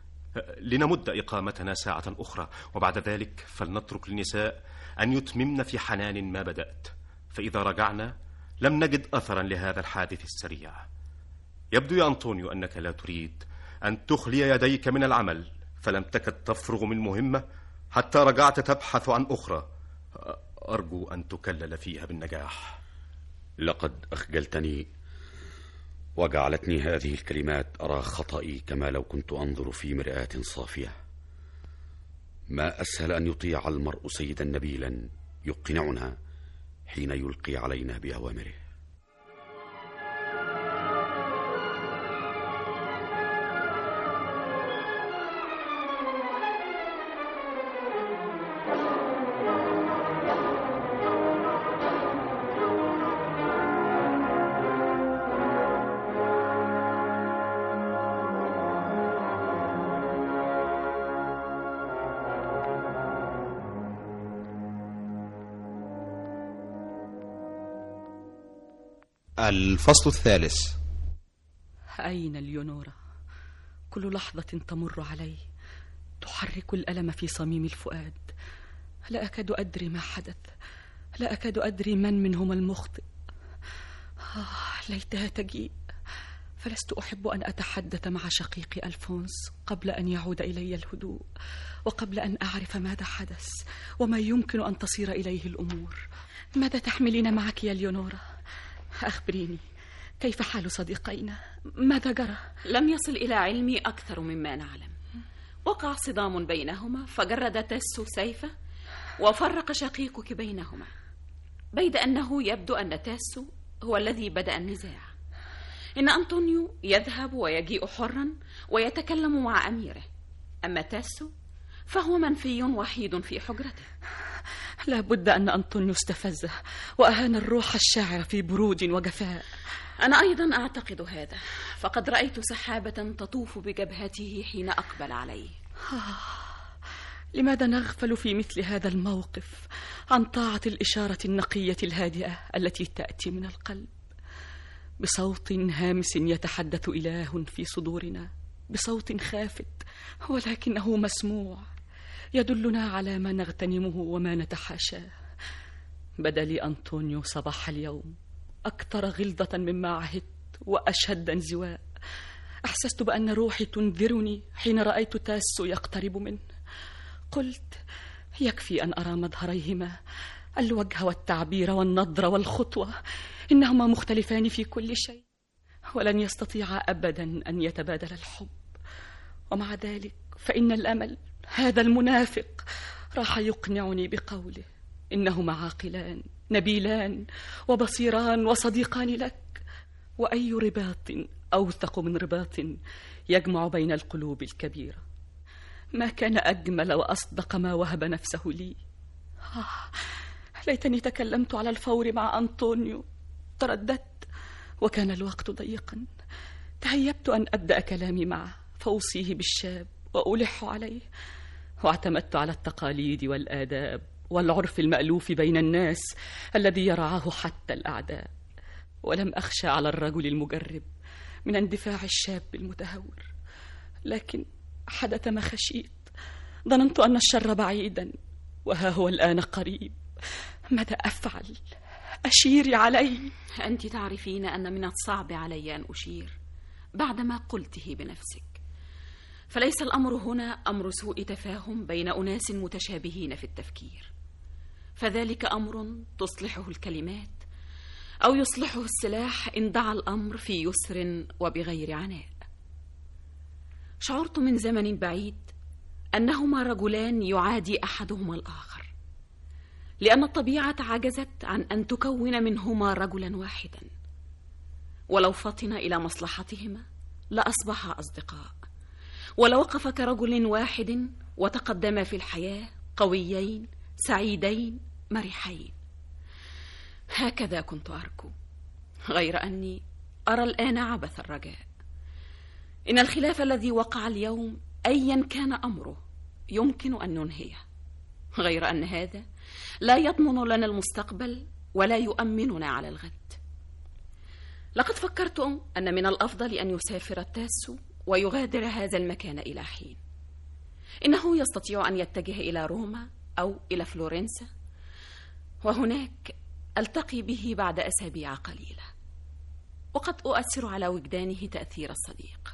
لنمد إقامتنا ساعة أخرى، وبعد ذلك فلنترك للنساء أن يتممن في حنان ما بدأت، فإذا رجعنا لم نجد أثرا لهذا الحادث السريع. يبدو يا أنطونيو أنك لا تريد أن تخلي يديك من العمل، فلم تكد تفرغ من مهمة حتى رجعت تبحث عن أخرى. أرجو أن تكلل فيها بالنجاح. لقد أخجلتني، وجعلتني هذه الكلمات أرى خطئي كما لو كنت أنظر في مرآة صافية. ما أسهل أن يطيع المرء سيدا نبيلا يقنعنا حين يلقي علينا بأوامره. الفصل الثالث. أين ليونورا؟ كل لحظة تمر علي تحرك الألم في صميم الفؤاد. لا أكاد أدري ما حدث، لا أكاد أدري من منهما المخطئ. آه ليتها تجيء، فلست أحب أن أتحدث مع شقيقي ألفونس قبل أن يعود إلي الهدوء، وقبل أن أعرف ماذا حدث وما يمكن أن تصير إليه الأمور. ماذا تحملين معك يا ليونورا؟ أخبريني، كيف حال صديقينا؟ ماذا جرى؟ لم يصل إلى علمي أكثر مما نعلم. وقع صدام بينهما، فجرد تاسو سيفه وفرق شقيقك بينهما، بيد أنه يبدو أن تاسو هو الذي بدأ النزاع. إن أنطونيو يذهب ويجيء حرا ويتكلم مع أميره، أما تاسو فهو منفي وحيد في حجرته. لا بد أن أنطونيو استفزه وأهان الروح الشاعرة في برود وجفاء. أنا أيضا أعتقد هذا، فقد رأيت سحابة تطوف بجبهته حين أقبل عليه. لماذا نغفل في مثل هذا الموقف عن طاعة الإشارة النقية الهادئة التي تأتي من القلب؟ بصوت هامس يتحدث إله في صدورنا، بصوت خافت ولكنه مسموع، يدلنا على ما نغتنمه وما نتحاشاه. بدا لي أنطونيو صباح اليوم أكثر غلظة مما عهدت وأشد انزواء. أحسست بأن روحي تنذرني حين رأيت تاسو يقترب منه. قلت يكفي أن أرى مظهريهما، الوجه والتعبير والنظرة والخطوة، إنهما مختلفان في كل شيء، ولن يستطيعا أبدا أن يتبادل الحب. ومع ذلك فإن الأمل هذا المنافق راح يقنعني بقوله إنهما عاقلان نبيلان وبصيران وصديقان لك، وأي رباط أوثق من رباط يجمع بين القلوب الكبيرة. ما كان أجمل وأصدق ما وهب نفسه لي. آه، ليتني تكلمت على الفور مع أنطونيو. ترددت وكان الوقت ضيقا. تهيبت أن أبدأ كلامي معه فأوصيه بالشاب وألح عليه، واعتمدت على التقاليد والآداب والعرف المألوف بين الناس الذي يرعاه حتى الأعداء، ولم أخشى على الرجل المجرب من اندفاع الشاب المتهور. لكن حدث ما خشيت. ظننت أن الشر بعيدا وها هو الآن قريب. ماذا أفعل؟ أشيري علي. أنت تعرفين أن من الصعب علي أن أشير بعدما قلته بنفسك، فليس الأمر هنا أمر سوء تفاهم بين أناس متشابهين في التفكير، فذلك أمر تصلحه الكلمات أو يصلحه السلاح إن دعا الأمر في يسر وبغير عناء. شعرت من زمن بعيد أنهما رجلان يعادي أحدهما الآخر، لأن الطبيعة عجزت عن أن تكون منهما رجلا واحدا، ولو فطن إلى مصلحتهما لأصبحا أصدقاء، ولوقف كرجل واحد وتقدما في الحياة قويين سعيدين مرحين. هكذا كنت أرجو، غير أني أرى الآن عبث الرجاء. إن الخلاف الذي وقع اليوم أيا كان أمره يمكن أن ننهيه، غير أن هذا لا يضمن لنا المستقبل ولا يؤمننا على الغد. لقد فكرت أن من الأفضل أن يسافر التاسو ويغادر هذا المكان إلى حين. إنه يستطيع أن يتجه إلى روما أو إلى فلورنسا، وهناك ألتقي به بعد أسابيع قليلة، وقد أؤثر على وجدانه تأثير الصديق.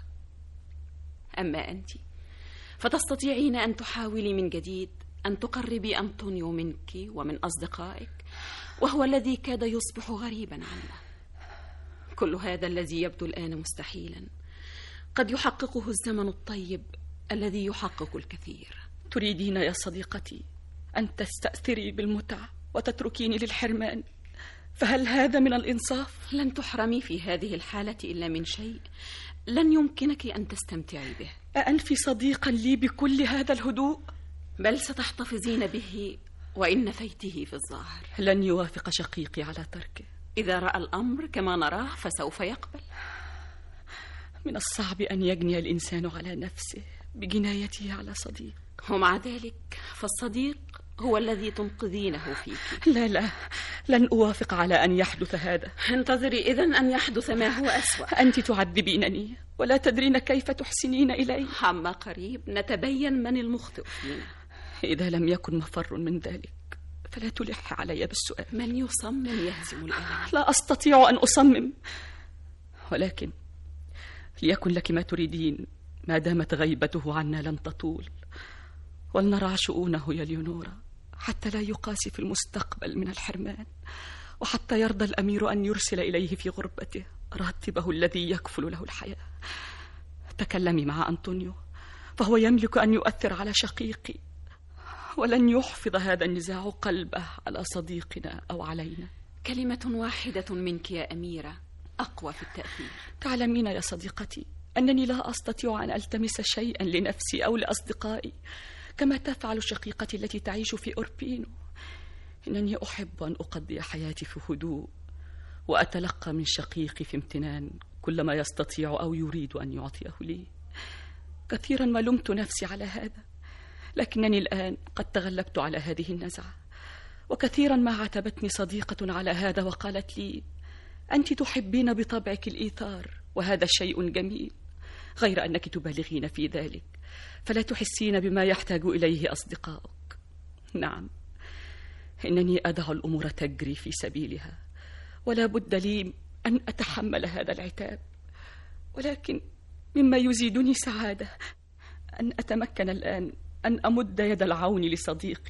أما أنت فتستطيعين أن تحاولي من جديد أن تقربي أنطونيو منك ومن أصدقائك، وهو الذي كاد يصبح غريبا عنا. كل هذا الذي يبدو الآن مستحيلا قد يحققه الزمن الطيب الذي يحقق الكثير. تريدين يا صديقتي أن تستأثري بالمتعة وتتركيني للحرمان؟ فهل هذا من الإنصاف؟ لن تحرمي في هذه الحالة إلا من شيء لن يمكنك أن تستمتعي به. أأنفي صديقا لي بكل هذا الهدوء؟ بل ستحتفظين به وإن نفيته في الظاهر. لن يوافق شقيقي على تركه. إذا رأى الأمر كما نراه فسوف يقبل. من الصعب أن يجني الإنسان على نفسه بجنايته على صديق، ومع ذلك فالصديق هو الذي تنقذينه فيك. لا لا، لن أوافق على أن يحدث هذا. انتظري إذن أن يحدث ما هو أسوأ. أنت تعذبينني ولا تدرين كيف تحسنين إلي. عما قريب نتبين من المخطئ فينا. إذا لم يكن مفر من ذلك فلا تلح علي بالسؤال. من يصمم يهزم الألم. لا أستطيع أن أصمم، ولكن ليكن لك ما تريدين ما دامت غيبته عنا لن تطول، ولنرى شؤونه يا ليونورا حتى لا يقاسي في المستقبل من الحرمان، وحتى يرضى الأمير أن يرسل إليه في غربته راتبه الذي يكفل له الحياة. تكلمي مع أنطونيو فهو يملك أن يؤثر على شقيقي، ولن يحفظ هذا النزاع قلبه على صديقنا أو علينا. كلمة واحدة منك يا أميرة أقوى في التأثير. تعلمين يا صديقتي أنني لا أستطيع أن ألتمس شيئا لنفسي أو لأصدقائي كما تفعل شقيقتي التي تعيش في أوربينو. إنني أحب أن أقضي حياتي في هدوء، وأتلقى من شقيقي في امتنان كل ما يستطيع أو يريد أن يعطيه لي. كثيرا ما لمت نفسي على هذا، لكنني الآن قد تغلبت على هذه النزعة. وكثيرا ما عاتبتني صديقة على هذا وقالت لي: أنت تحبين بطبعك الإيثار وهذا شيء جميل، غير أنك تبالغين في ذلك فلا تحسين بما يحتاج إليه أصدقائك. نعم، إنني أدع الأمور تجري في سبيلها، ولا بد لي أن أتحمل هذا العتاب، ولكن مما يزيدني سعادة أن أتمكن الآن أن أمد يد العون لصديقي.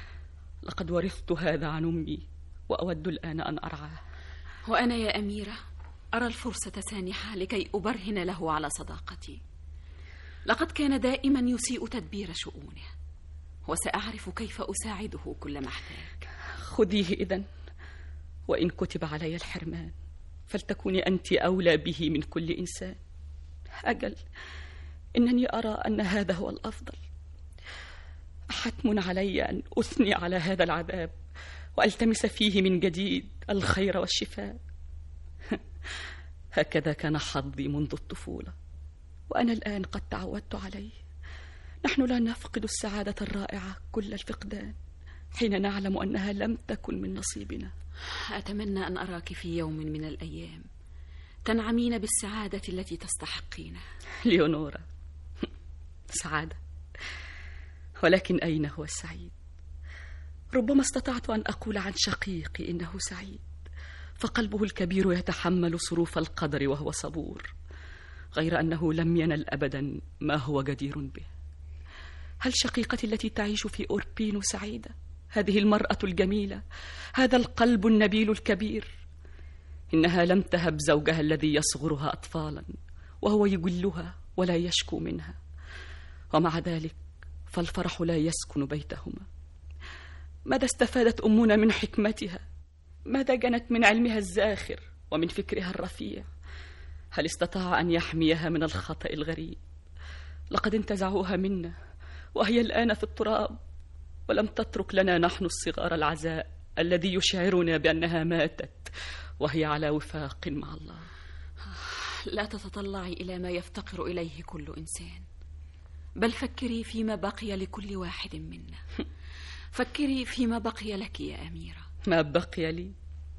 لقد ورثت هذا عن أمي وأود الآن أن أرعاه. وأنا يا أميرة أرى الفرصة سانحة لكي أبرهن له على صداقتي. لقد كان دائما يسيء تدبير شؤونه، وسأعرف كيف أساعده كل ما احتاج. خذيه إذن، وإن كتب علي الحرمان فلتكوني أنت أولى به من كل إنسان. أجل، إنني أرى أن هذا هو الأفضل. حتم علي أن أثني على هذا العذاب وألتمس فيه من جديد الخير والشفاء. هكذا كان حظي منذ الطفولة، وأنا الآن قد تعودت عليه. نحن لا نفقد السعادة الرائعة كل الفقدان حين نعلم أنها لم تكن من نصيبنا. أتمنى أن أراك في يوم من الأيام تنعمين بالسعادة التي تستحقينها. ليونورا، سعادة، ولكن أين هو السعيد؟ ربما استطعت أن أقول عن شقيقي إنه سعيد، فقلبه الكبير يتحمل صروف القدر وهو صبور، غير أنه لم ينل أبدا ما هو جدير به. هل شقيقتي التي تعيش في أوربينو سعيدة؟ هذه المرأة الجميلة، هذا القلب النبيل الكبير، إنها لم تهب زوجها الذي يصغرها أطفالا وهو يجلها ولا يشكو منها، ومع ذلك فالفرح لا يسكن بيتهما. ماذا استفادت أمنا من حكمتها؟ ماذا جنت من علمها الزاخر ومن فكرها الرفيع؟ هل استطاع أن يحميها من الخطأ الغريب؟ لقد انتزعوها منا وهي الآن في التراب، ولم تترك لنا نحن الصغار العزاء الذي يشعرنا بأنها ماتت وهي على وفاق مع الله. لا تتطلعي إلى ما يفتقر إليه كل إنسان، بل فكري فيما بقي لكل واحد منا. فكري فيما بقي لك يا أميرة. ما بقي لي؟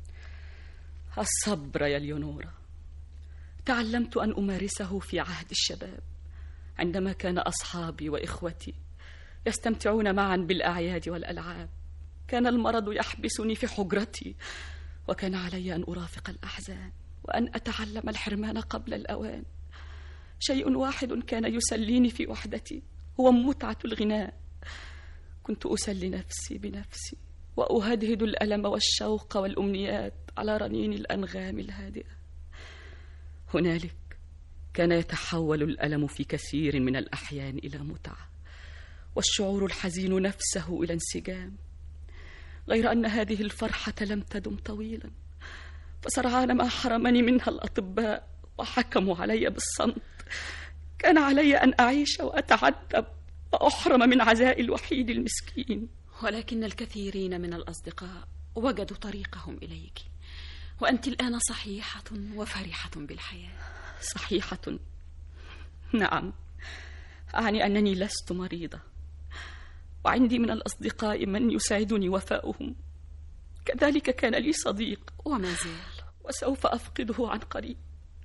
الصبر يا ليونورا. تعلمت أن أمارسه في عهد الشباب، عندما كان أصحابي وإخوتي يستمتعون معا بالأعياد والألعاب. كان المرض يحبسني في حجرتي، وكان علي أن أرافق الأحزان وأن أتعلم الحرمان قبل الأوان. شيء واحد كان يسليني في وحدتي، هو متعة الغناء. كنت أسلي نفسي بنفسي وأهدهد الألم والشوق والأمنيات على رنين الأنغام الهادئة. هنالك كان يتحول الألم في كثير من الأحيان إلى متعة، والشعور الحزين نفسه إلى انسجام، غير أن هذه الفرحة لم تدم طويلا، فسرعان ما حرمني منها الأطباء وحكموا علي بالصمت. كان علي أن أعيش وأتعذب وأحرم من عزاء الوحيد المسكين. ولكن الكثيرين من الأصدقاء وجدوا طريقهم إليك، وأنت الآن صحيحة وفرحة بالحياة. صحيحة؟ نعم، أعني أنني لست مريضة، وعندي من الأصدقاء من يسعدني وفاؤهم. كذلك كان لي صديق وما زال، وسوف أفقده عن قريب.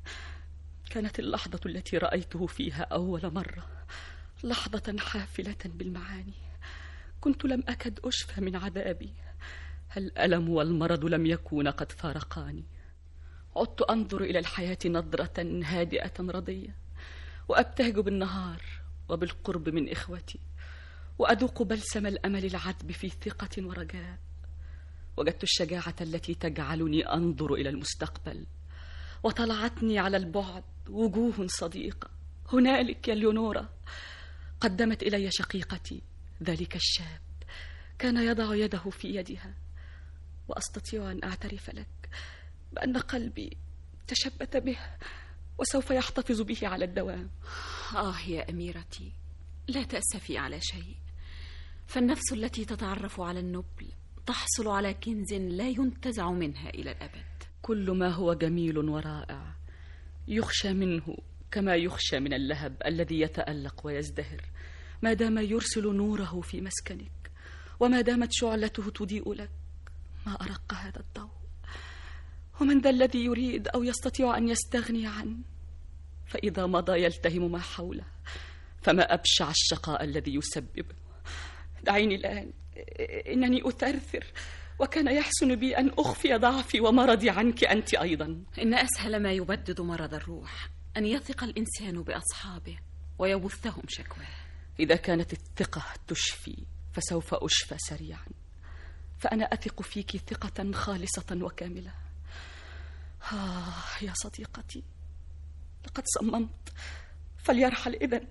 كانت اللحظة التي رأيته فيها أول مرة لحظة حافلة بالمعاني. كنت لم أكد أشفى من عذابي. الألم والمرض لم يكونا قد فارقاني. عدت أنظر إلى الحياة نظرة هادئة رضية، وأبتهج بالنهار وبالقرب من إخوتي، وأذوق بلسم الأمل العذب في ثقة ورجاء. وجدت الشجاعة التي تجعلني أنظر إلى المستقبل، وطلعتني على البعد وجوه صديقة. هنالك يا ليونورا قدمت إلي شقيقتي ذلك الشاب، كان يضع يده في يدها، وأستطيع أن أعترف لك بأن قلبي تشبت به وسوف يحتفظ به على الدوام. آه يا أميرتي، لا تأسفي على شيء، فالنفس التي تتعرف على النبل تحصل على كنز لا ينتزع منها إلى الأبد. كل ما هو جميل ورائع يخشى منه كما يخشى من اللهب الذي يتألق ويزدهر، ما دام يرسل نوره في مسكنك، وما دامت شعلته تضيء لك. ما أرق هذا الضوء، ومن ذا الذي يريد أو يستطيع أن يستغني عنه؟ فإذا مضى يلتهم ما حوله، فما أبشع الشقاء الذي يسببه. دعيني الآن، إنني أثرثر، وكان يحسن بي أن أخفي ضعفي ومرضي عنك أنت أيضا. إن أسهل ما يبدد مرض الروح أن يثق الإنسان بأصحابه ويبثهم شكواه. إذا كانت الثقة تشفي فسوف أشفى سريعا، فأنا أثق فيك ثقة خالصة وكاملة. آه يا صديقتي، لقد صممت، فليرحل إذن.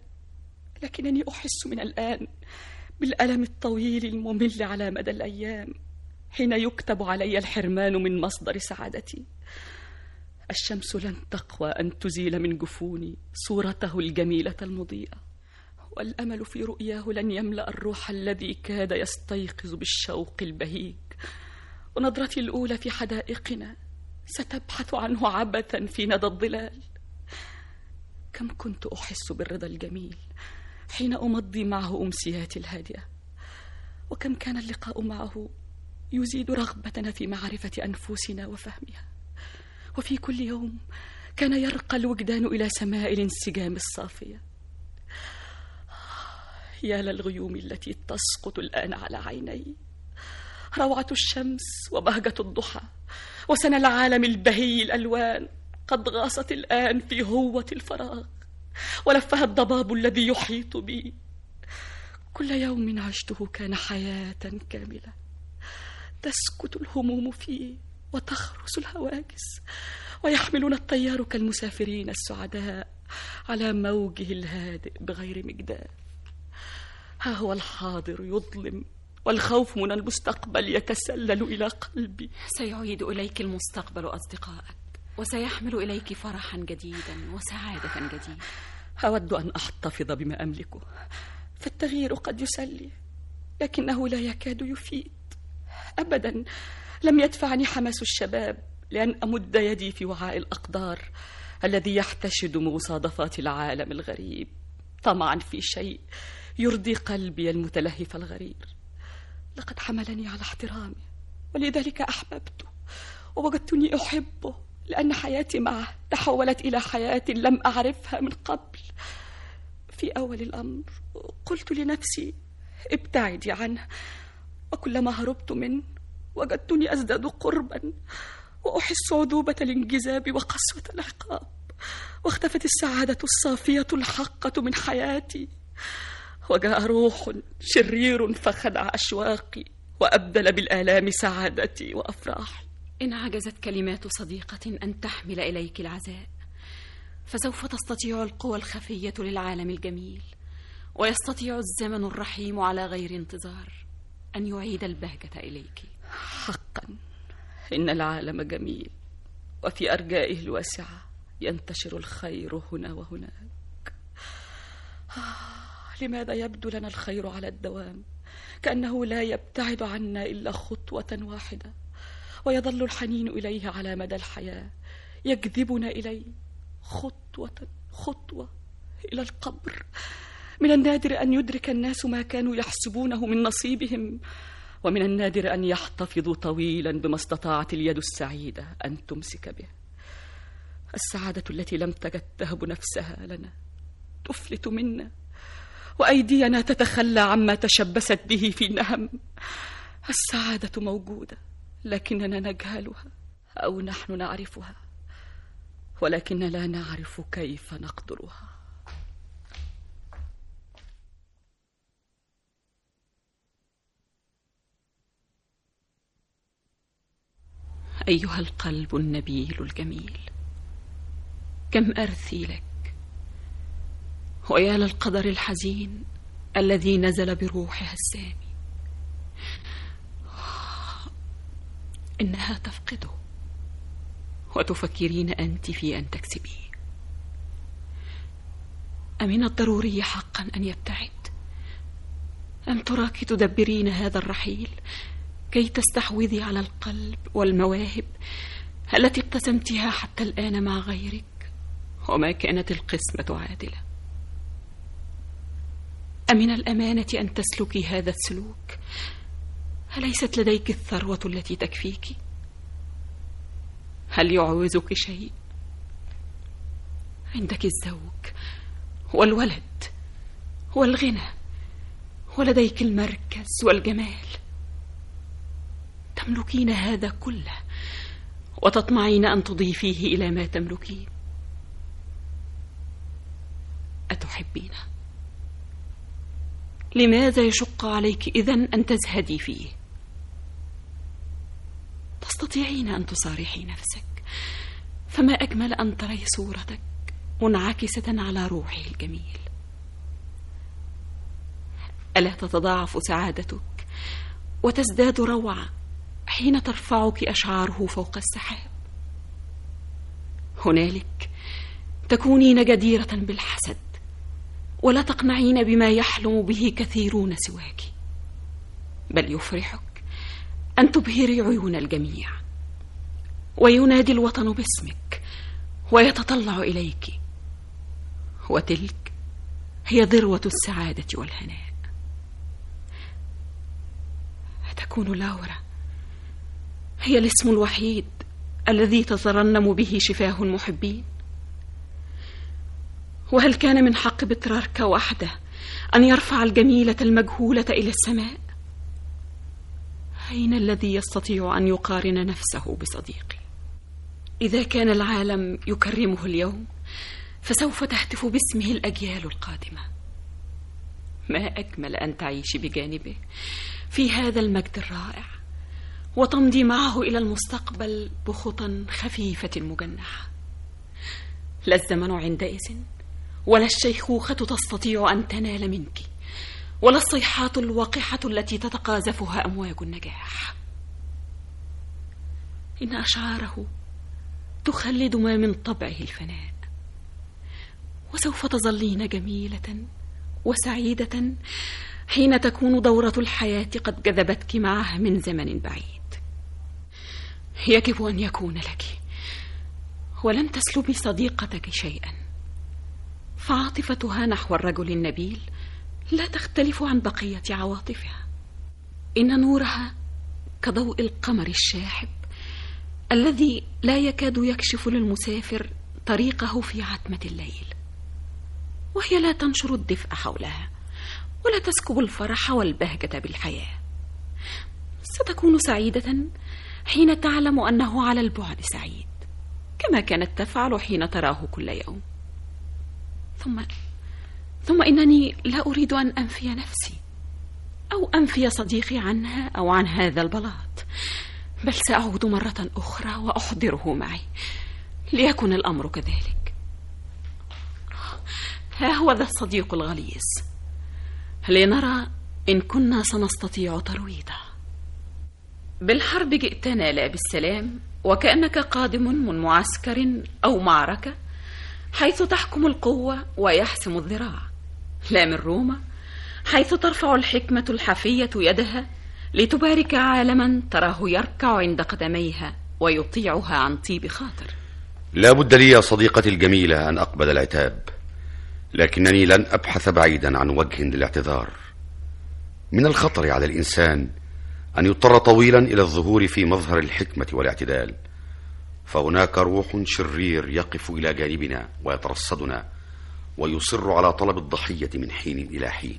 لكنني أحس من الآن بالألم الطويل الممل على مدى الأيام، حين يكتب علي الحرمان من مصدر سعادتي. الشمس لن تقوى أن تزيل من جفوني صورته الجميلة المضيئة، والأمل في رؤياه لن يملأ الروح الذي كاد يستيقظ بالشوق البهيج. ونظرتي الأولى في حدائقنا ستبحث عنه عبثا في ندى الظلال. كم كنت أحس بالرضا الجميل حين أمضي معه أمسياتي الهادئة، وكم كان اللقاء معه يزيد رغبتنا في معرفة أنفسنا وفهمها. وفي كل يوم كان يرقى الوجدان إلى سماء الانسجام الصافية. يا للغيوم التي تسقط الآن على عيني، روعة الشمس وبهجة الضحى وسنى العالم البهي الألوان قد غاصت الآن في هوة الفراغ، ولفها الضباب الذي يحيط بي. كل يوم عشته كان حياة كاملة، تسكت الهموم فيه وتخرس الهواجس، ويحملنا الطيار كالمسافرين السعداء على موجه الهادئ بغير مجداف. ها هو الحاضر يظلم، والخوف من المستقبل يتسلل إلى قلبي. سيعيد إليك المستقبل أصدقائك، وسيحمل إليك فرحا جديدا وسعادة جديدة. أود أن أحتفظ بما أملكه، فالتغيير قد يسلي لكنه لا يكاد يفيد. أبدا لم يدفعني حماس الشباب لأن أمد يدي في وعاء الأقدار الذي يحتشد مصادفات العالم الغريب طمعا في شيء يرضي قلبي المتلهف الغرير. لقد حملني على احترامه، ولذلك أحببته ووجدتني أحبه، لأن حياتي معه تحولت إلى حياة لم أعرفها من قبل. في أول الأمر قلت لنفسي ابتعدي عنه، وكلما هربت منه وجدتني أزداد قربا، وأحس عذوبة الانجذاب وقسوة العقاب، واختفت السعادة الصافية الحقة من حياتي، وجاء روح شرير فخدع أشواقي وأبدل بالآلام سعادتي وأفراحي. إن عجزت كلمات صديقة أن تحمل إليك العزاء، فسوف تستطيع القوى الخفية للعالم الجميل، ويستطيع الزمن الرحيم على غير انتظار أن يعيد البهجة إليك. حقا إن العالم جميل، وفي أرجائه الواسعة ينتشر الخير هنا وهناك. آه، لماذا يبدو لنا الخير على الدوام كأنه لا يبتعد عنا إلا خطوة واحدة، ويظل الحنين إليه على مدى الحياة يجذبنا إليه خطوة خطوة إلى القبر. من النادر أن يدرك الناس ما كانوا يحسبونه من نصيبهم، ومن النادر أن يحتفظوا طويلا بما استطاعت اليد السعيدة أن تمسك به. السعادة التي لم تكد تهب نفسها لنا تفلت منا، وأيدينا تتخلى عما تشبست به في النهم. السعادة موجودة لكننا نجهلها، أو نحن نعرفها ولكن لا نعرف كيف نقدرها. أيها القلب النبيل الجميل، كم أرثي لك، ويا للقدر الحزين الذي نزل بروحها السامي. إنها تفقده وتفكرين أنت في أن تكسبيه. أمن الضروري حقا أن يبتعد؟ أم تراك تدبرين هذا الرحيل كي تستحوذي على القلب والمواهب التي ابتسمتها حتى الآن مع غيرك، وما كانت القسمة عادلة؟ أمن الأمانة أن تسلكي هذا السلوك؟ أليست لديك الثروة التي تكفيك؟ هل يعوزك شيء؟ عندك الزوج والولد والغنى، ولديك المركز والجمال. تملكين هذا كله وتطمعين أن تضيفيه إلى ما تملكين. أتحبينه؟ لماذا يشق عليك إذن أن تزهدي فيه؟ تستطيعين أن تصارحي نفسك، فما أجمل أن تري صورتك منعكسة على روحه الجميل. ألا تتضاعف سعادتك وتزداد روعة حين ترفعك أشعاره فوق السحاب. هنالك تكونين جديرة بالحسد، ولا تقنعين بما يحلم به كثيرون سواك، بل يفرحك أن تبهري عيون الجميع، وينادي الوطن باسمك ويتطلع إليك، وتلك هي ذروة السعادة والهناء. تكون لورا هي الاسم الوحيد الذي تترنم به شفاه المحبين. وهل كان من حق بطرارك وحده أن يرفع الجميلة المجهولة إلى السماء؟ أين الذي يستطيع أن يقارن نفسه بصديقي؟ إذا كان العالم يكرمه اليوم، فسوف تهتف باسمه الأجيال القادمة. ما أجمل أن تعيش بجانبه في هذا المجد الرائع، وتمضي معه إلى المستقبل بخطى خفيفة مجنحة. لا الزمن عندئذ ولا الشيخوخة تستطيع أن تنال منك، ولا الصيحات الوقحة التي تتقاذفها أمواج النجاح. إن أشعاره تخلد ما من طبعه الفناء، وسوف تظلين جميلة وسعيدة حين تكون دورة الحياة قد جذبتك معه من زمن بعيد. يجب أن يكون لك، ولن تسلبي صديقتك شيئا، فعاطفتها نحو الرجل النبيل لا تختلف عن بقية عواطفها. إن نورها كضوء القمر الشاحب الذي لا يكاد يكشف للمسافر طريقه في عتمة الليل، وهي لا تنشر الدفء حولها ولا تسكب الفرح والبهجة بالحياة. ستكون سعيدة حين تعلم أنه على البعد سعيد، كما كانت تفعل حين تراه كل يوم. ثم ثم إنني لا أريد أن أنفي نفسي أو أنفي صديقي عنها أو عن هذا البلاط، بل سأعود مرة أخرى وأحضره معي ليكن الأمر كذلك. ها هو ذا الصديق الغليظ، لنرى إن كنا سنستطيع ترويضه. بالحرب جئتنا لا بالسلام، وكأنك قادم من معسكر أو معركة حيث تحكم القوة ويحسم الذراع، لا من روما حيث ترفع الحكمة الحفية يدها لتبارك عالما تراه يركع عند قدميها ويطيعها عن طيب خاطر. لا بد لي يا صديقتي الجميلة أن أقبل العتاب، لكنني لن أبحث بعيدا عن وجه للاعتذار. من الخطر على الإنسان أن يضطر طويلا إلى الظهور في مظهر الحكمة والاعتدال، فهناك روح شرير يقف إلى جانبنا ويترصدنا ويصر على طلب الضحية من حين إلى حين.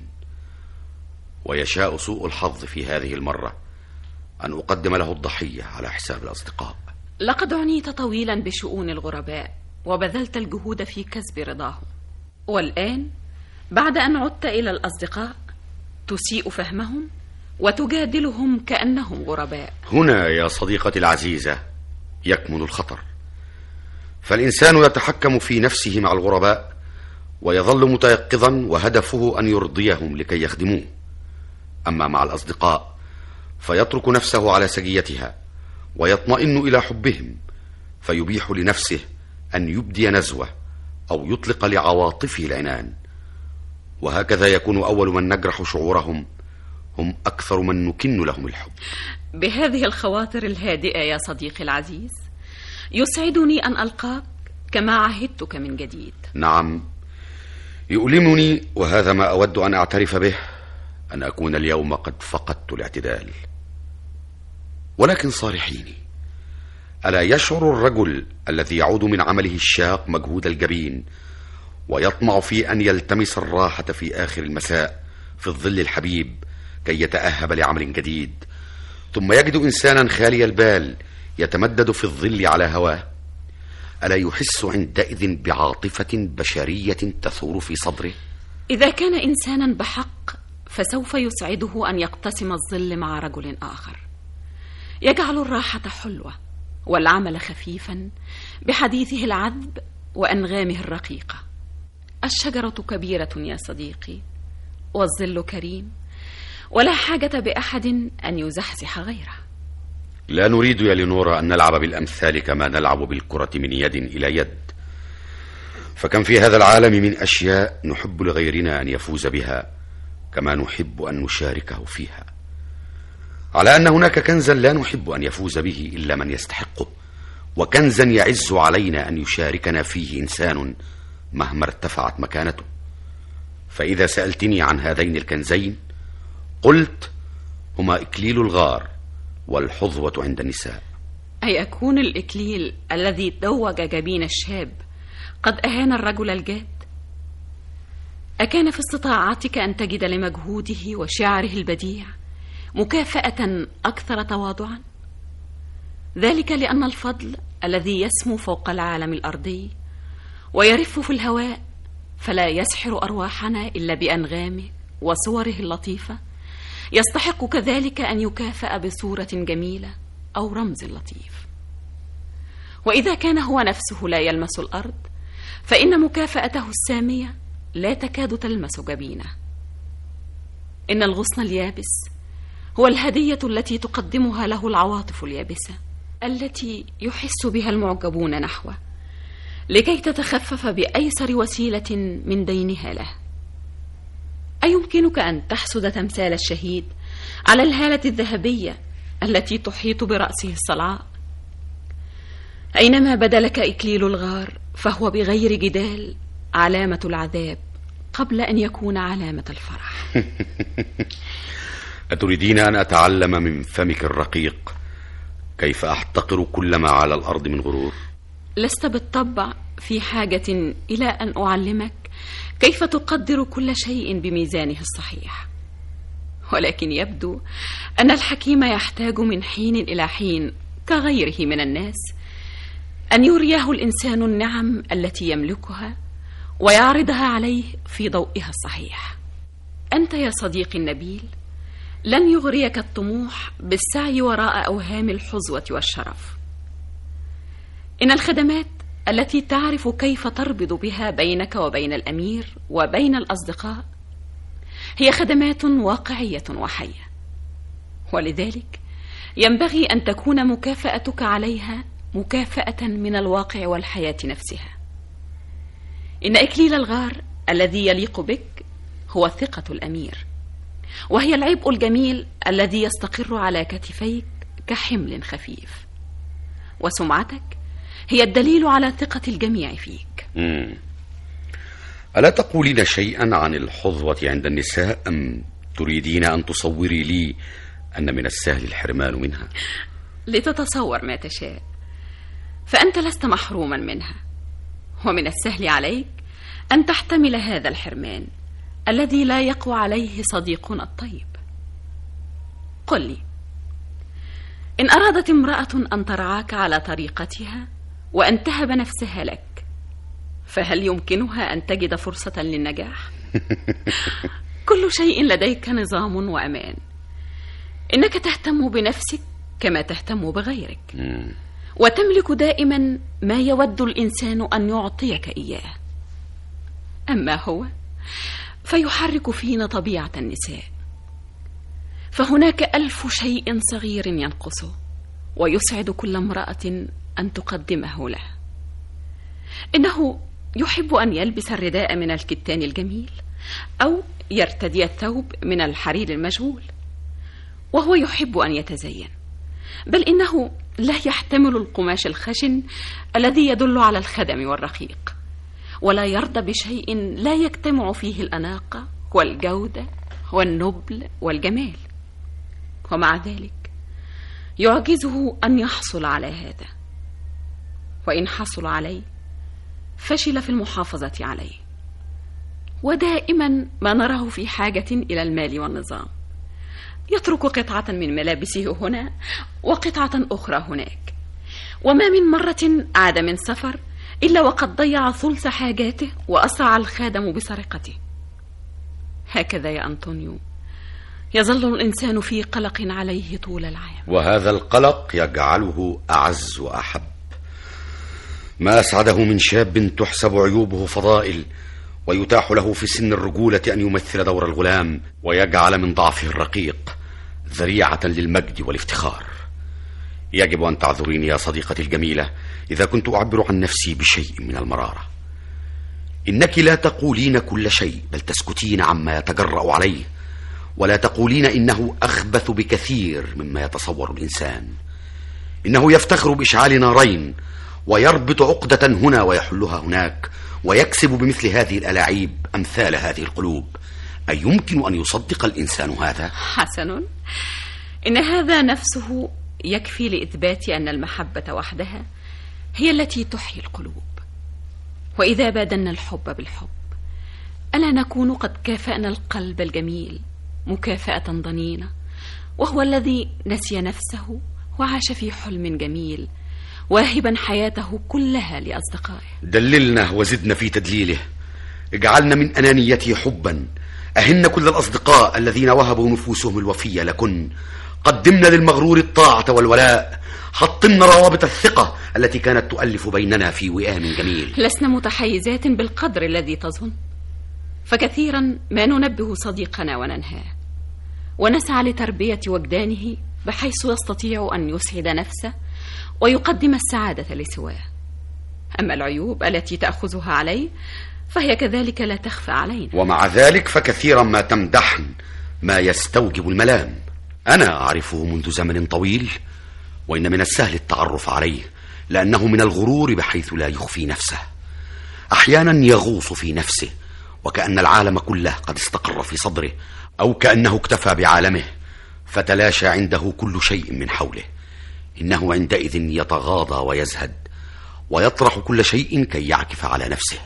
ويشاء سوء الحظ في هذه المرة أن أقدم له الضحية على حساب الأصدقاء. لقد عنيت طويلا بشؤون الغرباء وبذلت الجهود في كسب رضاهم، والآن بعد أن عدت إلى الأصدقاء تسيء فهمهم وتجادلهم كأنهم غرباء. هنا يا صديقتي العزيزة يكمن الخطر، فالإنسان يتحكم في نفسه مع الغرباء ويظل متيقظا وهدفه أن يرضيهم لكي يخدموه، أما مع الأصدقاء فيترك نفسه على سجيتها ويطمئن إلى حبهم، فيبيح لنفسه أن يبدي نزوة أو يطلق لعواطفه العنان. وهكذا يكون أول من نجرح شعورهم هم أكثر من نكن لهم الحب. بهذه الخواطر الهادئة يا صديقي العزيز، يسعدني أن ألقاك كما عهدتك من جديد. نعم، يؤلمني وهذا ما أود أن أعترف به أن أكون اليوم قد فقدت الاعتدال. ولكن صارحيني، ألا يشعر الرجل الذي يعود من عمله الشاق مجهود الجبين ويطمع في أن يلتمس الراحة في آخر المساء في الظل الحبيب كي يتأهب لعمل جديد، ثم يجد إنسانا خالي البال يتمدد في الظل على هواه، ألا يحس عندئذ بعاطفة بشرية تثور في صدره؟ إذا كان إنسانا بحق فسوف يسعده أن يقتسم الظل مع رجل آخر، يجعل الراحة حلوة والعمل خفيفا بحديثه العذب وأنغامه الرقيقة. الشجرة كبيرة يا صديقي، والظل كريم، ولا حاجة بأحد أن يزحزح غيره. لا نريد يا لينورا أن نلعب بالأمثال كما نلعب بالكرة من يد إلى يد، فكم في هذا العالم من أشياء نحب لغيرنا أن يفوز بها كما نحب أن نشاركه فيها، على أن هناك كنزا لا نحب أن يفوز به إلا من يستحقه، وكنزا يعز علينا أن يشاركنا فيه إنسان مهما ارتفعت مكانته. فإذا سألتني عن هذين الكنزين قلت هما إكليل الغار والحظوة عند النساء. أي أكون الإكليل الذي دوج جبين الشاب قد أهان الرجل الجاد؟ أكان في استطاعتك أن تجد لمجهوده وشعره البديع مكافأة أكثر تواضعا؟ ذلك لأن الفضل الذي يسمو فوق العالم الأرضي ويرف في الهواء فلا يسحر أرواحنا إلا بأنغامه وصوره اللطيفة يستحق كذلك أن يكافأ بصورة جميلة أو رمز لطيف. وإذا كان هو نفسه لا يلمس الأرض فإن مكافأته السامية لا تكاد تلمس جبينه. إن الغصن اليابس هو الهدية التي تقدمها له العواطف اليابسة التي يحس بها المعجبون نحوه لكي تتخفف بأيسر وسيلة من دينها له. أيمكنك أن تحسد تمثال الشهيد على الهالة الذهبية التي تحيط برأسه الصلعاء؟ أينما بدا لك إكليل الغار فهو بغير جدال علامة العذاب قبل أن يكون علامة الفرح. أتريدين أن أتعلم من فمك الرقيق كيف أحتقر كل ما على الأرض من غرور؟ لست بالطبع في حاجة إلى أن أعلمك كيف تقدر كل شيء بميزانه الصحيح، ولكن يبدو أن الحكيم يحتاج من حين إلى حين كغيره من الناس أن يريه الإنسان النعم التي يملكها ويعرضها عليه في ضوئها الصحيح. أنت يا صديقي النبيل لن يغريك الطموح بالسعي وراء أوهام الحظوة والشرف. إن الخدمات التي تعرف كيف تربط بها بينك وبين الأمير وبين الأصدقاء هي خدمات واقعية وحية، ولذلك ينبغي أن تكون مكافأتك عليها مكافأة من الواقع والحياة نفسها. إن إكليل الغار الذي يليق بك هو ثقة الأمير، وهي العبء الجميل الذي يستقر على كتفيك كحمل خفيف، وسمعتك هي الدليل على ثقة الجميع فيك. مم. ألا تقولين شيئا عن الحظوة عند النساء أم تريدين أن تصوري لي أن من السهل الحرمان منها؟ لتتصور ما تشاء، فأنت لست محروما منها، ومن السهل عليك أن تحتمل هذا الحرمان الذي لا يقوى عليه صديقنا الطيب. قل لي، إن أرادت امرأة أن ترعاك على طريقتها وأن تهب نفسها لك فهل يمكنها أن تجد فرصة للنجاح؟ كل شيء لديك نظام وأمان. إنك تهتم بنفسك كما تهتم بغيرك، وتملك دائما ما يود الإنسان أن يعطيك إياه. أما هو فيحرك فينا طبيعة النساء، فهناك ألف شيء صغير ينقصه ويسعد كل امرأة أن تقدمه له. إنه يحب أن يلبس الرداء من الكتان الجميل أو يرتدي الثوب من الحرير المجهول، وهو يحب أن يتزين، بل إنه لا يحتمل القماش الخشن الذي يدل على الخدم والرقيق، ولا يرضى بشيء لا يجتمع فيه الأناقة والجودة والنبل والجمال. ومع ذلك يعجزه أن يحصل على هذا، وإن حصل عليه فشل في المحافظة عليه. ودائما ما نراه في حاجة إلى المال والنظام، يترك قطعة من ملابسه هنا وقطعة أخرى هناك، وما من مرة عاد من سفر إلا وقد ضيع ثلث حاجاته وأسرع الخادم بسرقته. هكذا يا أنطونيو يظل الإنسان في قلق عليه طول العام، وهذا القلق يجعله أعز وأحب. ما أسعده من شاب تحسب عيوبه فضائل ويتاح له في سن الرجولة أن يمثل دور الغلام ويجعل من ضعفه الرقيق ذريعة للمجد والافتخار. يجب أن تعذريني يا صديقتي الجميلة إذا كنت أعبر عن نفسي بشيء من المرارة. إنك لا تقولين كل شيء، بل تسكتين عما يتجرأ عليه، ولا تقولين إنه أخبث بكثير مما يتصور الإنسان. إنه يفتخر بإشعال نارين ويربط عقدة هنا ويحلها هناك، ويكسب بمثل هذه الألاعيب أمثال هذه القلوب. أيمكن أن يصدق الإنسان هذا؟ حسن، إن هذا نفسه يكفي لإثبات أن المحبة وحدها هي التي تحيي القلوب. وإذا بادلنا الحب بالحب، ألا نكون قد كافأنا القلب الجميل مكافأة ضنينة، وهو الذي نسي نفسه وعاش في حلم جميل، واهبا حياته كلها لأصدقائه. دللنا وزدنا في تدليله، اجعلنا من أنانيته حبا، أهن كل الأصدقاء الذين وهبوا نفوسهم الوفية لكن، قدمنا للمغرور الطاعة والولاء، حطمنا روابط الثقة التي كانت تؤلف بيننا في وئام جميل. لسنا متحيزات بالقدر الذي تظن، فكثيرا ما ننبه صديقنا وننهاه، ونسعى لتربية وجدانه بحيث يستطيع أن يسعد نفسه ويقدم السعادة لسواه. أما العيوب التي تأخذها عليه فهي كذلك لا تخفى علينا. ومع ذلك فكثيرا ما تمدحن ما يستوجب الملام. أنا أعرفه منذ زمن طويل، وإن من السهل التعرف عليه، لأنه من الغرور بحيث لا يخفي نفسه. أحيانا يغوص في نفسه وكأن العالم كله قد استقر في صدره، أو كأنه اكتفى بعالمه فتلاشى عنده كل شيء من حوله. إنه عندئذ يتغاضى ويزهد ويطرح كل شيء كي يعكف على نفسه.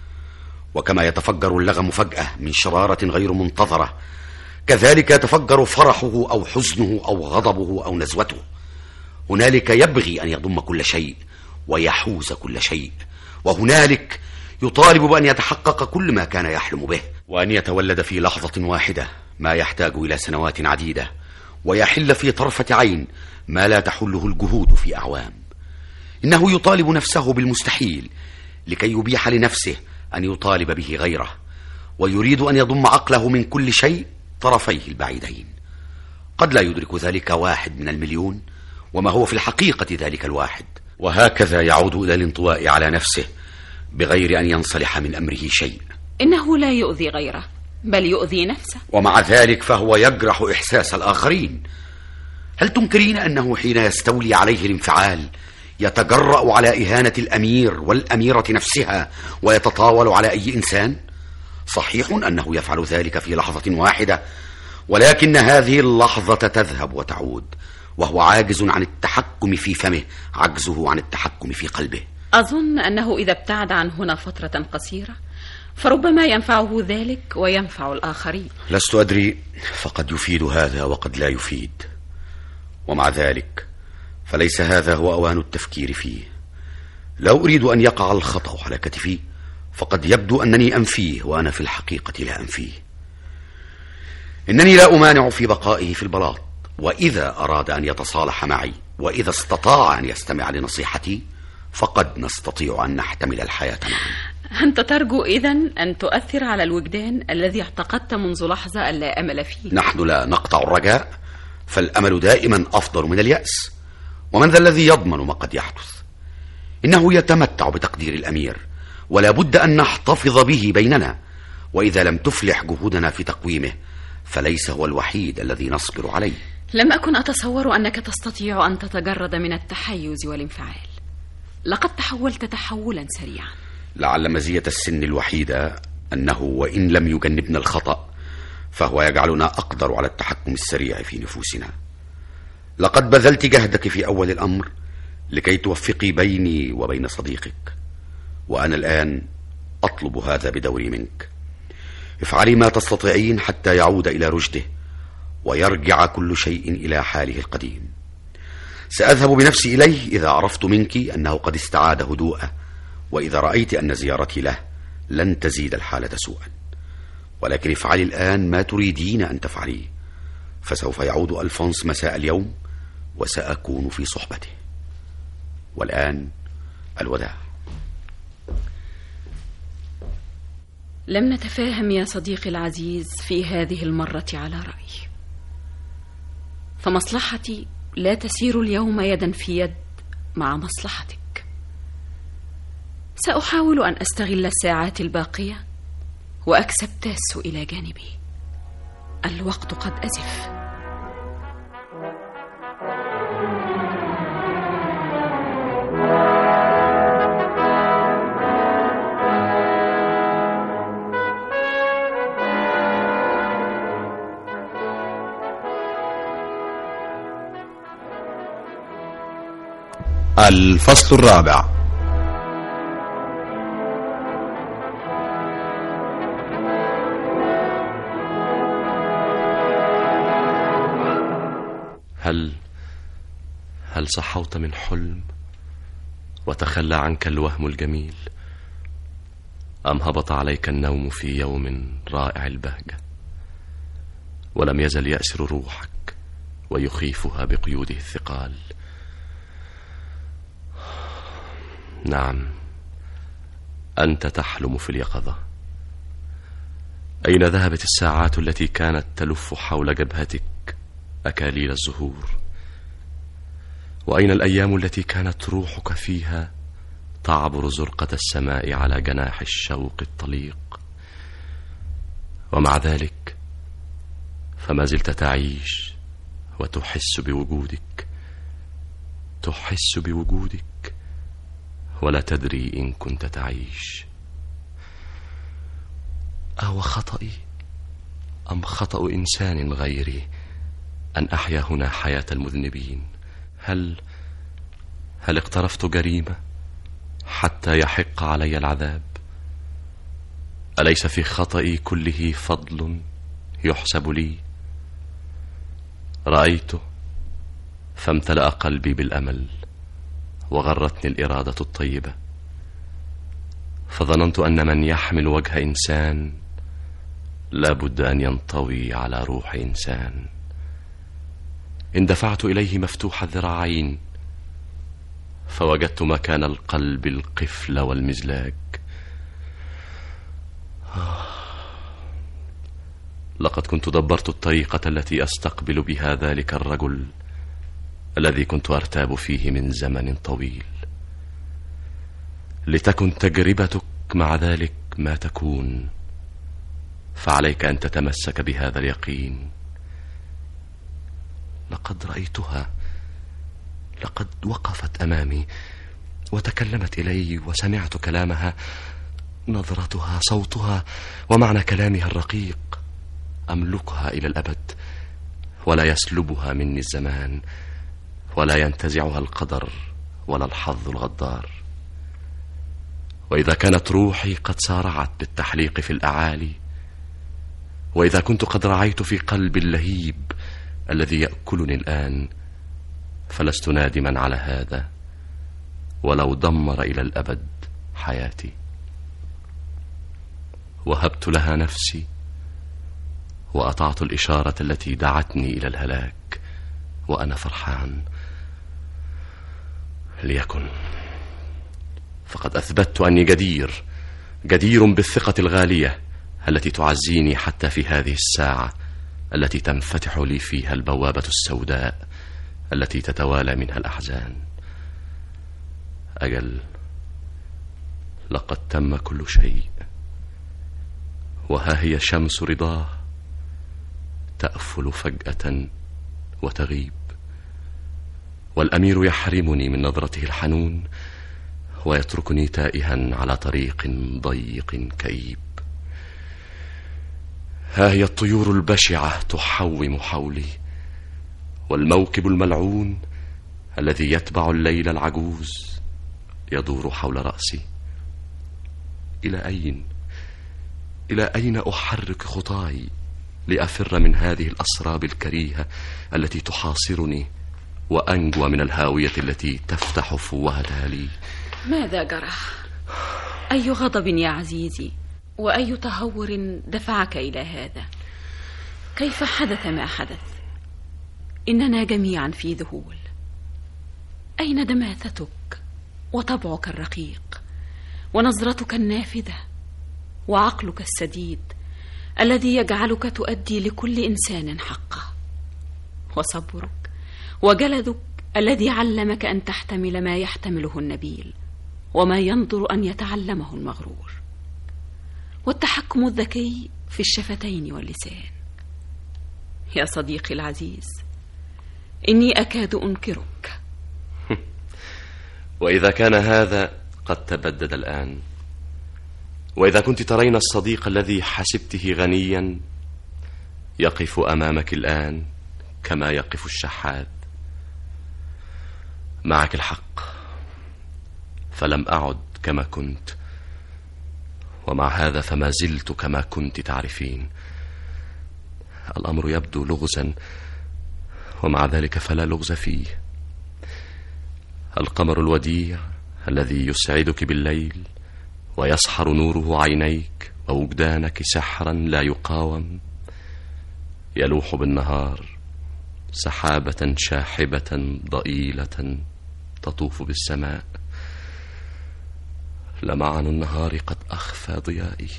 وكما يتفجر اللغم فجأة من شرارة غير منتظرة، كذلك يتفجر فرحه أو حزنه أو غضبه أو نزوته. هنالك يبغي أن يضم كل شيء ويحوز كل شيء، وهنالك يطالب بأن يتحقق كل ما كان يحلم به، وأن يتولد في لحظة واحدة ما يحتاج إلى سنوات عديدة، ويحل في طرفة عين ما لا تحله الجهود في أعوام. إنه يطالب نفسه بالمستحيل لكي يبيح لنفسه أن يطالب به غيره، ويريد أن يضم عقله من كل شيء طرفيه البعيدين. قد لا يدرك ذلك واحد من المليون، وما هو في الحقيقة ذلك الواحد، وهكذا يعود إلى الانطواء على نفسه بغير أن ينصلح من أمره شيء. إنه لا يؤذي غيره بل يؤذي نفسه، ومع ذلك فهو يجرح إحساس الآخرين. هل تنكرين أنه حين يستولي عليه الانفعال يتجرأ على إهانة الأمير والأميرة نفسها ويتطاول على أي إنسان؟ صحيح أنه يفعل ذلك في لحظة واحدة، ولكن هذه اللحظة تذهب وتعود وهو عاجز عن التحكم في فمه، عجزه عن التحكم في قلبه. أظن أنه إذا ابتعد عن هنا فترة قصيرة فربما ينفعه ذلك وينفع الآخرين. لست أدري، فقد يفيد هذا وقد لا يفيد، ومع ذلك فليس هذا هو أوان التفكير فيه. لا أريد أن يقع الخطأ على كتفي، فقد يبدو أنني أنفيه وأنا في الحقيقة لا أنفيه. إنني لا أمانع في بقائه في البلاط، وإذا أراد أن يتصالح معي وإذا استطاع أن يستمع لنصيحتي فقد نستطيع أن نحتمل الحياة معا. أنت ترجو إذن أن تؤثر على الوجدان الذي اعتقدت منذ لحظة أن لا أمل فيه. نحن لا نقطع الرجاء، فالأمل دائما أفضل من اليأس، ومن ذا الذي يضمن ما قد يحدث؟ إنه يتمتع بتقدير الأمير، ولا بد أن نحتفظ به بيننا، وإذا لم تفلح جهودنا في تقويمه فليس هو الوحيد الذي نصبر عليه. لم أكن أتصور أنك تستطيع أن تتجرد من التحيز والانفعال. لقد تحولت تحولا سريعا. لعل مزية السن الوحيدة أنه وإن لم يجنبنا الخطأ فهو يجعلنا أقدر على التحكم السريع في نفوسنا. لقد بذلت جهدك في أول الأمر لكي توفقي بيني وبين صديقك، وأنا الآن أطلب هذا بدوري منك. افعلي ما تستطيعين حتى يعود إلى رشده ويرجع كل شيء إلى حاله القديم. سأذهب بنفسي إليه إذا عرفت منك أنه قد استعاد هدوءه، وإذا رأيت أن زيارتي له لن تزيد الحالة سوءا. ولكن افعلي الآن ما تريدين أن تفعليه، فسوف يعود ألفونس مساء اليوم وسأكون في صحبته. والآن الوداع. لم نتفاهم يا صديقي العزيز في هذه المرة على رأيي، فمصلحتي لا تسير اليوم يدا في يد مع مصلحتك. سأحاول أن أستغل الساعات الباقية وأكسب تاسو إلى جانبي. الوقت قد أزف. الفصل الرابع. هل هل صحوت من حلم وتخلى عنك الوهم الجميل، أم هبط عليك النوم في يوم رائع البهجة ولم يزل يأسر روحك ويخيفها بقيوده الثقال؟ نعم، أنت تحلم في اليقظة. أين ذهبت الساعات التي كانت تلف حول جبهتك أكاليل الزهور؟ وأين الأيام التي كانت روحك فيها تعبر زرقة السماء على جناح الشوق الطليق؟ ومع ذلك فما زلت تعيش وتحس بوجودك، تحس بوجودك ولا تدري إن كنت تعيش. أهو خطئي أم خطأ إنسان غيري أن أحيا هنا حياة المذنبين؟ هل هل اقترفت جريمة حتى يحق علي العذاب؟ أليس في خطئي كله فضل يحسب لي؟ رأيته فامتلأ قلبي بالأمل وغرتني الإرادة الطيبة، فظننت أن من يحمل وجه إنسان لا بد أن ينطوي على روح إنسان. اندفعت إليه مفتوح الذراعين فوجدت مكان القلب القفل والمزلاج. لقد كنت دبرت الطريقة التي أستقبل بها ذلك الرجل الذي كنت أرتاب فيه من زمن طويل. لتكن تجربتك مع ذلك ما تكون، فعليك أن تتمسك بهذا اليقين. لقد رأيتها، لقد وقفت أمامي وتكلمت إلي وسمعت كلامها، نظرتها، صوتها، ومعنى كلامها الرقيق. أملكها إلى الأبد ولا يسلبها مني الزمان ولا ينتزعها القدر ولا الحظ الغدار. وإذا كانت روحي قد سارعت بالتحليق في الأعالي، وإذا كنت قد رعيت في قلبي اللهيب الذي يأكلني الآن، فلست نادما على هذا ولو دمر إلى الأبد حياتي. وهبت لها نفسي وأطعت الإشارة التي دعتني إلى الهلاك وأنا فرحان. ليكن، فقد أثبتت أني جدير جدير بالثقة الغالية التي تعزيني حتى في هذه الساعة التي تنفتح لي فيها البوابة السوداء التي تتوالى منها الأحزان. أجل، لقد تم كل شيء، وها هي شمس رضاه تأفل فجأة وتغيب، والأمير يحرمني من نظرته الحنون ويتركني تائها على طريق ضيق كئيب. ها هي الطيور البشعة تحوم حولي، والموكب الملعون الذي يتبع الليل العجوز يدور حول رأسي. إلى أين إلى أين أحرك خطاي لأفر من هذه الأسراب الكريهة التي تحاصرني وأنجو من الهاوية التي تفتح فوهتها لي؟ ماذا جرى؟ أي غضب يا عزيزي، وأي تهور دفعك إلى هذا؟ كيف حدث ما حدث؟ إننا جميعا في ذهول. أين دماثتك وطبعك الرقيق ونظرتك النافذة وعقلك السديد الذي يجعلك تؤدي لكل إنسان حقه؟ وصبرك وجلدك الذي علمك أن تحتمل ما يحتمله النبيل وما ينظر أن يتعلمه المغرور، والتحكم الذكي في الشفتين واللسان. يا صديقي العزيز، إني أكاد أنكرك. وإذا كان هذا قد تبدد الآن، وإذا كنت ترين الصديق الذي حسبته غنيا يقف أمامك الآن كما يقف الشحات، معك الحق، فلم أعد كما كنت، ومع هذا فما زلت كما كنت تعرفين. الأمر يبدو لغزا، ومع ذلك فلا لغز فيه. القمر الوديع الذي يسعدك بالليل ويسحر نوره عينيك ووجدانك سحرا لا يقاوم، يلوح بالنهار سحابة شاحبة ضئيلة تطوف بالسماء. لمعن النهار قد أخفى ضيائي.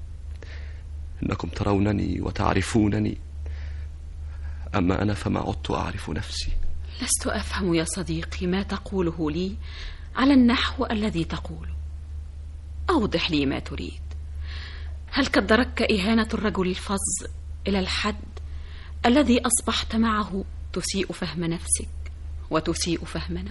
إنكم ترونني وتعرفونني، أما أنا فما عدت أعرف نفسي. لست أفهم يا صديقي ما تقوله لي على النحو الذي تقوله. أوضح لي ما تريد. هل قدرك إهانة الرجل الفظ إلى الحد الذي أصبحت معه تسيء فهم نفسك وتسيء فهمنا؟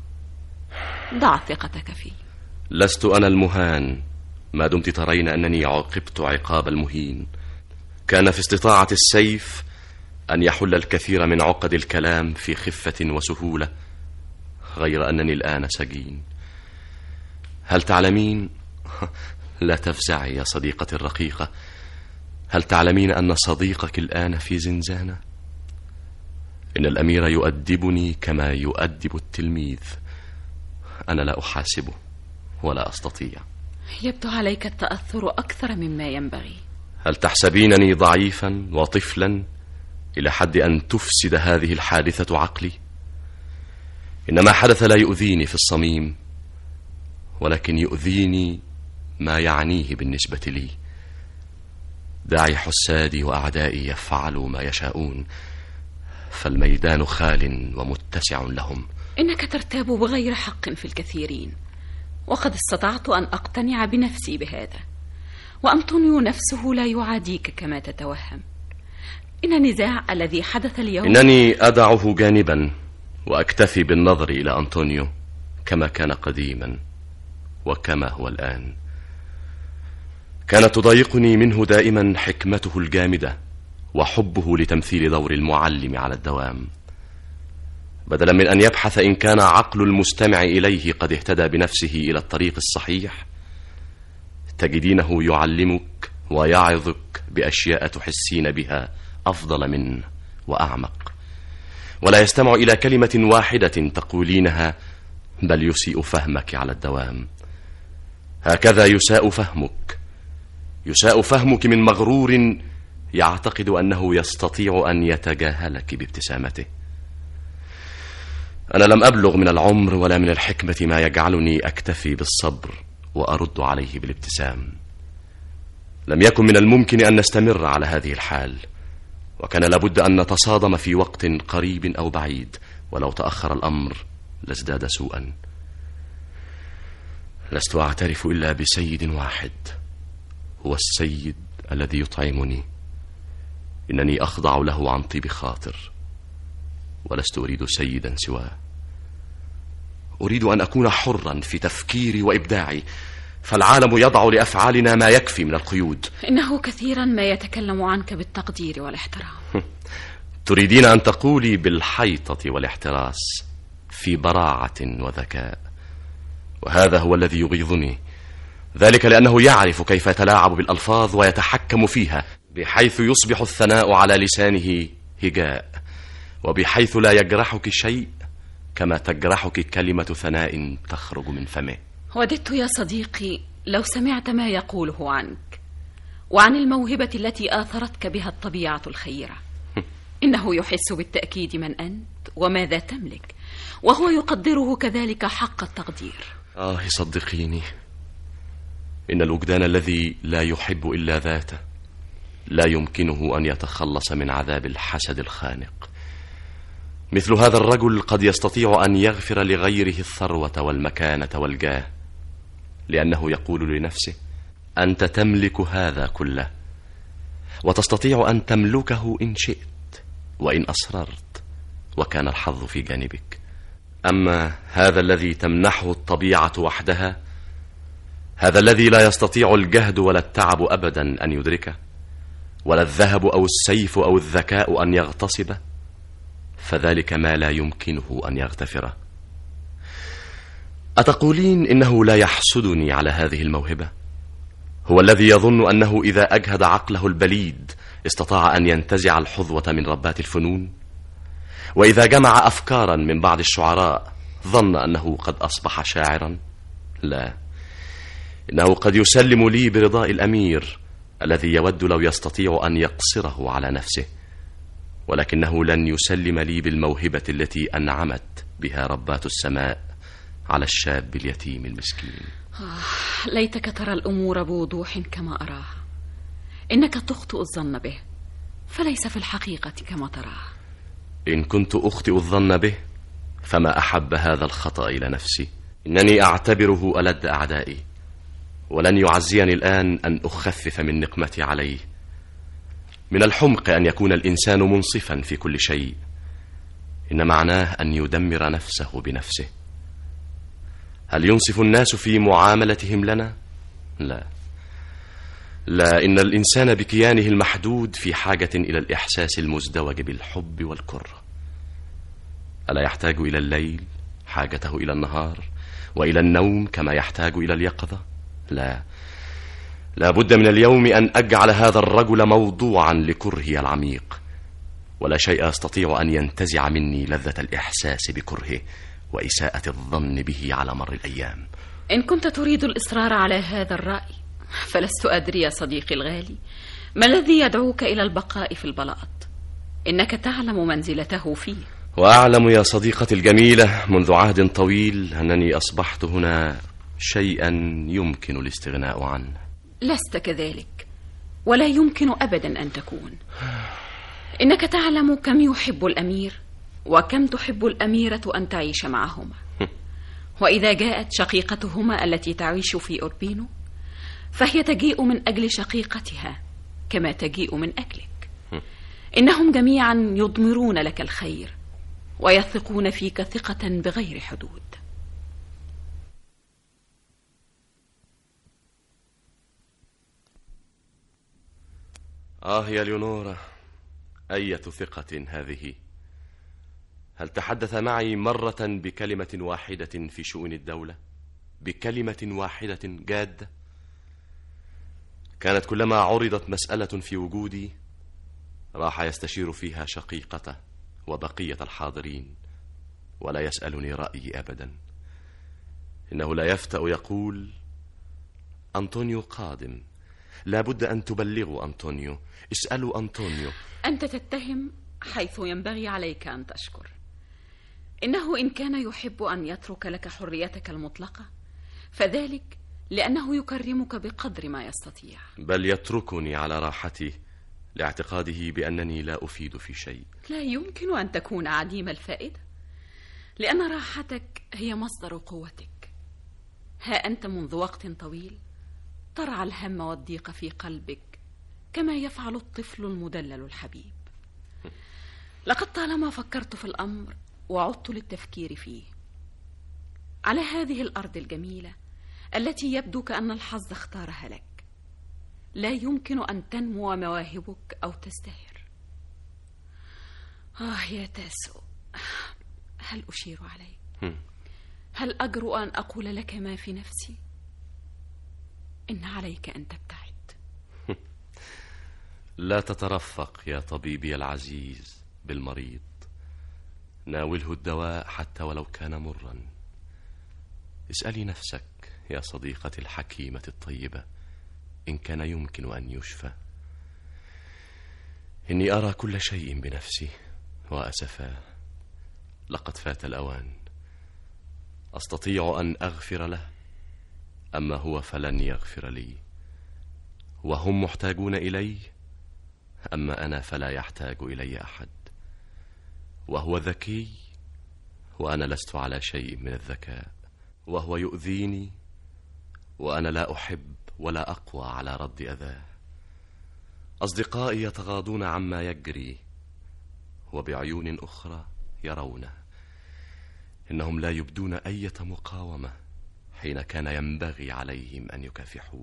ضع ثقتك فيه. لست أنا المهان ما دمت ترين أنني عوقبت عقاب المهين. كان في استطاعة السيف أن يحل الكثير من عقد الكلام في خفة وسهولة، غير أنني الآن سجين. هل تعلمين؟ لا تفزعي يا صديقتي الرقيقة. هل تعلمين أن صديقك الآن في زنزانة؟ إن الأمير يؤدبني كما يؤدب التلميذ. أنا لا أحاسبه ولا أستطيع. يبدو عليك التأثر أكثر مما ينبغي. هل تحسبينني ضعيفا وطفلا إلى حد أن تفسد هذه الحادثة عقلي؟ إن ما حدث لا يؤذيني في الصميم، ولكن يؤذيني ما يعنيه بالنسبة لي. دعي حسادي وأعدائي يفعلوا ما يشاءون، فالميدان خال ومتسع لهم. إنك ترتاب بغير حق في الكثيرين، وقد استطعت أن أقتنع بنفسي بهذا، وأنطونيو نفسه لا يعاديك كما تتوهم. إن النزاع الذي حدث اليوم إنني أدعه جانبا وأكتفي بالنظر إلى أنطونيو كما كان قديما وكما هو الآن. كانت تضايقني منه دائما حكمته الجامدة وحبه لتمثيل دور المعلم على الدوام، بدلا من أن يبحث إن كان عقل المستمع إليه قد اهتدى بنفسه إلى الطريق الصحيح. تجدينه يعلمك ويعظك بأشياء تحسين بها أفضل منه وأعمق، ولا يستمع إلى كلمة واحدة تقولينها، بل يسيء فهمك على الدوام. هكذا يساء فهمك، يساء فهمك من مغرور يعتقد أنه يستطيع أن يتجاهلك بابتسامته. أنا لم أبلغ من العمر ولا من الحكمة ما يجعلني أكتفي بالصبر وأرد عليه بالابتسام. لم يكن من الممكن أن نستمر على هذه الحال، وكان لابد أن نتصادم في وقت قريب أو بعيد، ولو تأخر الأمر لازداد سوءا. لست أعترف إلا بسيد واحد، هو السيد الذي يطعمني. إنني أخضع له عن طيب خاطر، ولست أريد سيدا سواه. أريد أن أكون حرا في تفكيري وإبداعي، فالعالم يضع لأفعالنا ما يكفي من القيود. إنه كثيرا ما يتكلم عنك بالتقدير والاحترام. تريدين أن تقولي بالحيطة والاحتراس، في براعة وذكاء، وهذا هو الذي يغيظني. ذلك لأنه يعرف كيف يتلاعب بالألفاظ ويتحكم فيها، بحيث يصبح الثناء على لسانه هجاء، وبحيث لا يجرحك شيء كما تجرحك كلمة ثناء تخرج من فمه. وددت يا صديقي لو سمعت ما يقوله عنك وعن الموهبة التي آثرتك بها الطبيعة الخيرة. إنه يحس بالتأكيد من أنت وماذا تملك، وهو يقدره كذلك حق التقدير. آه صدقيني، إن الوجدان الذي لا يحب إلا ذاته لا يمكنه أن يتخلص من عذاب الحسد الخانق. مثل هذا الرجل قد يستطيع أن يغفر لغيره الثروة والمكانة والجاه، لأنه يقول لنفسه: أنت تملك هذا كله، وتستطيع أن تملكه إن شئت وإن أصررت، وكان الحظ في جانبك. أما هذا الذي تمنحه الطبيعة وحدها، هذا الذي لا يستطيع الجهد ولا التعب أبدا أن يدركه، ولا الذهب أو السيف أو الذكاء أن يغتصبه، فذلك ما لا يمكنه أن يغتفره. أتقولين إنه لا يحسدني على هذه الموهبة؟ هو الذي يظن أنه إذا أجهد عقله البليد استطاع أن ينتزع الحظوة من ربات الفنون، وإذا جمع أفكارا من بعض الشعراء ظن أنه قد أصبح شاعرا. لا، إنه قد يسلم لي برضاء الأمير الذي يود لو يستطيع أن يقصره على نفسه، ولكنه لن يسلم لي بالموهبة التي أنعمت بها ربات السماء على الشاب اليتيم المسكين. آه، ليتك ترى الأمور بوضوح كما أراها. إنك تخطئ الظن به، فليس في الحقيقة كما تراها. إن كنت أخطئ الظن به فما أحب هذا الخطأ إلى نفسي. إنني أعتبره ألد أعدائي، ولن يعزيني الآن أن أخفف من نقمتي عليه. من الحمق أن يكون الإنسان منصفا في كل شيء، إن معناه أن يدمر نفسه بنفسه. هل ينصف الناس في معاملتهم لنا؟ لا لا، إن الإنسان بكيانه المحدود في حاجة إلى الإحساس المزدوج بالحب والكره. ألا يحتاج إلى الليل حاجته إلى النهار، وإلى النوم كما يحتاج إلى اليقظة؟ لا، لا بد من اليوم أن أجعل هذا الرجل موضوعا لكرهي العميق، ولا شيء يستطيع أن ينتزع مني لذة الإحساس بكرهه وإساءة الظن به على مر الأيام. إن كنت تريد الإصرار على هذا الرأي، فلست أدري يا صديقي الغالي ما الذي يدعوك إلى البقاء في البلاط. إنك تعلم منزلته فيه. وأعلم يا صديقتي الجميلة منذ عهد طويل أنني أصبحت هنا شيئا يمكن الاستغناء عنه. لست كذلك، ولا يمكن أبدا أن تكون. إنك تعلم كم يحب الأمير وكم تحب الأميرة أن تعيش معهما. وإذا جاءت شقيقتهما التي تعيش في أوربينو، فهي تجيء من أجل شقيقتها كما تجيء من أجلك. إنهم جميعا يضمرون لك الخير ويثقون فيك ثقة بغير حدود. آه يا ليونورا، أية ثقة هذه! هل تحدث معي مرة بكلمة واحدة في شؤون الدولة، بكلمة واحدة جادة؟ كانت كلما عرضت مسألة في وجودي راح يستشير فيها شقيقته وبقية الحاضرين، ولا يسألني رأيي أبدا. إنه لا يفتأ يقول: أنطونيو قادم، لا بد أن تبلغوا أنطونيو، اسألوا أنطونيو. أنت تتهم حيث ينبغي عليك أن تشكر. إنه إن كان يحب أن يترك لك حريتك المطلقة، فذلك لأنه يكرمك بقدر ما يستطيع. بل يتركني على راحتي لاعتقاده بأنني لا أفيد في شيء. لا يمكن أن تكون عديم الفائدة، لأن راحتك هي مصدر قوتك. ها أنت منذ وقت طويل ترعى الهم والضيق في قلبك كما يفعل الطفل المدلل الحبيب. لقد طالما فكرت في الأمر وعدت للتفكير فيه. على هذه الأرض الجميلة التي يبدو كأن الحظ اختارها لك، لا يمكن أن تنمو مواهبك أو تزدهر. آه يا تاسو، هل أشير عليك؟ هل أجرؤ أن أقول لك ما في نفسي؟ إن عليك أن تبتعد. لا تترفق يا طبيبي العزيز بالمريض، ناوله الدواء حتى ولو كان مرا. اسألي نفسك يا صديقتي الحكيمة الطيبة إن كان يمكن أن يشفى. إني أرى كل شيء بنفسي وأسفا، لقد فات الأوان. أستطيع أن أغفر له، أما هو فلن يغفر لي. وهم محتاجون إلي، أما أنا فلا يحتاج إلي أحد. وهو ذكي وأنا لست على شيء من الذكاء، وهو يؤذيني وأنا لا أحب ولا أقوى على رد أذاه. أصدقائي يتغاضون عما يجري وبعيون أخرى يرونه. إنهم لا يبدون أي مقاومة حين كان ينبغي عليهم أن يكافحوا.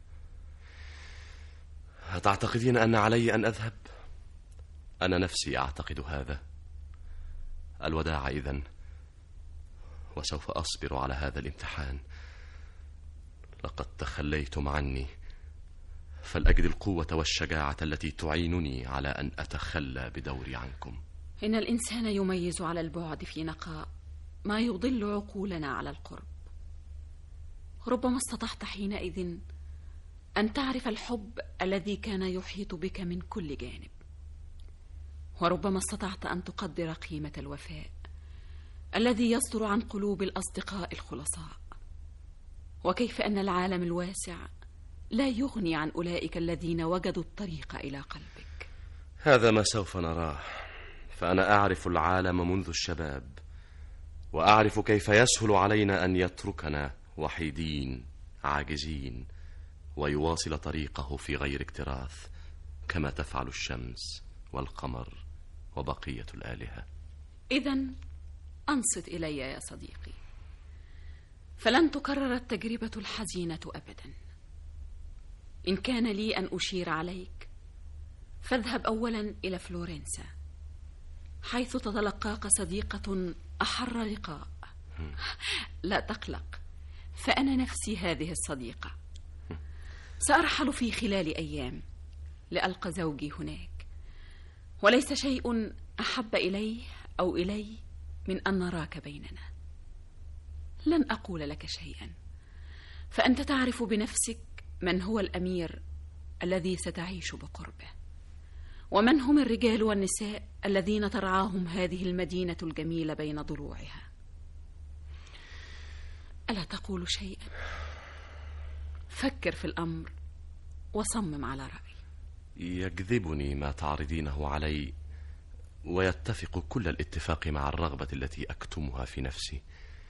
أتعتقدين أن علي أن أذهب؟ أنا نفسي أعتقد هذا. الوداع إذن، وسوف أصبر على هذا الامتحان. لقد تخليتم عني، فلأجد القوة والشجاعة التي تعينني على أن أتخلى بدوري عنكم. إن الإنسان يميز على البعد في نقاء ما يضل عقولنا على القرب. ربما استطعت حينئذ أن تعرف الحب الذي كان يحيط بك من كل جانب، وربما استطعت أن تقدر قيمة الوفاء الذي يصدر عن قلوب الأصدقاء الخلصاء، وكيف أن العالم الواسع لا يغني عن أولئك الذين وجدوا الطريق إلى قلبك. هذا ما سوف نراه، فأنا أعرف العالم منذ الشباب، وأعرف كيف يسهل علينا أن يتركنا وحيدين عاجزين ويواصل طريقه في غير اكتراث، كما تفعل الشمس والقمر وبقية الآلهة. إذن أنصت إلي يا صديقي، فلن تكرر التجربة الحزينة أبدا. إن كان لي أن أشير عليك فاذهب أولا إلى فلورنسا، حيث تتلقاك صديقة أحر لقاء. لا تقلق، فأنا نفسي هذه الصديقة. سأرحل في خلال أيام لألقى زوجي هناك، وليس شيء أحب إليه أو إلي من أن نراك بيننا. لن أقول لك شيئا، فأنت تعرف بنفسك من هو الأمير الذي ستعيش بقربه، ومن هم الرجال والنساء الذين ترعاهم هذه المدينة الجميلة بين ضلوعها. ألا تقول شيئا؟ فكر في الأمر وصمم على رأي. يجذبني ما تعرضينه علي، ويتفق كل الاتفاق مع الرغبة التي أكتمها في نفسي،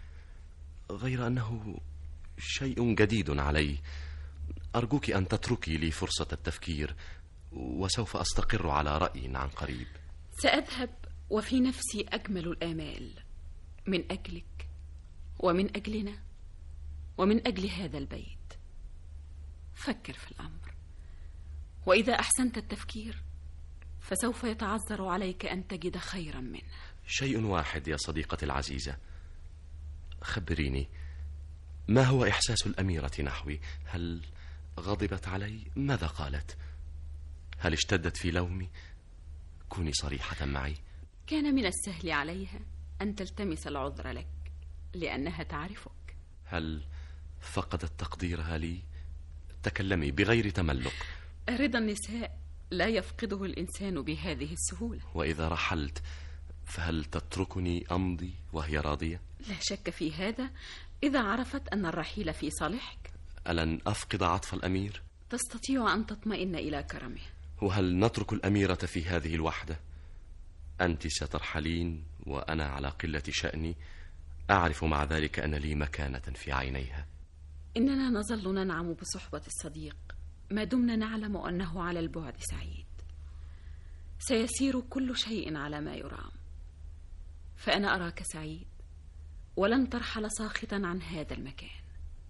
غير أنه شيء جديد علي. أرجوك أن تتركي لي فرصة التفكير، وسوف أستقر على رأي عن قريب. سأذهب وفي نفسي أجمل الآمال، من أجلك ومن أجلنا ومن أجل هذا البيت. فكر في الأمر، وإذا أحسنت التفكير فسوف يتعذر عليك أن تجد خيرا منه. شيء واحد يا صديقتي العزيزة، خبريني، ما هو إحساس الأميرة نحوي؟ هل غضبت علي؟ ماذا قالت؟ هل اشتدت في لومي؟ كوني صريحة معي. كان من السهل عليها أن تلتمس العذر لك لأنها تعرفك. هل فقدت تقديرها لي؟ تكلمي بغير تملق. رضا النساء لا يفقده الإنسان بهذه السهولة. وإذا رحلت فهل تتركني أمضي وهي راضية؟ لا شك في هذا، إذا عرفت أن الرحيل في صالحك. ألن أفقد عطف الأمير؟ تستطيع أن تطمئن إلى كرمه. وهل نترك الأميرة في هذه الوحدة؟ أنت سترحلين وأنا على قلة شأني، أعرف مع ذلك أن لي مكانة في عينيها. إننا نظل ننعم بصحبة الصديق ما دمنا نعلم أنه على البعد سعيد. سيسير كل شيء على ما يرام، فأنا أراك سعيد ولن ترحل ساخطا عن هذا المكان.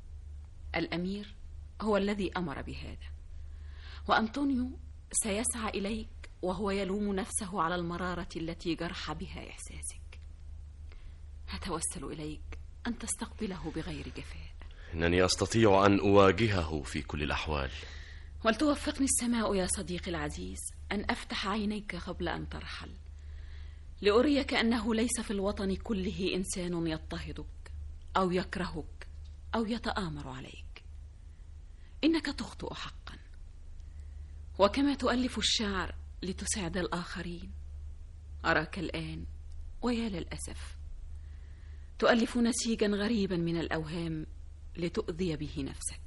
الأمير هو الذي أمر بهذا، وأنطونيو سيسعى إليك وهو يلوم نفسه على المرارة التي جرح بها إحساسك. أتوسل إليك أن تستقبله بغير جفاء. إنني أستطيع أن أواجهه في كل الأحوال. ولتوفقني السماء يا صديقي العزيز أن أفتح عينيك قبل أن ترحل، لأريك أنه ليس في الوطن كله إنسان يضطهدك أو يكرهك أو يتآمر عليك. إنك تخطئ حقا، وكما تؤلف الشعر لتسعد الآخرين، أراك الآن ويا للأسف تؤلف نسيجا غريبا من الأوهام لتؤذي به نفسك.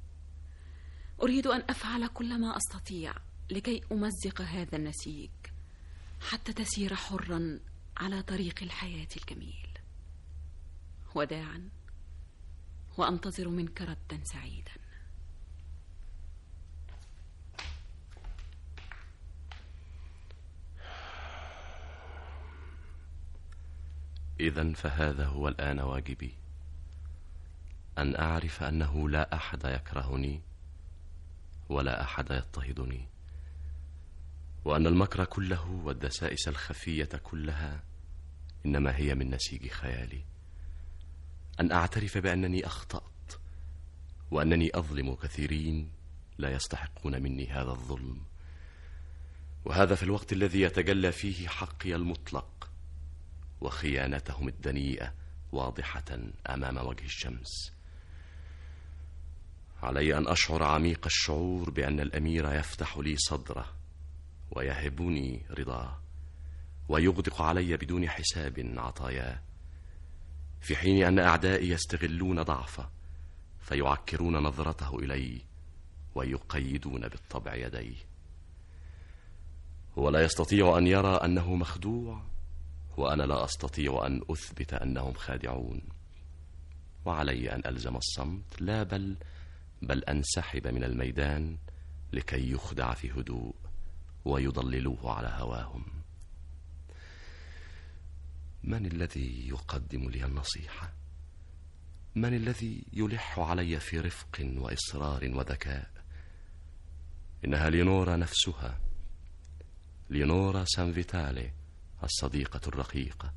أريد أن أفعل كل ما أستطيع لكي أمزق هذا النسيج حتى تسير حرا على طريق الحياة الجميل. وداعا، وأنتظر منك ردا سعيدا. إذن فهذا هو الآن واجبي، أن أعرف أنه لا أحد يكرهني ولا أحد يضطهدني، وأن المكر كله والدسائس الخفية كلها إنما هي من نسيج خيالي. أن أعترف بأنني أخطأت، وأنني أظلم كثيرين لا يستحقون مني هذا الظلم، وهذا في الوقت الذي يتجلى فيه حقي المطلق وخيانتهم الدنيئة واضحة أمام وجه الشمس. علي أن أشعر عميق الشعور بأن الأمير يفتح لي صدره ويهبني رضاه، ويغدق علي بدون حساب عطاياه، في حين أن أعدائي يستغلون ضعفه فيعكرون نظرته إلي ويقيدون بالطبع يديه. هو لا يستطيع أن يرى أنه مخدوع، وأنا لا أستطيع أن أثبت أنهم خادعون، وعلي أن ألزم الصمت، لا بل بل أنسحب من الميدان لكي يخدع في هدوء ويضللوه على هواهم. من الذي يقدم لي النصيحة؟ من الذي يلح علي في رفق وإصرار وذكاء؟ إنها لينورا نفسها، لينورا سانفيتالي، الصديقة الرقيقة.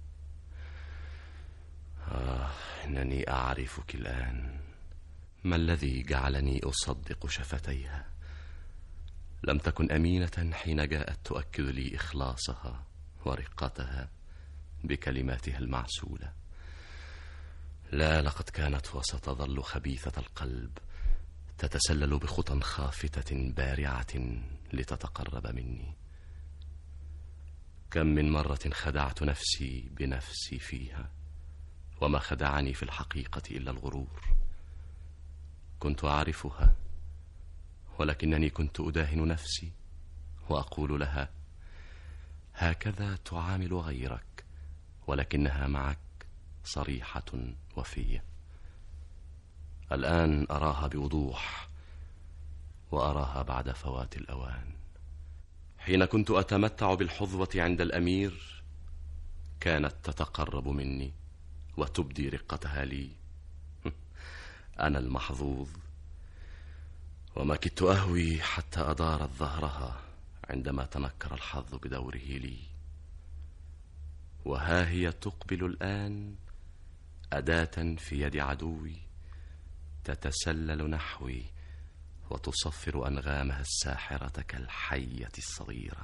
آه، إنني أعرفك الآن. ما الذي جعلني أصدق شفتيها؟ لم تكن أمينة حين جاءت تؤكد لي إخلاصها ورقتها بكلماتها المعسولة. لا، لقد كانت وستظل خبيثة القلب، تتسلل بخطى خافتة بارعة لتتقرب مني. كم من مرة خدعت نفسي بنفسي فيها، وما خدعني في الحقيقة إلا الغرور. كنت أعرفها، ولكنني كنت أداهن نفسي وأقول لها: هكذا تعامل غيرك، ولكنها معك صريحة وفية. الآن أراها بوضوح، وأراها بعد فوات الأوان. حين كنت أتمتع بالحظوة عند الأمير كانت تتقرب مني وتبدي رقتها لي. أنا المحظوظ، وما كدت أهوي حتى أدارت ظهرها عندما تنكر الحظ بدوره لي. وها هي تقبل الآن أداة في يد عدوي، تتسلل نحوي وتصفر أنغامها الساحرة كالحية الصغيرة.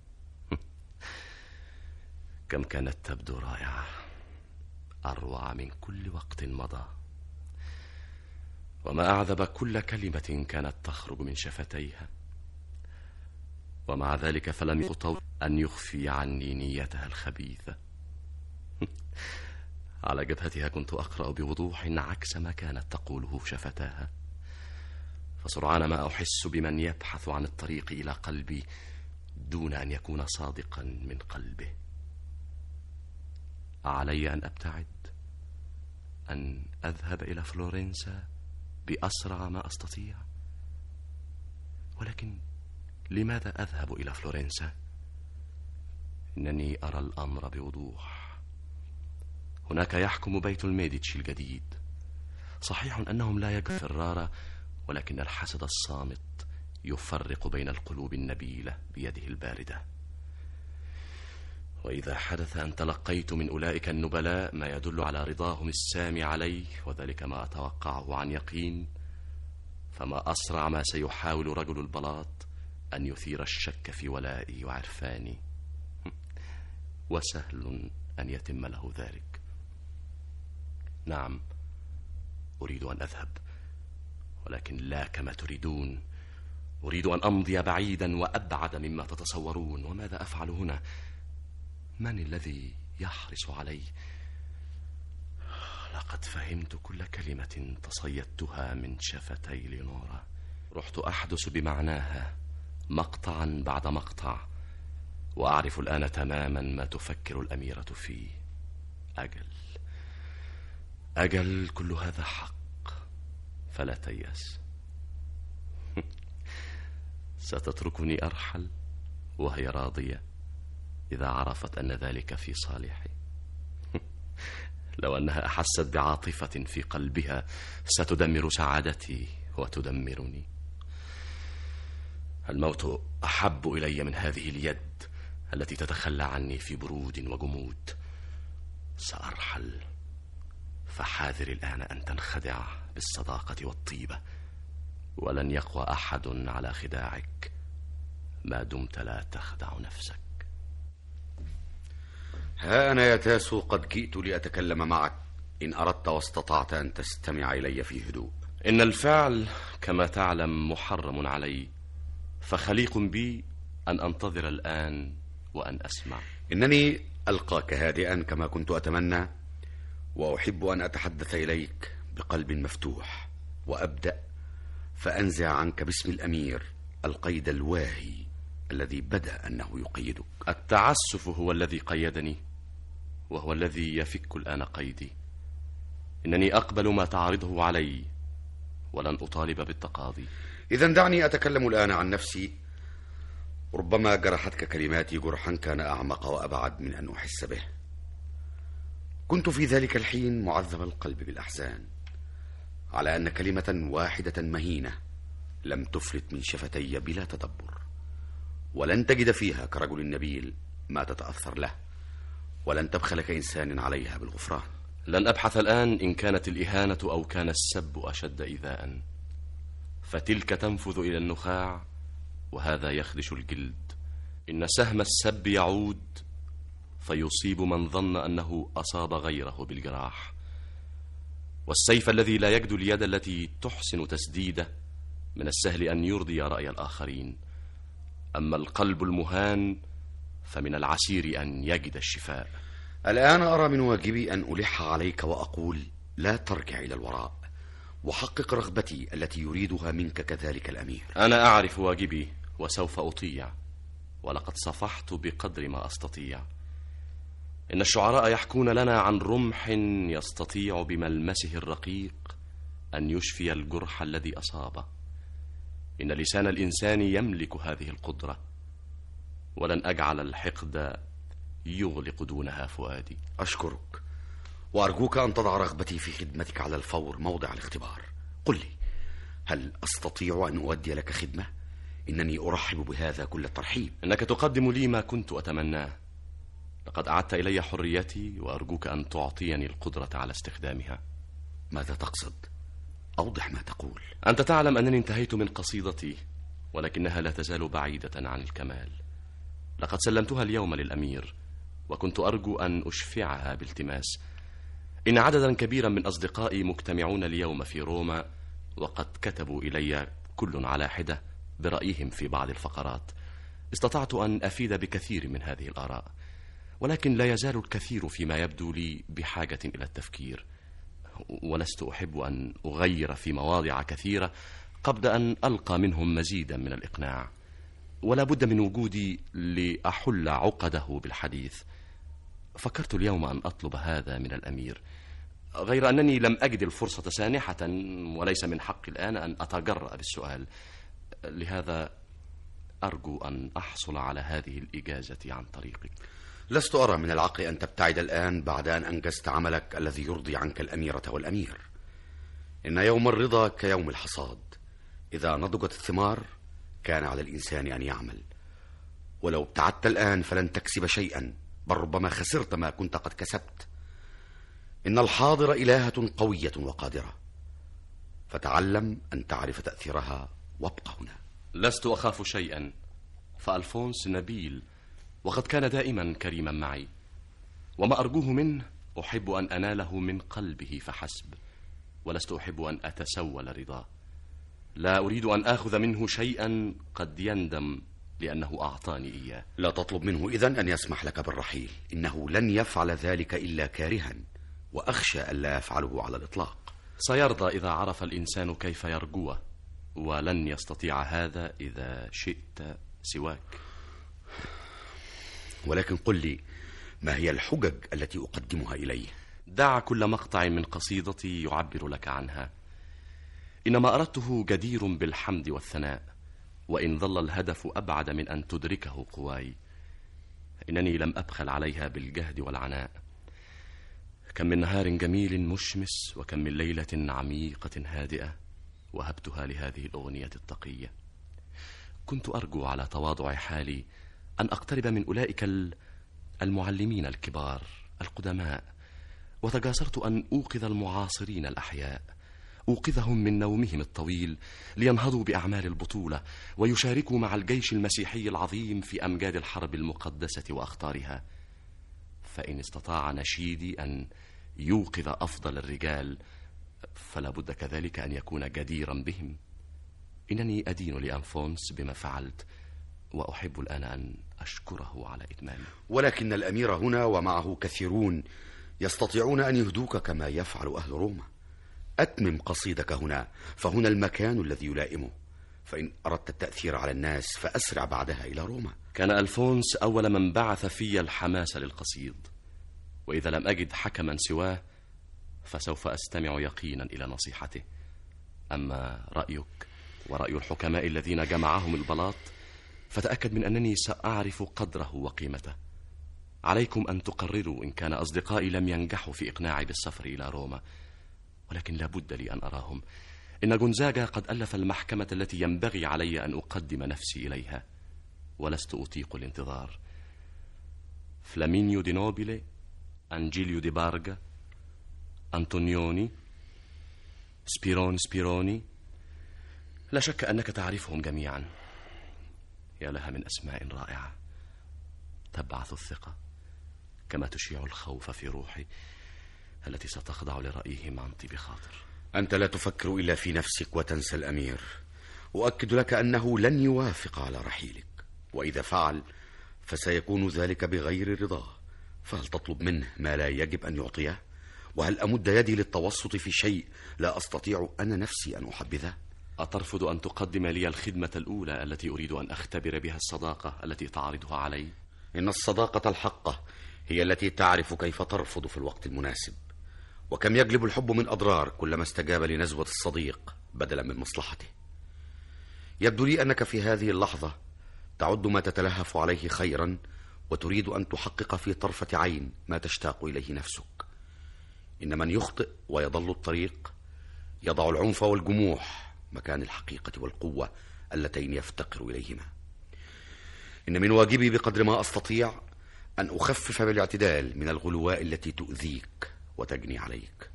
كم كانت تبدو رائعة، أروع من كل وقت مضى، وما أعذب كل كلمة كانت تخرج من شفتيها. ومع ذلك فلم يطول أن يخفي عني نيتها الخبيثة. على جبهتها كنت أقرأ بوضوح عكس ما كانت تقوله شفتاها، فسرعان ما أحس بمن يبحث عن الطريق إلى قلبي دون أن يكون صادقا من قلبه. علي أن أبتعد، أن أذهب إلى فلورنسا بأسرع ما أستطيع. ولكن لماذا أذهب إلى فلورنسا؟ إنني أرى الأمر بوضوح. هناك يحكم بيت الميديتشي الجديد. صحيح أنهم لا يجدون فرارا، ولكن الحسد الصامت يفرق بين القلوب النبيلة بيده الباردة. وإذا حدث أن تلقيت من أولئك النبلاء ما يدل على رضاهم السامي علي، وذلك ما أتوقعه عن يقين، فما أسرع ما سيحاول رجل البلاط أن يثير الشك في ولائي وعرفاني، وسهل أن يتم له ذلك. نعم، أريد أن أذهب، ولكن لا كما تريدون. أريد أن أمضي بعيدا وأبعد مما تتصورون. وماذا أفعل هنا؟ من الذي يحرص علي؟ لقد فهمت كل كلمة تصيدتها من شفتي لينورا. رحت أحدث بمعناها مقطعا بعد مقطع، وأعرف الآن تماما ما تفكر الأميرة فيه. أجل أجل كل هذا حق، فلا تيأس. ستتركني أرحل وهي راضية إذا عرفت أن ذلك في صالحي. لو أنها أحست بعاطفة في قلبها ستدمر سعادتي وتدمرني. الموت أحب إلي من هذه اليد التي تتخلى عني في برود وجمود. سأرحل، فحاذر الآن أن تنخدع بالصداقة والطيبة، ولن يقوى أحد على خداعك ما دمت لا تخدع نفسك. ها أنا يا تاسو قد جئت لأتكلم معك إن أردت واستطعت أن تستمع إلي في هدوء. إن الفعل كما تعلم محرم علي، فخليق بي أن أنتظر الآن وأن أسمع. إنني ألقاك هادئا كما كنت أتمنى، وأحب أن أتحدث إليك بقلب مفتوح، وأبدأ فأنزع عنك باسم الأمير القيد الواهي الذي بدأ أنه يقيدك. التعسف هو الذي قيدني، وهو الذي يفك الآن قيدي. إنني أقبل ما تعرضه علي ولن أطالب بالتقاضي. إذن دعني أتكلم الآن عن نفسي. ربما جرحتك كلماتي جرحا كان أعمق وأبعد من أن أحس به. كنت في ذلك الحين معذب القلب بالأحزان على أن كلمة واحدة مهينة لم تفلت من شفتي بلا تدبر، ولن تجد فيها كرجل نبيل ما تتأثر له، ولن تبخل كإنسان عليها بالغفران. لن أبحث الآن إن كانت الإهانة أو كان السب أشد إيذاء، فتلك تنفذ إلى النخاع وهذا يخدش الجلد. إن سهم السب يعود فيصيب من ظن أنه أصاب غيره بالجراح، والسيف الذي لا يجد اليد التي تحسن تسديده من السهل أن يرضي رأي الآخرين. أما القلب المهان فمن العسير أن يجد الشفاء. الآن أرى من واجبي أن ألح عليك وأقول لا ترجع إلى الوراء، وحقق رغبتي التي يريدها منك كذلك الأمير. أنا أعرف واجبي وسوف أطيع، ولقد صفحت بقدر ما أستطيع. إن الشعراء يحكون لنا عن رمح يستطيع بملمسه الرقيق أن يشفي الجرح الذي أصابه. إن لسان الإنسان يملك هذه القدرة، ولن أجعل الحقد يغلق دونها فؤادي. أشكرك، وأرجوك أن تضع رغبتي في خدمتك على الفور موضع الاختبار. قل لي، هل أستطيع أن أؤدي لك خدمة؟ إنني أرحب بهذا كل الترحيب. إنك تقدم لي ما كنت أتمناه. لقد أعدت إلي حريتي، وأرجوك أن تعطيني القدرة على استخدامها. ماذا تقصد؟ أوضح ما تقول. أنت تعلم أنني انتهيت من قصيدتي، ولكنها لا تزال بعيدة عن الكمال. لقد سلمتها اليوم للأمير، وكنت أرجو أن أشفعها بالتماس. إن عددا كبيرا من أصدقائي مجتمعون اليوم في روما، وقد كتبوا إلي كل على حدة برأيهم في بعض الفقرات. استطعت أن أفيد بكثير من هذه الآراء، ولكن لا يزال الكثير فيما يبدو لي بحاجة إلى التفكير، ولست أحب أن أغير في مواضع كثيرة قبل أن ألقى منهم مزيدا من الإقناع، ولا بد من وجودي لأحل عقده بالحديث. فكرت اليوم أن أطلب هذا من الأمير، غير أنني لم أجد الفرصة سانحة، وليس من حقي الآن أن أتجرأ بالسؤال. لهذا أرجو أن أحصل على هذه الإجازة عن طريقك. لست أرى من العقل أن تبتعد الآن بعد أن أنجزت عملك الذي يرضي عنك الأميرة والأمير. إن يوم الرضا كيوم الحصاد، إذا نضجت الثمار كان على الإنسان أن يعمل. ولو ابتعدت الآن فلن تكسب شيئا، بل ربما خسرت ما كنت قد كسبت. إن الحاضر إلهة قوية وقادرة، فتعلم أن تعرف تأثيرها وابقى هنا. لست أخاف شيئا، فألفونس نبيل، وقد كان دائما كريما معي، وما أرجوه منه أحب أن أناله من قلبه فحسب، ولست أحب أن أتسول رضاه. لا أريد أن آخذ منه شيئا قد يندم لأنه أعطاني إياه. لا تطلب منه إذن أن يسمح لك بالرحيل، إنه لن يفعل ذلك إلا كارها، وأخشى ألا يفعله على الإطلاق. سيرضى إذا عرف الإنسان كيف يرجوه، ولن يستطيع هذا إذا شئت سواك. ولكن قل لي، ما هي الحجج التي أقدمها إليه؟ دع كل مقطع من قصيدتي يعبر لك عنها. إنما أردته جدير بالحمد والثناء، وإن ظل الهدف أبعد من أن تدركه قواي. إنني لم أبخل عليها بالجهد والعناء. كم من نهار جميل مشمس، وكم من ليلة عميقة هادئة وهبتها لهذه الأغنية التقية. كنت أرجو على تواضع حالي أن أقترب من أولئك المعلمين الكبار القدماء، وتجاسرت أن أوقظ المعاصرين الأحياء، أوقظهم من نومهم الطويل لينهضوا بأعمال البطولة ويشاركوا مع الجيش المسيحي العظيم في أمجاد الحرب المقدسة وأخطارها. فإن استطاع نشيدي أن يوقظ أفضل الرجال، فلا بد كذلك أن يكون جديرا بهم. إنني أدين لأنفونس بما فعلت، وأحب الآن أن أشكره على إتمامه. ولكن الأمير هنا ومعه كثيرون يستطيعون أن يهدوك كما يفعل أهل روما. أتمم قصيدك هنا، فهنا المكان الذي يلائمه. فإن أردت التأثير على الناس فأسرع بعدها إلى روما. كان ألفونس أول من بعث في الحماس للقصيد، وإذا لم أجد حكما سواه فسوف أستمع يقينا إلى نصيحته. أما رأيك ورأي الحكماء الذين جمعهم البلاط فتأكد من أنني سأعرف قدره وقيمته. عليكم أن تقرروا إن كان أصدقائي لم ينجحوا في إقناعي بالسفر إلى روما، ولكن لا بد لي أن أراهم. إن جونزاغا قد ألف المحكمة التي ينبغي علي أن أقدم نفسي إليها، ولست أطيق الانتظار. فلامينيو دي نوبيلي، أنجيليو دي بارغا، أنطونيوني، سبيرون سبيروني، لا شك أنك تعرفهم جميعا. يا لها من أسماء رائعة تبعث الثقة كما تشيع الخوف في روحي التي ستخضع لرأيهم عن طيب خاطر. أنت لا تفكر إلا في نفسك وتنسى الأمير. أؤكد لك أنه لن يوافق على رحيلك، وإذا فعل فسيكون ذلك بغير رضاه. فهل تطلب منه ما لا يجب أن يعطيه؟ وهل أمد يدي للتوسط في شيء لا أستطيع أنا نفسي أن أحبذه؟ أترفض أن تقدم لي الخدمة الأولى التي أريد أن أختبر بها الصداقة التي تعرضها علي؟ إن الصداقة الحقة هي التي تعرف كيف ترفض في الوقت المناسب، وكم يجلب الحب من أضرار كلما استجاب لنزوة الصديق بدلا من مصلحته. يبدو لي أنك في هذه اللحظة تعد ما تتلهف عليه خيرا، وتريد أن تحقق في طرفة عين ما تشتاق إليه نفسك. إن من يخطئ ويضل الطريق يضع العنف والجموح مكان الحقيقة والقوة اللتين يفتقر إليهما. إن من واجبي بقدر ما أستطيع أن أخفف بالاعتدال من الغلواء التي تؤذيك وتجني عليك.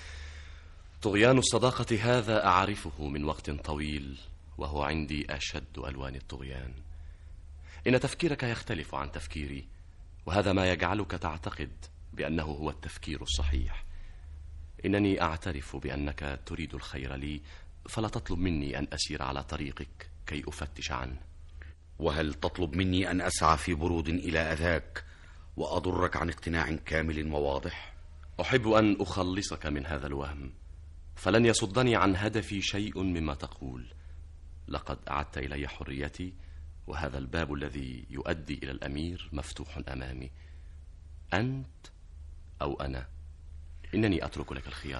طغيان الصداقة هذا أعرفه من وقت طويل، وهو عندي أشد ألوان الطغيان. إن تفكيرك يختلف عن تفكيري، وهذا ما يجعلك تعتقد بأنه هو التفكير الصحيح. إنني أعترف بأنك تريد الخير لي، فلا تطلب مني أن أسير على طريقك كي أفتش عنه. وهل تطلب مني أن أسعى في برود إلى أذاك وأضرك عن اقتناع كامل وواضح؟ أحب أن أخلصك من هذا الوهم، فلن يصدني عن هدفي شيء مما تقول. لقد أعدت إلي حريتي، وهذا الباب الذي يؤدي إلى الأمير مفتوح أمامي. أنت أو أنا، إنني أترك لك الخيار.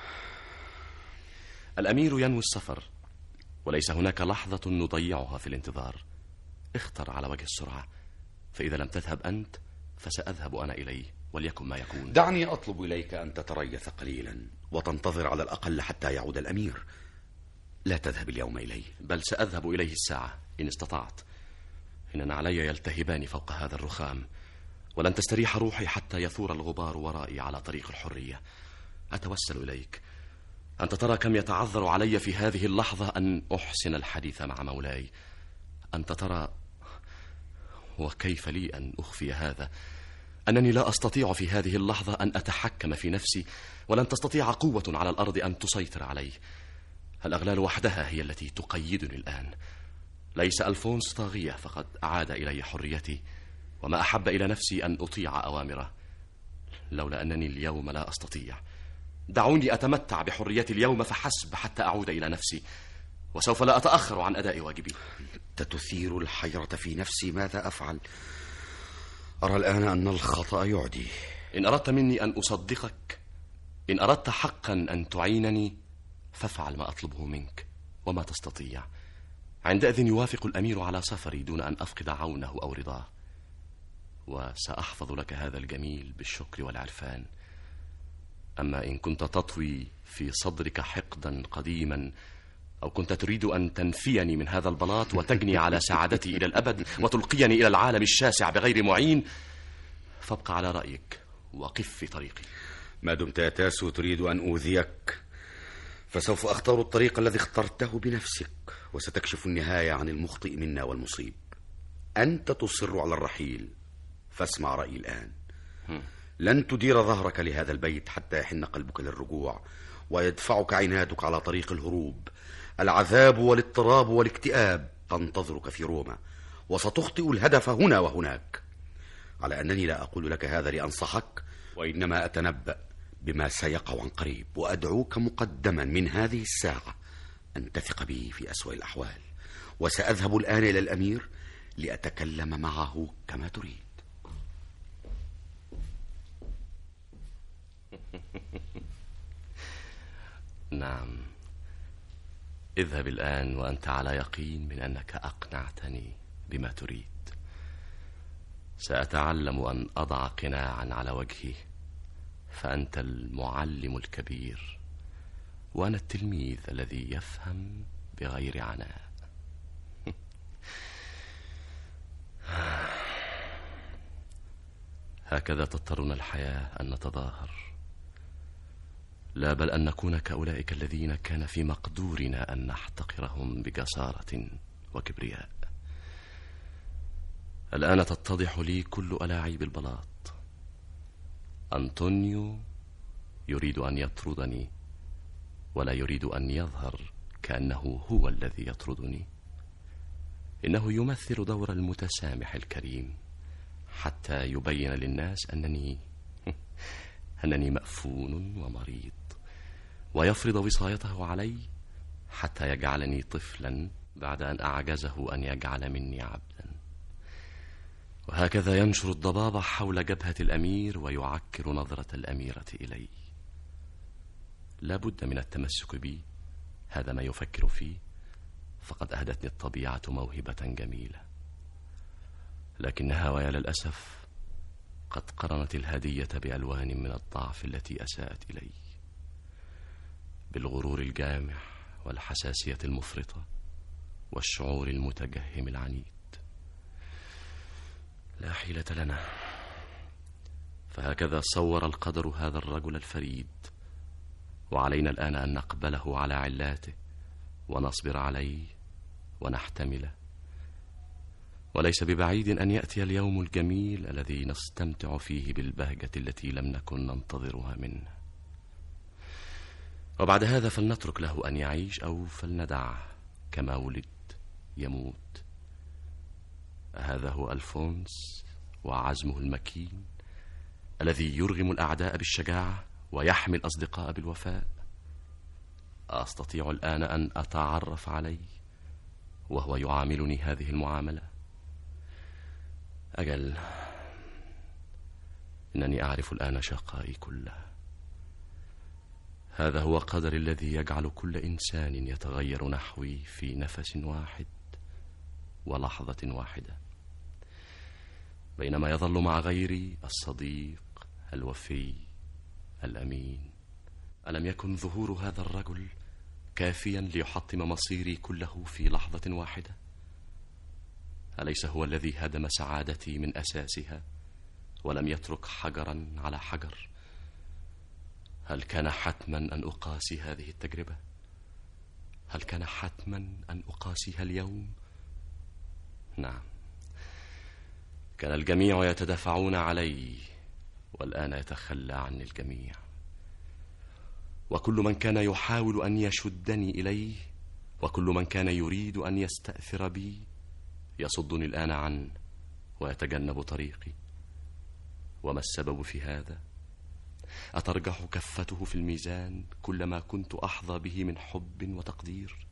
الأمير ينوي السفر، وليس هناك لحظة نضيعها في الانتظار. اختر على وجه السرعة، فإذا لم تذهب أنت فسأذهب أنا إليه، وليكن ما يكون. دعني أطلب إليك أن تتريث قليلا وتنتظر على الأقل حتى يعود الأمير. لا تذهب اليوم إليه. بل سأذهب إليه الساعة إن استطعت. إننا علي يلتهبان فوق هذا الرخام، ولن تستريح روحي حتى يثور الغبار ورائي على طريق الحرية. أتوسل إليك. أنت ترى كم يتعذر علي في هذه اللحظة أن أحسن الحديث مع مولاي. أنت ترى، وكيف لي أن أخفي هذا، أنني لا أستطيع في هذه اللحظة أن أتحكم في نفسي، ولن تستطيع قوة على الأرض أن تسيطر علي. الأغلال وحدها هي التي تقيدني الآن. ليس ألفونس طاغية، فقد أعاد إلي حريتي، وما أحب إلى نفسي أن أطيع أوامره، لولا أنني اليوم لا أستطيع. دعوني أتمتع بحريتي اليوم فحسب حتى أعود إلى نفسي، وسوف لا أتأخر عن أداء واجبي. أنت تثير الحيرة في نفسي. ماذا أفعل؟ أرى الآن أن الخطأ يعدي. إن أردت مني أن أصدقك، إن أردت حقا أن تعينني، فافعل ما أطلبه منك وما تستطيع. عندئذ يوافق الأمير على سفري دون أن أفقد عونه أو رضاه، وسأحفظ لك هذا الجميل بالشكر والعرفان. أما إن كنت تطوي في صدرك حقدا قديما، أو كنت تريد أن تنفيني من هذا البلاط وتجني على سعادتي إلى الأبد وتلقيني إلى العالم الشاسع بغير معين، فابقى على رأيك وقف في طريقي. ما دمت يا تاسو تريد أن أوذيك، فسوف أختار الطريق الذي اخترته بنفسك، وستكشف النهاية عن المخطئ منا والمصيب. أنت تصر على الرحيل، فاسمع رأيي الآن. لن تدير ظهرك لهذا البيت حتى يحن قلبك للرجوع ويدفعك عنادك على طريق الهروب. العذاب والاضطراب والاكتئاب تنتظرك في روما، وستخطئ الهدف هنا وهناك. على أنني لا أقول لك هذا لأنصحك، وإنما أتنبأ بما سيقع عن قريب، وأدعوك مقدما من هذه الساعة أن تثق بي في أسوأ الأحوال. وسأذهب الآن إلى الأمير لأتكلم معه كما تريد. نعم، اذهب الآن وأنت على يقين من أنك أقنعتني بما تريد. سأتعلم أن أضع قناعا على وجهي، فأنت المعلم الكبير وأنا التلميذ الذي يفهم بغير عناء. هكذا تضطرنا الحياة أن نتظاهر، لا بل أن نكون كأولئك الذين كان في مقدورنا أن نحتقرهم بجسارة وكبرياء. الآن تتضح لي كل ألاعيب البلاط. أنطونيو يريد أن يطردني، ولا يريد أن يظهر كأنه هو الذي يطردني. إنه يمثل دور المتسامح الكريم حتى يبين للناس أنني أنني مأفون ومريض، ويفرض وصايته علي حتى يجعلني طفلا بعد أن أعجزه أن يجعل مني عبدا. وهكذا ينشر الضباب حول جبهة الأمير ويعكر نظرة الأميرة إلي. لا بد من التمسك بي، هذا ما يفكر فيه، فقد أهدتني الطبيعة موهبة جميلة، لكنها ويا للأسف قد قرنت الهدية بألوان من الضعف التي أساءت إلي، بالغرور الجامح والحساسية المفرطة والشعور المتجهم العنيد. لا حيلة لنا، فهكذا صور القدر هذا الرجل الفريد، وعلينا الآن أن نقبله على علاته ونصبر عليه ونحتمله. وليس ببعيد أن يأتي اليوم الجميل الذي نستمتع فيه بالبهجة التي لم نكن ننتظرها منه، وبعد هذا فلنترك له أن يعيش أو فلندعه كما ولد يموت. هذا هو ألفونس وعزمه المكين الذي يرغم الأعداء بالشجاعة ويحمي الأصدقاء بالوفاء. أستطيع الآن أن أتعرف عليه وهو يعاملني هذه المعاملة؟ أجل، إنني أعرف الآن شقائي كلها. هذا هو قدر الذي يجعل كل إنسان يتغير نحوي في نفس واحد ولحظة واحدة، بينما يظل مع غيري الصديق الوفي الأمين. ألم يكن ظهور هذا الرجل كافيا ليحطم مصيري كله في لحظة واحدة؟ أليس هو الذي هدم سعادتي من أساسها ولم يترك حجرا على حجر؟ هل كان حتما أن أقاسي هذه التجربة؟ هل كان حتما أن أقاسيها اليوم؟ نعم، كان الجميع يتدافعون علي، والآن يتخلى عني الجميع. وكل من كان يحاول أن يشدني إليه، وكل من كان يريد أن يستأثر بي، يصدني الآن عنه ويتجنب طريقي. وما السبب في هذا؟ أترجح كفته في الميزان كلما كنت أحظى به من حب وتقدير؟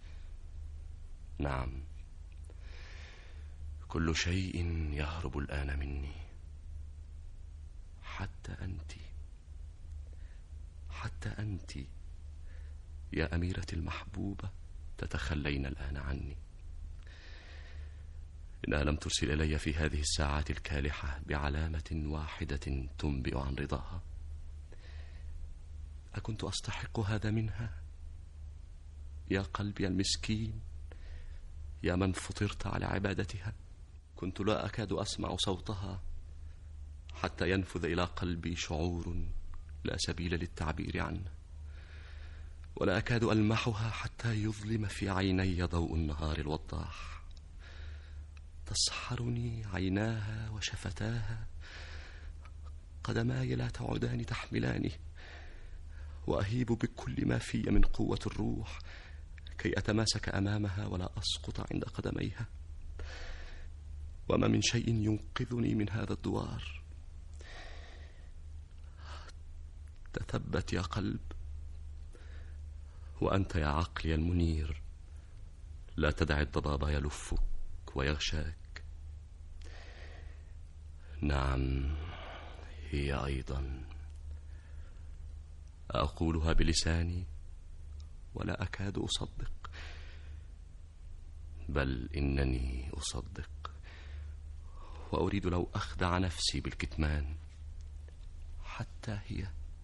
نعم، كل شيء يهرب الآن مني، حتى أنت حتى أنت يا أميرتي المحبوبة تتخلين الآن عني. إنها لم ترسل إلي في هذه الساعات الكالحة بعلامة واحدة تنبئ عن رضاها. أكنت أستحق هذا منها؟ يا قلبي المسكين، يا من فطرت على عبادتها، كنت لا أكاد أسمع صوتها حتى ينفذ إلى قلبي شعور لا سبيل للتعبير عنه، ولا أكاد ألمحها حتى يظلم في عيني ضوء النهار الوضاح. تسحرني عيناها وشفتاها، قدماي لا تعودان تحملاني، وأهيب بكل ما في من قوة الروح كي أتماسك أمامها ولا أسقط عند قدميها. وما من شيء ينقذني من هذا الدوار. تثبت يا قلب، وأنت يا عقلي المنير لا تدع الضباب يلفك ويغشاك. نعم، هي أيضا أقولها بلساني ولا أكاد أصدق، بل إنني أصدق، وأريد لو أخدع نفسي بالكتمان. حتى هي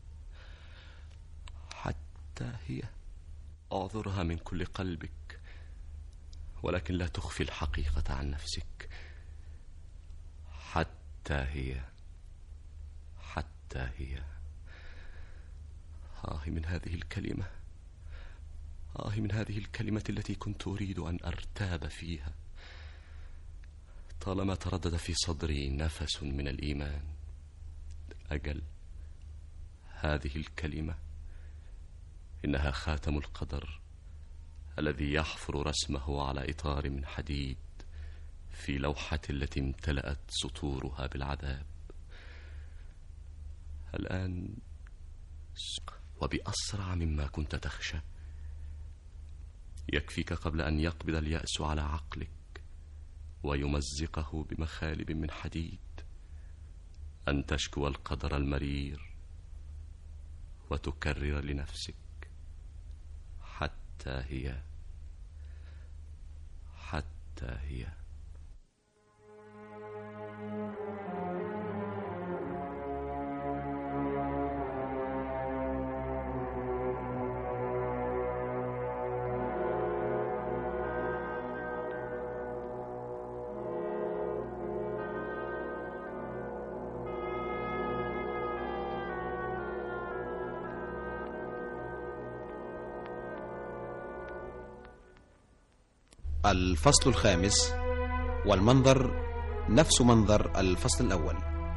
حتى هي أعذرها من كل قلبك، ولكن لا تخفي الحقيقة عن نفسك. حتى هي حتى هي آه من هذه الكلمة، آه من هذه الكلمة التي كنت أريد أن أرتاب فيها. طالما تردد في صدري نفس من الإيمان. أجل، هذه الكلمة إنها خاتم القدر الذي يحفر رسمه على إطار من حديد في لوحة التي امتلأت سطورها بالعذاب. الآن وبأسرع مما كنت تخشى. يكفيك قبل أن يقبض اليأس على عقلك ويمزقه بمخالب من حديد أن تشكو القدر المرير وتكرر لنفسك: حتى هي حتى هي. الفصل الخامس، والمنظر نفس منظر الفصل الأول.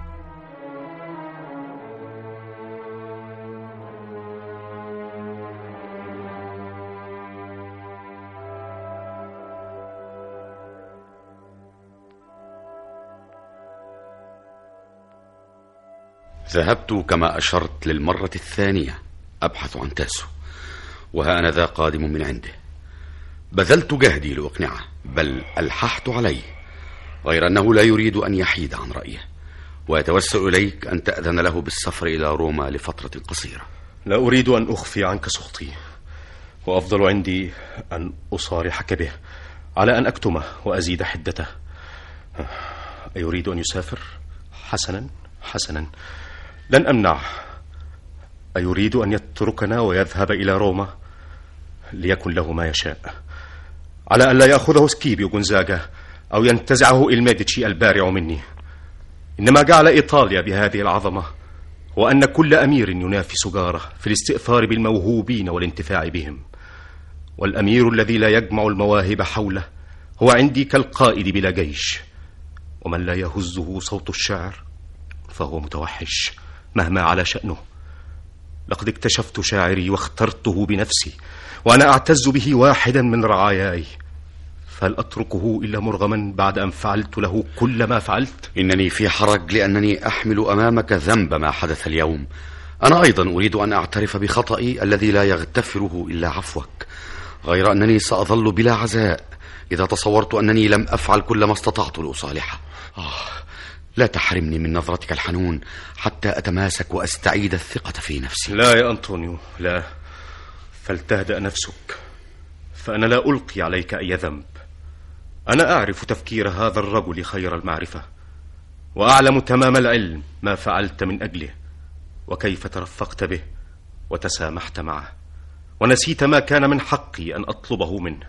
ذهبت كما أشرت للمرة الثانية أبحث عن تاسو، وها أنا ذا قادم من عنده. بذلت جهدي لأقنعه، بل ألححت عليه، غير أنه لا يريد أن يحيد عن رأيه، ويتوسل إليك أن تأذن له بالسفر إلى روما لفترة قصيرة. لا أريد أن أخفي عنك سخطي، وأفضل عندي أن أصارحك به على أن أكتمه وأزيد حدته. أيريد أن يسافر؟ حسنا حسنا، لن أمنع. أيريد أن يتركنا ويذهب إلى روما؟ ليكن له ما يشاء، على أن لا يأخذه سكيبيو غونزاغا أو ينتزعه الميديتشي البارع مني. إنما جعل إيطاليا بهذه العظمة هو أن كل أمير ينافس جاره في الاستئثار بالموهوبين والانتفاع بهم، والأمير الذي لا يجمع المواهب حوله هو عندي كالقائد بلا جيش، ومن لا يهزه صوت الشعر فهو متوحش مهما على شأنه. لقد اكتشفت شاعري واخترته بنفسي، وأنا أعتز به واحدا من رعاياي، فهل أتركه إلا مرغما بعد أن فعلت له كل ما فعلت؟ إنني في حرج لأنني أحمل أمامك ذنب ما حدث اليوم. أنا أيضا أريد أن أعترف بخطئي الذي لا يغتفره إلا عفوك، غير أنني سأظل بلا عزاء إذا تصورت أنني لم أفعل كل ما استطعت لأصالحه. آه، لا تحرمني من نظرتك الحنون حتى أتماسك وأستعيد الثقة في نفسي. لا يا أنطونيو، لا، فلتهدأ نفسك، فأنا لا ألقي عليك أي ذنب. أنا أعرف تفكير هذا الرجل خير المعرفة، وأعلم تمام العلم ما فعلت من أجله، وكيف ترفقت به وتسامحت معه، ونسيت ما كان من حقي أن أطلبه منه.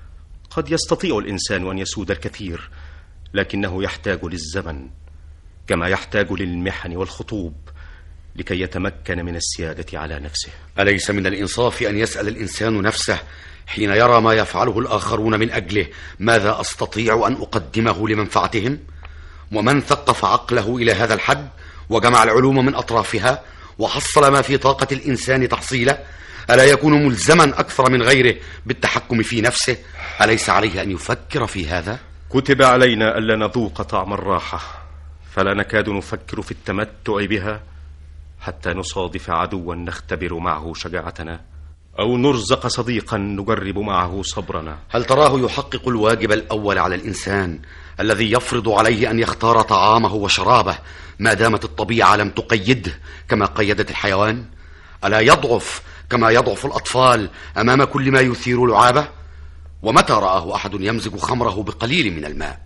قد يستطيع الإنسان أن يسود الكثير، لكنه يحتاج للزمن كما يحتاج للمحن والخطوب لكي يتمكن من السيادة على نفسه. أليس من الإنصاف أن يسأل الإنسان نفسه حين يرى ما يفعله الآخرون من أجله ماذا أستطيع أن أقدمه لمنفعتهم؟ ومن ثقف عقله إلى هذا الحد وجمع العلوم من أطرافها وحصل ما في طاقة الإنسان تحصيله، ألا يكون ملزما أكثر من غيره بالتحكم في نفسه؟ أليس عليه أن يفكر في هذا؟ كتب علينا ألا نذوق طعم الراحة، فلا نكاد نفكر في التمتع بها حتى نصادف عدوا نختبر معه شجاعتنا، أو نرزق صديقا نجرب معه صبرنا. هل تراه يحقق الواجب الأول على الإنسان الذي يفرض عليه أن يختار طعامه وشرابه ما دامت الطبيعة لم تقيده كما قيدت الحيوان؟ ألا يضعف كما يضعف الأطفال أمام كل ما يثير لعابه؟ ومتى رآه أحد يمزج خمره بقليل من الماء؟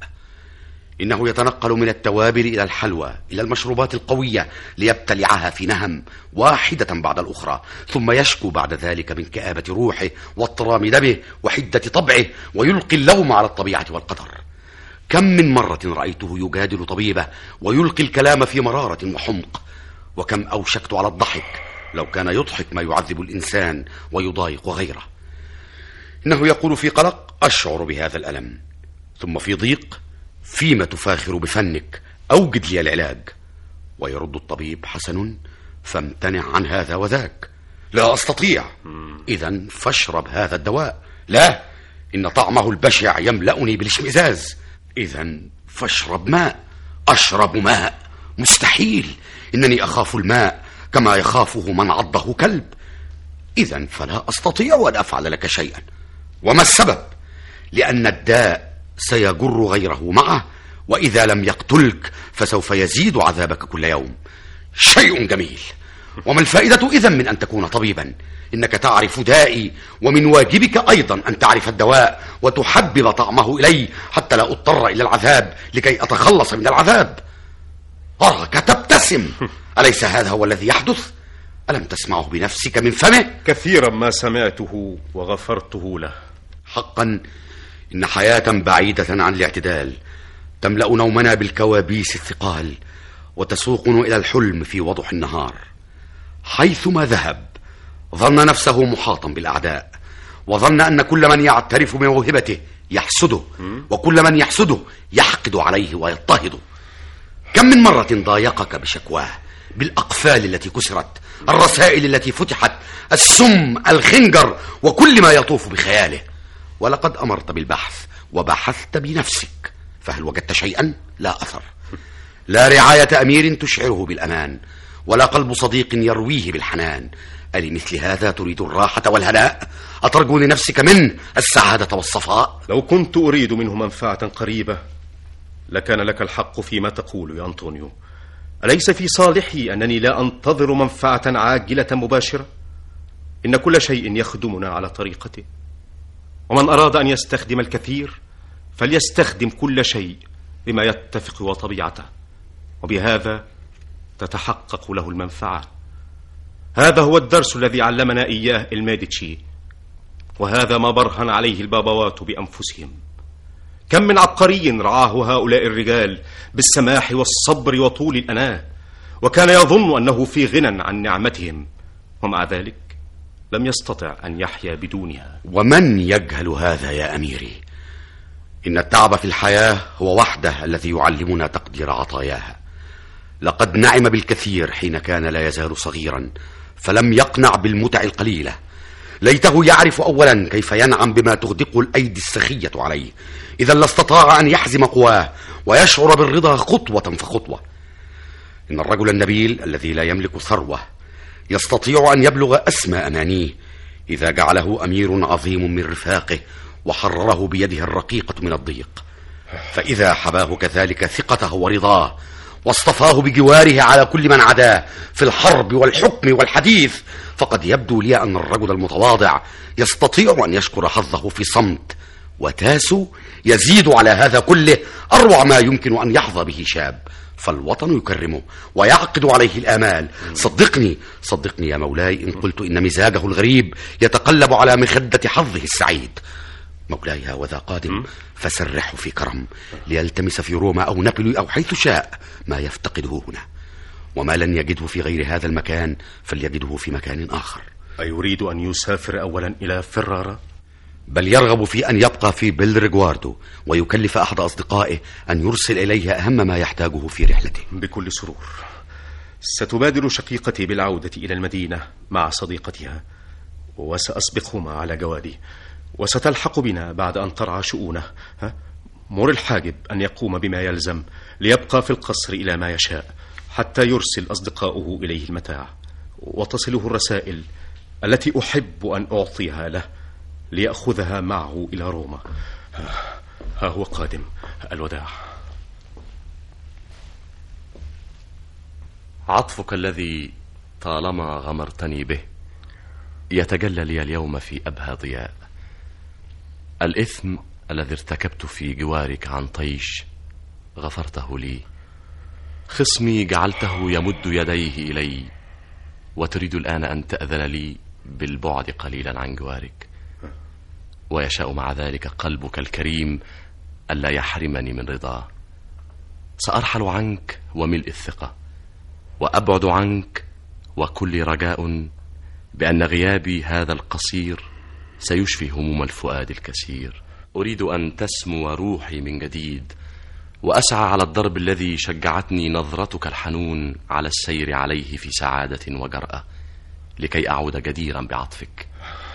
إنه يتنقل من التوابل إلى الحلوى إلى المشروبات القوية ليبتلعها في نهم واحدة بعد الأخرى، ثم يشكو بعد ذلك من كآبة روحه واضطرام دمه وحدة طبعه، ويلقي اللوم على الطبيعة والقدر. كم من مرة رأيته يجادل طبيبه ويلقي الكلام في مرارة وحمق، وكم أوشكت على الضحك لو كان يضحك ما يعذب الإنسان ويضايق غيره. إنه يقول في قلق: أشعر بهذا الألم، ثم في ضيق: فيما تفاخر بفنك، أوجد لي العلاج. ويرد الطبيب: حسن، فامتنع عن هذا وذاك. لا أستطيع. إذن فاشرب هذا الدواء. لا، إن طعمه البشع يملأني بالاشمئزاز. إذن فاشرب ماء. أشرب ماء؟ مستحيل، إنني أخاف الماء كما يخافه من عضه كلب. إذن فلا أستطيع أن أفعل لك شيئا. وما السبب؟ لأن الداء سيجر غيره معه، وإذا لم يقتلك فسوف يزيد عذابك كل يوم. شيء جميل. وما الفائدة إذن من أن تكون طبيبا؟ إنك تعرف دائي، ومن واجبك أيضا أن تعرف الدواء وتحبب طعمه إلي حتى لا أضطر إلى العذاب لكي أتخلص من العذاب. أراك تبتسم، أليس هذا هو الذي يحدث؟ ألم تسمعه بنفسك من فمه؟ كثيرا ما سمعته وغفرته له. حقا إن حياة بعيدة عن الاعتدال تملأ نومنا بالكوابيس الثقال وتسوقنا إلى الحلم في وضح النهار. حيثما ذهب ظن نفسه محاطا بالأعداء، وظن أن كل من يعترف بموهبته يحسده، وكل من يحسده يحقد عليه ويضطهده. كم من مرة ضايقك بشكواه، بالأقفال التي كسرت، الرسائل التي فتحت، السم، الخنجر، وكل ما يطوف بخياله. ولقد أمرت بالبحث وبحثت بنفسك، فهل وجدت شيئا؟ لا أثر. لا رعاية أمير تشعره بالأمان، ولا قلب صديق يرويه بالحنان. ألمثل هذا تريد الراحة والهناء؟ أترجو لنفسك منه السعادة والصفاء؟ لو كنت أريد منه منفعة قريبة لكان لك الحق فيما تقول يا أنطونيو. أليس في صالحي أنني لا أنتظر منفعة عاجلة مباشرة؟ إن كل شيء يخدمنا على طريقته، ومن أراد أن يستخدم الكثير فليستخدم كل شيء بما يتفق وطبيعته، وبهذا تتحقق له المنفعة. هذا هو الدرس الذي علمنا إياه الميديتشي، وهذا ما برهن عليه البابوات بأنفسهم. كم من عبقري رعاه هؤلاء الرجال بالسماح والصبر وطول الأناة، وكان يظن أنه في غنى عن نعمتهم، ومع ذلك لم يستطع أن يحيا بدونها. ومن يجهل هذا يا أميري؟ إن التعب في الحياة هو وحده الذي يعلمنا تقدير عطاياها. لقد نعم بالكثير حين كان لا يزال صغيرا، فلم يقنع بالمتع القليلة. ليته يعرف أولا كيف ينعم بما تغدق الأيدي السخية عليه، إذا لاستطاع أن يحزم قواه ويشعر بالرضا خطوة فخطوة. إن الرجل النبيل الذي لا يملك ثروة يستطيع أن يبلغ أسمى أمانيه إذا جعله أمير عظيم من رفاقه وحرره بيده الرقيقة من الضيق، فإذا حباه كذلك ثقته ورضاه واصطفاه بجواره على كل من عداه في الحرب والحكم والحديث، فقد يبدو لي أن الرجل المتواضع يستطيع أن يشكر حظه في صمت، وتاسو يزيد على هذا كله أروع ما يمكن أن يحظى به شاب، فالوطن يكرمه ويعقد عليه الآمال. صدقني صدقني يا مولاي إن قلت إن مزاجه الغريب يتقلب على مخدة حظه السعيد. مولاي هذا قادم، فسرحه في كرم ليلتمس في روما أو نابلي أو حيث شاء ما يفتقده هنا، وما لن يجده في غير هذا المكان فليجده في مكان آخر. أيريد أن يسافر أولا إلى فرارة؟ بل يرغب في أن يبقى في بلريغواردو ويكلف أحد أصدقائه أن يرسل إليه أهم ما يحتاجه في رحلته. بكل سرور. ستبادر شقيقتي بالعودة إلى المدينة مع صديقتها، وسأسبقهما على جوادي، وستلحق بنا بعد أن ترعى شؤونه. مر الحاجب أن يقوم بما يلزم ليبقى في القصر إلى ما يشاء حتى يرسل أصدقاؤه إليه المتاع، وتصله الرسائل التي أحب أن أعطيها له ليأخذها معه إلى روما. ها هو قادم. الوداع. عطفك الذي طالما غمرتني به يتجلى لي اليوم في أبهى ضياء. الإثم الذي ارتكبت في جوارك عن طيش غفرته لي، خصمي جعلته يمد يديه إلي، وتريد الآن أن تأذن لي بالبعد قليلا عن جوارك، ويشاء مع ذلك قلبك الكريم ألا يحرمني من رضاه. سأرحل عنك وملء الثقة، وأبعد عنك وكل رجاء بأن غيابي هذا القصير سيشفي هموم الفؤاد الكثير. أريد أن تسمو روحي من جديد، وأسعى على الضرب الذي شجعتني نظرتك الحنون على السير عليه في سعادة وجرأة، لكي أعود جديرا بعطفك.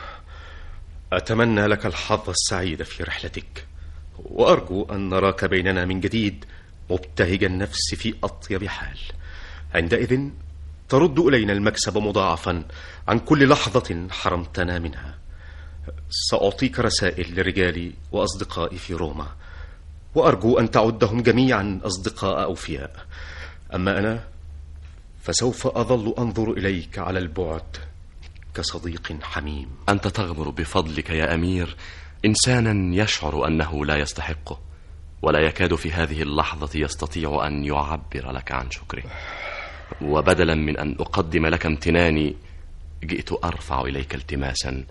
أتمنى لك الحظ السعيد في رحلتك، وأرجو أن نراك بيننا من جديد مبتهج النفس في أطيب حال. عندئذ ترد إلينا المكسب مضاعفا عن كل لحظة حرمتنا منها. سأعطيك رسائل لرجالي وأصدقائي في روما، وأرجو أن تعدهم جميعا أصدقاء أوفياء. أما أنا فسوف أظل أنظر إليك على البعد كصديق حميم. أنت تغمر بفضلك يا أمير إنسانا يشعر أنه لا يستحقه، ولا يكاد في هذه اللحظة يستطيع أن يعبر لك عن شكره. وبدلا من أن أقدم لك امتناني جئت أرفع إليك التماسا.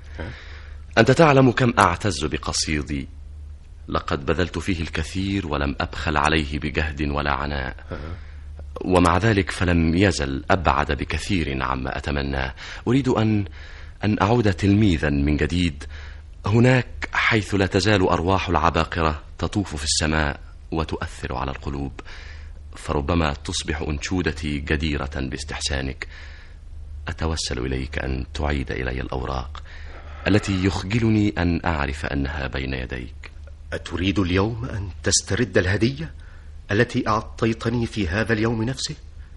أنت تعلم كم أعتز بقصيدي، لقد بذلت فيه الكثير ولم أبخل عليه بجهد ولا عناء، ومع ذلك فلم يزل أبعد بكثير عما أتمناه. أريد أن أن أعود تلميذا من جديد هناك حيث لا تزال أرواح العباقرة تطوف في السماء وتؤثر على القلوب، فربما تصبح أنشودتي جديرة باستحسانك. أتوسل إليك أن تعيد إلي الأوراق التي يخجلني أن أعرف أنها بين يديك. أتريد اليوم أن تسترد الهدية التي أعطيتني في هذا اليوم نفسه؟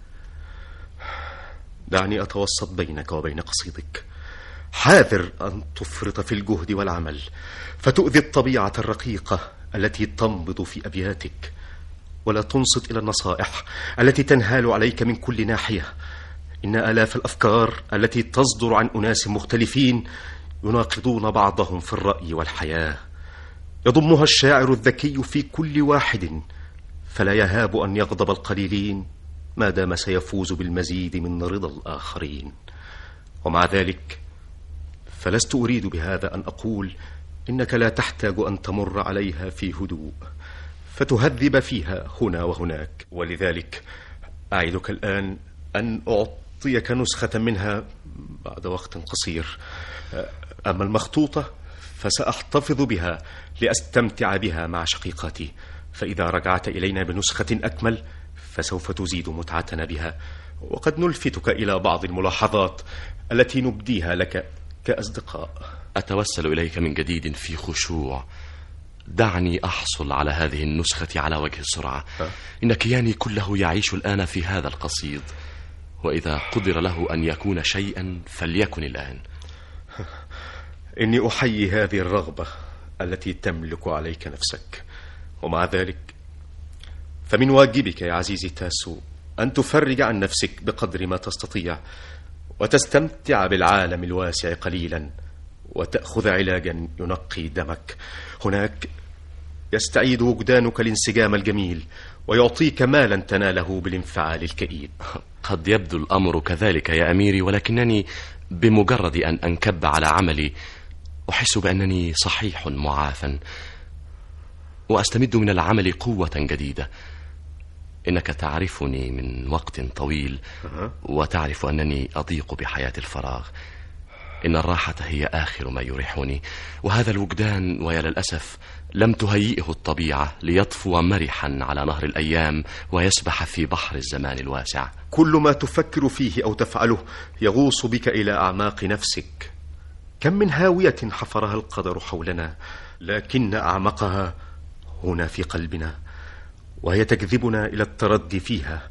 دعني أتوسط بينك وبين قصيدك. حاذر أن تفرط في الجهد والعمل فتؤذي الطبيعة الرقيقة التي تنبض في أبياتك، ولا تنصت إلى النصائح التي تنهال عليك من كل ناحية. إن آلاف الأفكار التي تصدر عن أناس مختلفين يناقضون بعضهم في الرأي والحياة، يضمها الشاعر الذكي في كل واحد، فلا يهاب أن يغضب القليلين ما دام سيفوز بالمزيد من رضا الآخرين. ومع ذلك فلست أريد بهذا أن أقول إنك لا تحتاج أن تمر عليها في هدوء فتهذب فيها هنا وهناك، ولذلك أعدك الآن أن أعطيك نسخة منها بعد وقت قصير. أما المخطوطة فسأحتفظ بها لأستمتع بها مع شقيقاتي، فإذا رجعت إلينا بنسخة أكمل فسوف تزيد متعتنا بها، وقد نلفتك إلى بعض الملاحظات التي نبديها لك كأصدقاء. أتوسل إليك من جديد في خشوع. دعني أحصل على هذه النسخة على وجه السرعة. أه؟ إن كياني كله يعيش الآن في هذا القصيد، وإذا قدر له أن يكون شيئا فليكن الآن. إني أحيي هذه الرغبة التي تملك عليك نفسك، ومع ذلك فمن واجبك يا عزيزي تاسو أن تفرج عن نفسك بقدر ما تستطيع، وتستمتع بالعالم الواسع قليلا، وتأخذ علاجا ينقي دمك. هناك يستعيد وجدانك الانسجام الجميل، ويعطيك مالا تناله بالانفعال الكئيب. قد يبدو الأمر كذلك يا أميري، ولكنني بمجرد أن أنكب على عملي أحس بأنني صحيح معافى، وأستمد من العمل قوة جديدة. إنك تعرفني من وقت طويل، وتعرف أنني أضيق بحياة الفراغ. إن الراحة هي آخر ما يريحني، وهذا الوجدان ويا للأسف لم تهيئه الطبيعة ليطفو مرحا على نهر الأيام ويسبح في بحر الزمان الواسع. كل ما تفكر فيه أو تفعله يغوص بك إلى أعماق نفسك. كم من هاوية حفرها القدر حولنا، لكن أعمقها هنا في قلبنا، وهي تجذبنا إلى التردي فيها.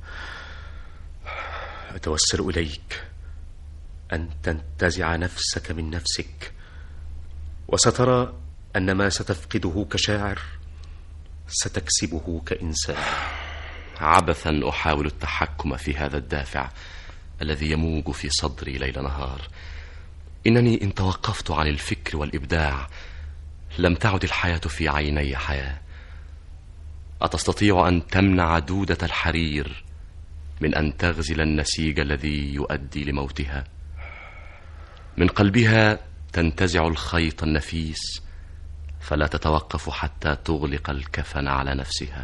أتوسل إليك أن تنتزع نفسك من نفسك، وسترى أن ما ستفقده كشاعر ستكسبه كإنسان. عبثا أحاول التحكم في هذا الدافع الذي يموج في صدري ليل نهار. إنني إن توقفت عن الفكر والإبداع لم تعد الحياة في عيني حياة. أتستطيع أن تمنع دودة الحرير من أن تغزل النسيج الذي يؤدي لموتها؟ من قلبها تنتزع الخيط النفيس فلا تتوقف حتى تغلق الكفن على نفسها.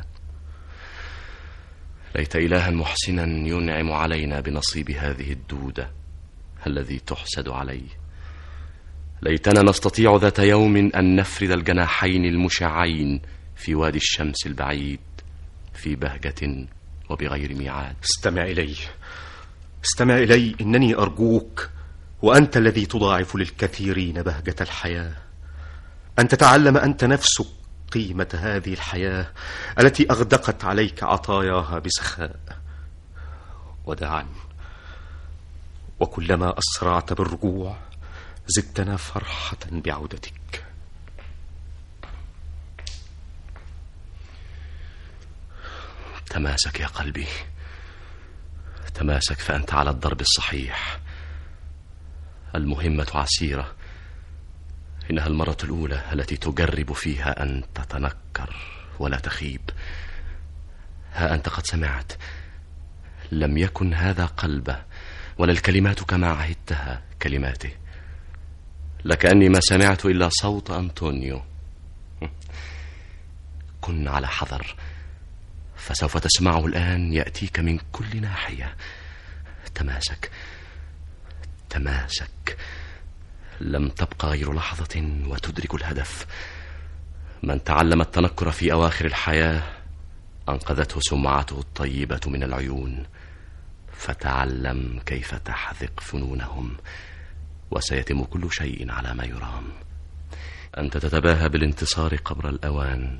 ليت إلها محسنا ينعم علينا بنصيب هذه الدودة الذي تحسد عليه. ليتنا نستطيع ذات يوم أن نفرد الجناحين المشعين في وادي الشمس البعيد في بهجة وبغير ميعاد. استمع إلي، استمع إلي، إنني أرجوك، وأنت الذي تضاعف للكثيرين بهجة الحياة، أن تتعلم أنت نفسك قيمة هذه الحياة التي أغدقت عليك عطاياها بسخاء. وداعا، وكلما أسرعت بالرجوع زدتنا فرحة بعودتك. تماسك يا قلبي، تماسك، فأنت على الضرب الصحيح. المهمة عسيرة، إنها المرة الأولى التي تجرب فيها أن تتنكر ولا تخيب. ها أنت قد سمعت، لم يكن هذا قلبه ولا الكلمات كما عهدتها كلماته، لكأني ما سمعت إلا صوت أنطونيو. كن على حذر، فسوف تسمعه الآن يأتيك من كل ناحية. تماسك، تماسك، لم تبقى غير لحظة وتدرك الهدف. من تعلم التنكر في أواخر الحياة أنقذته سمعته الطيبة من العيون، فتعلم كيف تحذق فنونهم، وسيتم كل شيء على ما يرام. أنت تتباهى بالانتصار قبل الأوان.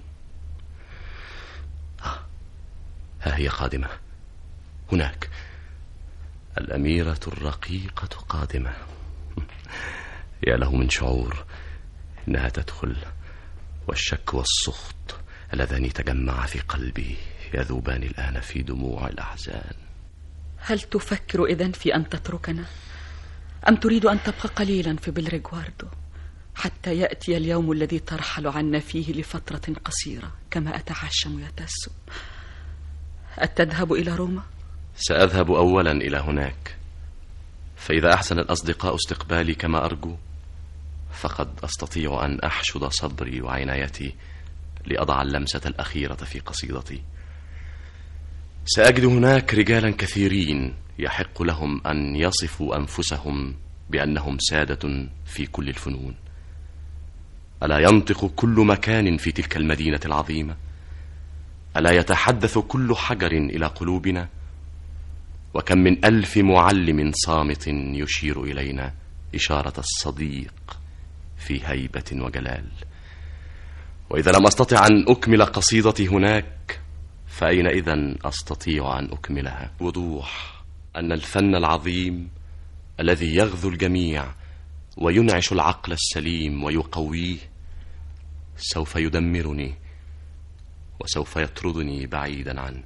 آه. ها هي قادمة، هناك الأميرة الرقيقة قادمة. يا له من شعور، إنها تدخل، والشك والسخط اللذان تجمعا في قلبي يذوبان الآن في دموع الأحزان. هل تفكر إذن في أن تتركنا، أم تريد أن تبقى قليلا في بلريغواردو حتى يأتي اليوم الذي ترحل عنا فيه لفترة قصيرة كما أتعشم يا تاسو؟ أتذهب إلى روما؟ سأذهب أولا إلى هناك، فإذا أحسن الأصدقاء استقبالي كما أرجو فقد أستطيع أن أحشد صبري وعنايتي لأضع اللمسة الأخيرة في قصيدتي. سأجد هناك رجالا كثيرين يحق لهم أن يصفوا أنفسهم بأنهم سادة في كل الفنون. ألا ينطق كل مكان في تلك المدينة العظيمة؟ ألا يتحدث كل حجر إلى قلوبنا؟ وكم من ألف معلم صامت يشير إلينا إشارة الصديق في هيبة وجلال. وإذا لم أستطع أن أكمل قصيدتي هناك، فأين إذن أستطيع أن أكملها؟ وضوح أن الفن العظيم الذي يغذو الجميع وينعش العقل السليم ويقويه سوف يدمرني وسوف يطردني بعيدا عنه.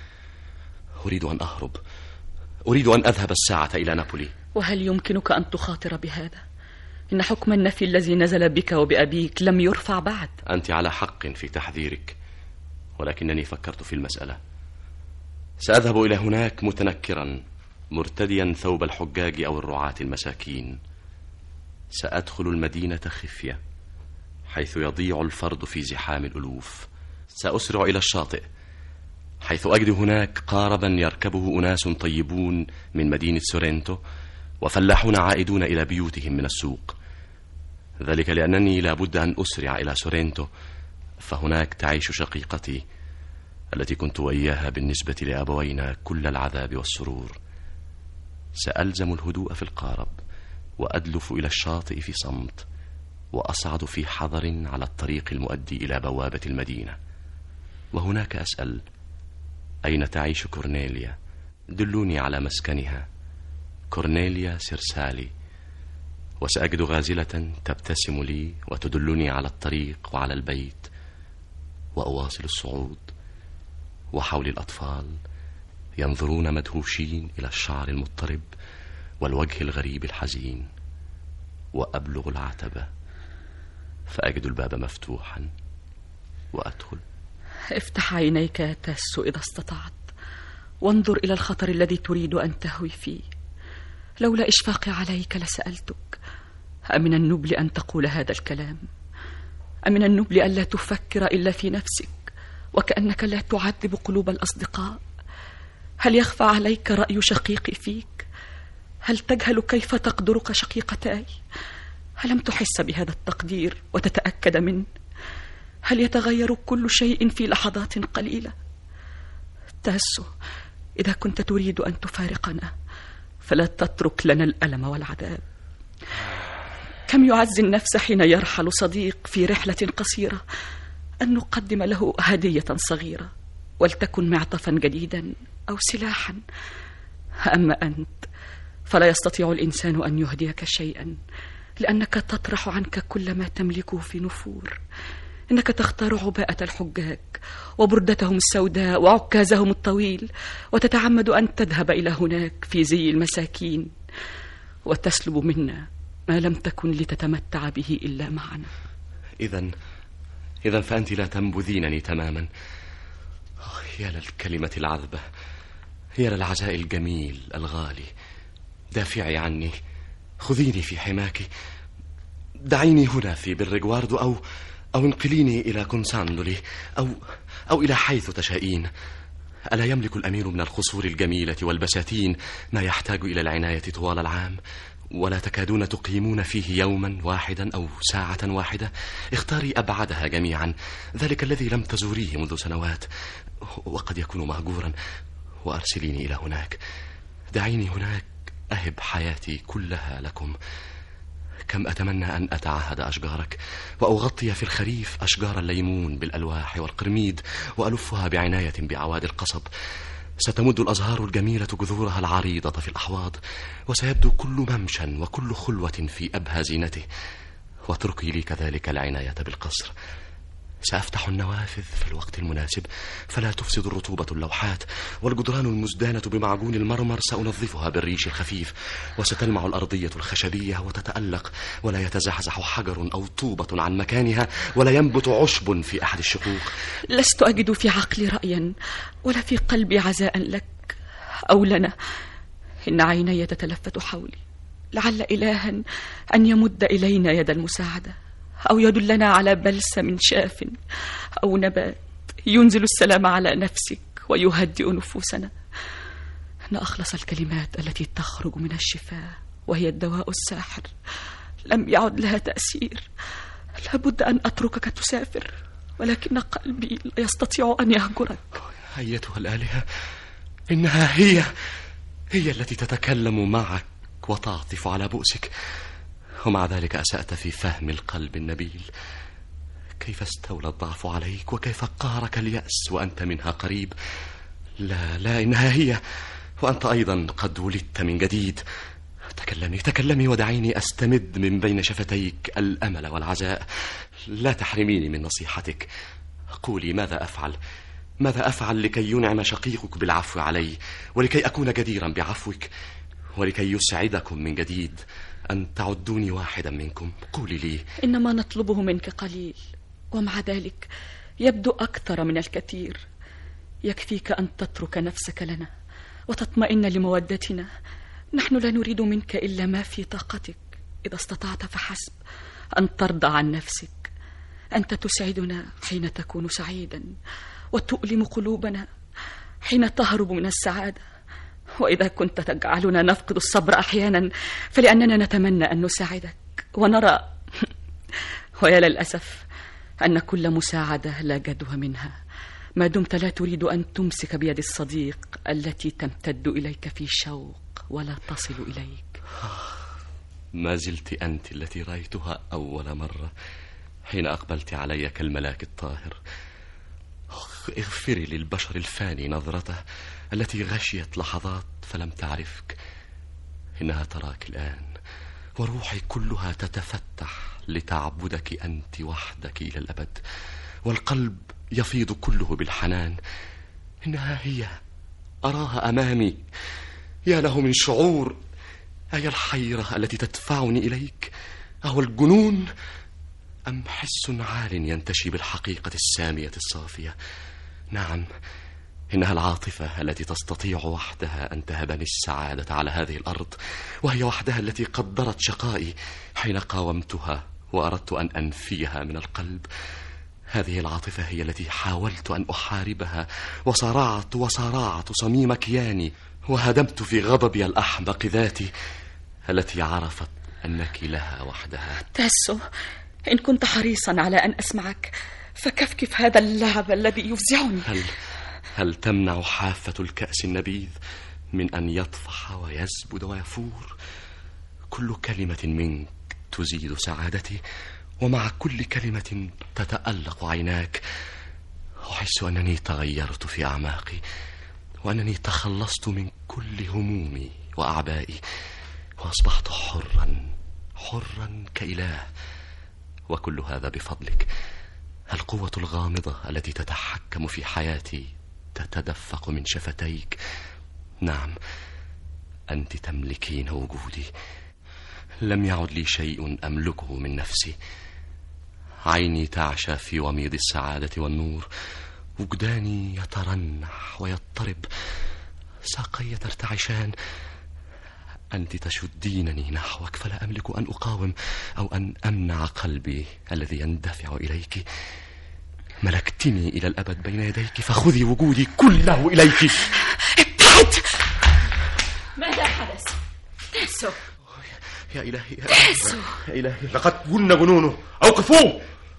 أريد أن أهرب، أريد أن أذهب الساعة إلى نابولي. وهل يمكنك أن تخاطر بهذا؟ إن حكم النفي الذي نزل بك وبأبيك لم يرفع بعد. أنت على حق في تحذيرك، ولكنني فكرت في المسألة. سأذهب إلى هناك متنكرا، مرتديا ثوب الحجاج أو الرعاة المساكين. سأدخل المدينة خفية حيث يضيع الفرد في زحام الألوف. سأسرع إلى الشاطئ حيث أجد هناك قاربا يركبه أناس طيبون من مدينة سورنتو وفلاحون عائدون إلى بيوتهم من السوق. ذلك لأنني لابد أن أسرع إلى سورنتو، فهناك تعيش شقيقتي التي كنت وإياها بالنسبة لأبوينا كل العذاب والسرور. سألزم الهدوء في القارب وأدلف إلى الشاطئ في صمت، وأصعد في حذر على الطريق المؤدي إلى بوابة المدينة، وهناك أسأل: أين تعيش كورنيليا؟ دلوني على مسكنها. كورنيليا سيرسالي. وسأجد غازلة تبتسم لي وتدلني على الطريق وعلى البيت، وأواصل الصعود، وحولي الأطفال ينظرون مدهوشين إلى الشعر المضطرب والوجه الغريب الحزين. وأبلغ العتبة فأجد الباب مفتوحا وأدخل. افتح عينيك يا تاسو إذا استطعت، وانظر إلى الخطر الذي تريد أن تهوي فيه. لولا إشفاقي عليك لسألتك: أمن النبل أن تقول هذا الكلام؟ أمن النبل ألا تفكر إلا في نفسك وكأنك لا تعذب قلوب الأصدقاء؟ هل يخفى عليك رأي شقيقي فيك؟ هل تجهل كيف تقدرك شقيقتاي؟ هلم تحس بهذا التقدير وتتأكد منه؟ هل يتغير كل شيء في لحظات قليلة؟ تاسو، إذا كنت تريد أن تفارقنا فلا تترك لنا الألم والعذاب. كم يعزي النفس حين يرحل صديق في رحلة قصيرة أن نقدم له هدية صغيرة، ولتكن معطفا جديدا أو سلاحا. أما أنت فلا يستطيع الإنسان أن يهديك شيئا، لأنك تطرح عنك كل ما تملكه في نفور. إنك تختار عباءة الحجاج وبردتهم السوداء وعكازهم الطويل، وتتعمد أن تذهب إلى هناك في زي المساكين وتسلب منا ما لم تكن لتتمتع به إلا معنا. إذن إذن فأنت لا تنبذينني تماما. يا للكلمة العذبة، يا للعزاء الجميل الغالي. دافعي عني، خذيني في حماك، دعيني هنا في بالريغواردو أو أو انقليني إلى كونساندولي أو أو إلى حيث تشائين. ألا يملك الأمير من القصور الجميلة والبساتين ما يحتاج إلى العناية طوال العام، ولا تكادون تقيمون فيه يوما واحدا أو ساعة واحدة؟ اختاري أبعدها جميعا، ذلك الذي لم تزوريه منذ سنوات وقد يكون مهجورا، وأرسليني إلى هناك. دعيني هناك أهب حياتي كلها لكم. كم أتمنى أن أتعهد أشجارك وأغطي في الخريف أشجار الليمون بالألواح والقرميد، وألفها بعناية بعواد القصب. ستمد الأزهار الجميلة جذورها العريضة في الأحواض، وسيبدو كل ممشى وكل خلوة في أبهى زينته. واتركي لي كذلك العناية بالقصر. سأفتح النوافذ في الوقت المناسب فلا تفسد الرطوبة اللوحات، والجدران المزدانة بمعجون المرمر سأنظفها بالريش الخفيف، وستلمع الأرضية الخشبية وتتألق، ولا يتزحزح حجر أو طوبة عن مكانها، ولا ينبت عشب في أحد الشقوق. لست أجد في عقلي رأيا ولا في قلبي عزاء لك أو لنا. إن عيني تتلفت حولي، لعل إلها أن يمد إلينا يد المساعدة، أو يدلنا على بلسم شاف أو نبات ينزل السلام على نفسك ويهدئ نفوسنا. إن أخلص الكلمات التي تخرج من الشفاه وهي الدواء الساحر لم يعد لها تأثير. لابد أن أتركك تسافر، ولكن قلبي لا يستطيع أن يهجرك. أيتها الآلهة، إنها هي هي التي تتكلم معك وتعطف على بؤسك، ومع ذلك أسأت في فهم القلب النبيل. كيف استولى الضعف عليك، وكيف قهرك اليأس وأنت منها قريب. لا لا إنها هي، وأنت أيضا قد ولدت من جديد. تكلمي تكلمي ودعيني أستمد من بين شفتيك الأمل والعزاء. لا تحرميني من نصيحتك. قولي ماذا أفعل؟ ماذا أفعل لكي ينعم شقيقك بالعفو علي، ولكي أكون جديرا بعفوك، ولكي يسعدكم من جديد أن تعدوني واحدا منكم؟ قولي لي. إنما نطلبه منك قليل، ومع ذلك يبدو أكثر من الكثير. يكفيك أن تترك نفسك لنا وتطمئن لمودتنا. نحن لا نريد منك إلا ما في طاقتك، إذا استطعت فحسب أن ترضى عن نفسك. أنت تسعدنا حين تكون سعيدا، وتؤلم قلوبنا حين تهرب من السعادة. وإذا كنت تجعلنا نفقد الصبر أحيانا فلأننا نتمنى أن نساعدك ونرى ويا للأسف أن كل مساعدة لا جدوى منها ما دمت لا تريد أن تمسك بيد الصديق التي تمتد إليك في شوق ولا تصل إليك. ما زلت أنت التي رأيتها أول مرة حين أقبلت علي كالملاك الطاهر. اغفري للبشر الفاني نظرته التي غشيت لحظات فلم تعرفك. إنها تراك الآن وروحي كلها تتفتح لتعبدك أنت وحدك إلى الأبد، والقلب يفيض كله بالحنان. إنها هي، أراها أمامي. يا له من شعور! أي الحيرة التي تدفعني إليك؟ أهو الجنون أم حس عال ينتشي بالحقيقة السامية الصافية؟ نعم، إنها العاطفة التي تستطيع وحدها أن تهبني السعادة على هذه الأرض، وهي وحدها التي قدرت شقائي حين قاومتها وأردت أن أنفيها من القلب. هذه العاطفة هي التي حاولت أن أحاربها، وصارعت وصارعت صميم كياني، وهدمت في غضبي الأحمق ذاتي التي عرفت أنك لها وحدها. تاسو، إن كنت حريصا على أن أسمعك فكفكف هذا اللعب الذي يفزعني. هل هل تمنع حافة الكأس النبيذ من أن يطفح ويزبد ويفور؟ كل كلمة منك تزيد سعادتي، ومع كل كلمة تتألق عيناك. أحس أنني تغيرت في أعماقي، وأنني تخلصت من كل همومي وأعبائي، وأصبحت حرا حرا كإله. وكل هذا بفضلك. القوة الغامضة التي تتحكم في حياتي تتدفق من شفتيك. نعم، أنت تملكين وجودي. لم يعد لي شيء أملكه من نفسي. عيني تعشى في وميض السعادة والنور، وجداني يترنح ويضطرب، ساقي ترتعشان. أنت تشدينني نحوك، فلا أملك أن أقاوم أو أن أمنع قلبي الذي يندفع إليك. ملكتني إلى الأبد بين يديك، فخذي وجودي كله إليك. ابتعد! ماذا حدث؟ تاسو يا إلهي، يا تاسو، يا إلهي، لقد جن جنونه. أوقفوه!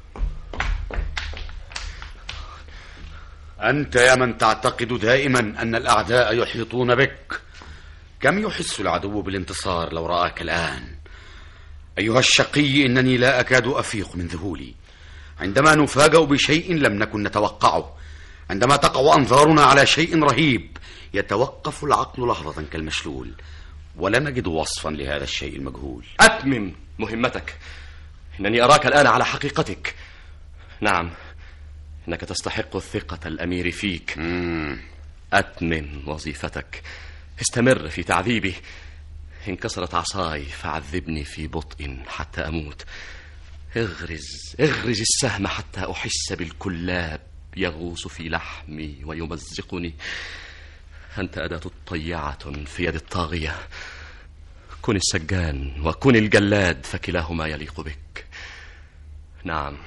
أنت يا من تعتقد دائما أن الأعداء يحيطون بك، كم يحس العدو بالانتصار لو رآك الآن؟ أيها الشقي، إنني لا أكاد أفيق من ذهولي عندما نفاجأ بشيء لم نكن نتوقعه، عندما تقع أنظارنا على شيء رهيب يتوقف العقل لحظة كالمشلول، ولا نجد وصفا لهذا الشيء المجهول. أتمم مهمتك. إنني أراك الآن على حقيقتك. نعم، إنك تستحق الثقة الأمير فيك. مم. أتمم وظيفتك. استمر في تعذيبي. إن كسرت عصاي فعذبني في بطء حتى أموت. اغرز اغرز السهم حتى أحس بالكلاب يغوص في لحمي ويمزقني. أنت أداة طيعة في يد الطاغية. كن السجان وكن الجلاد، فكلاهما يليق بك. نعم،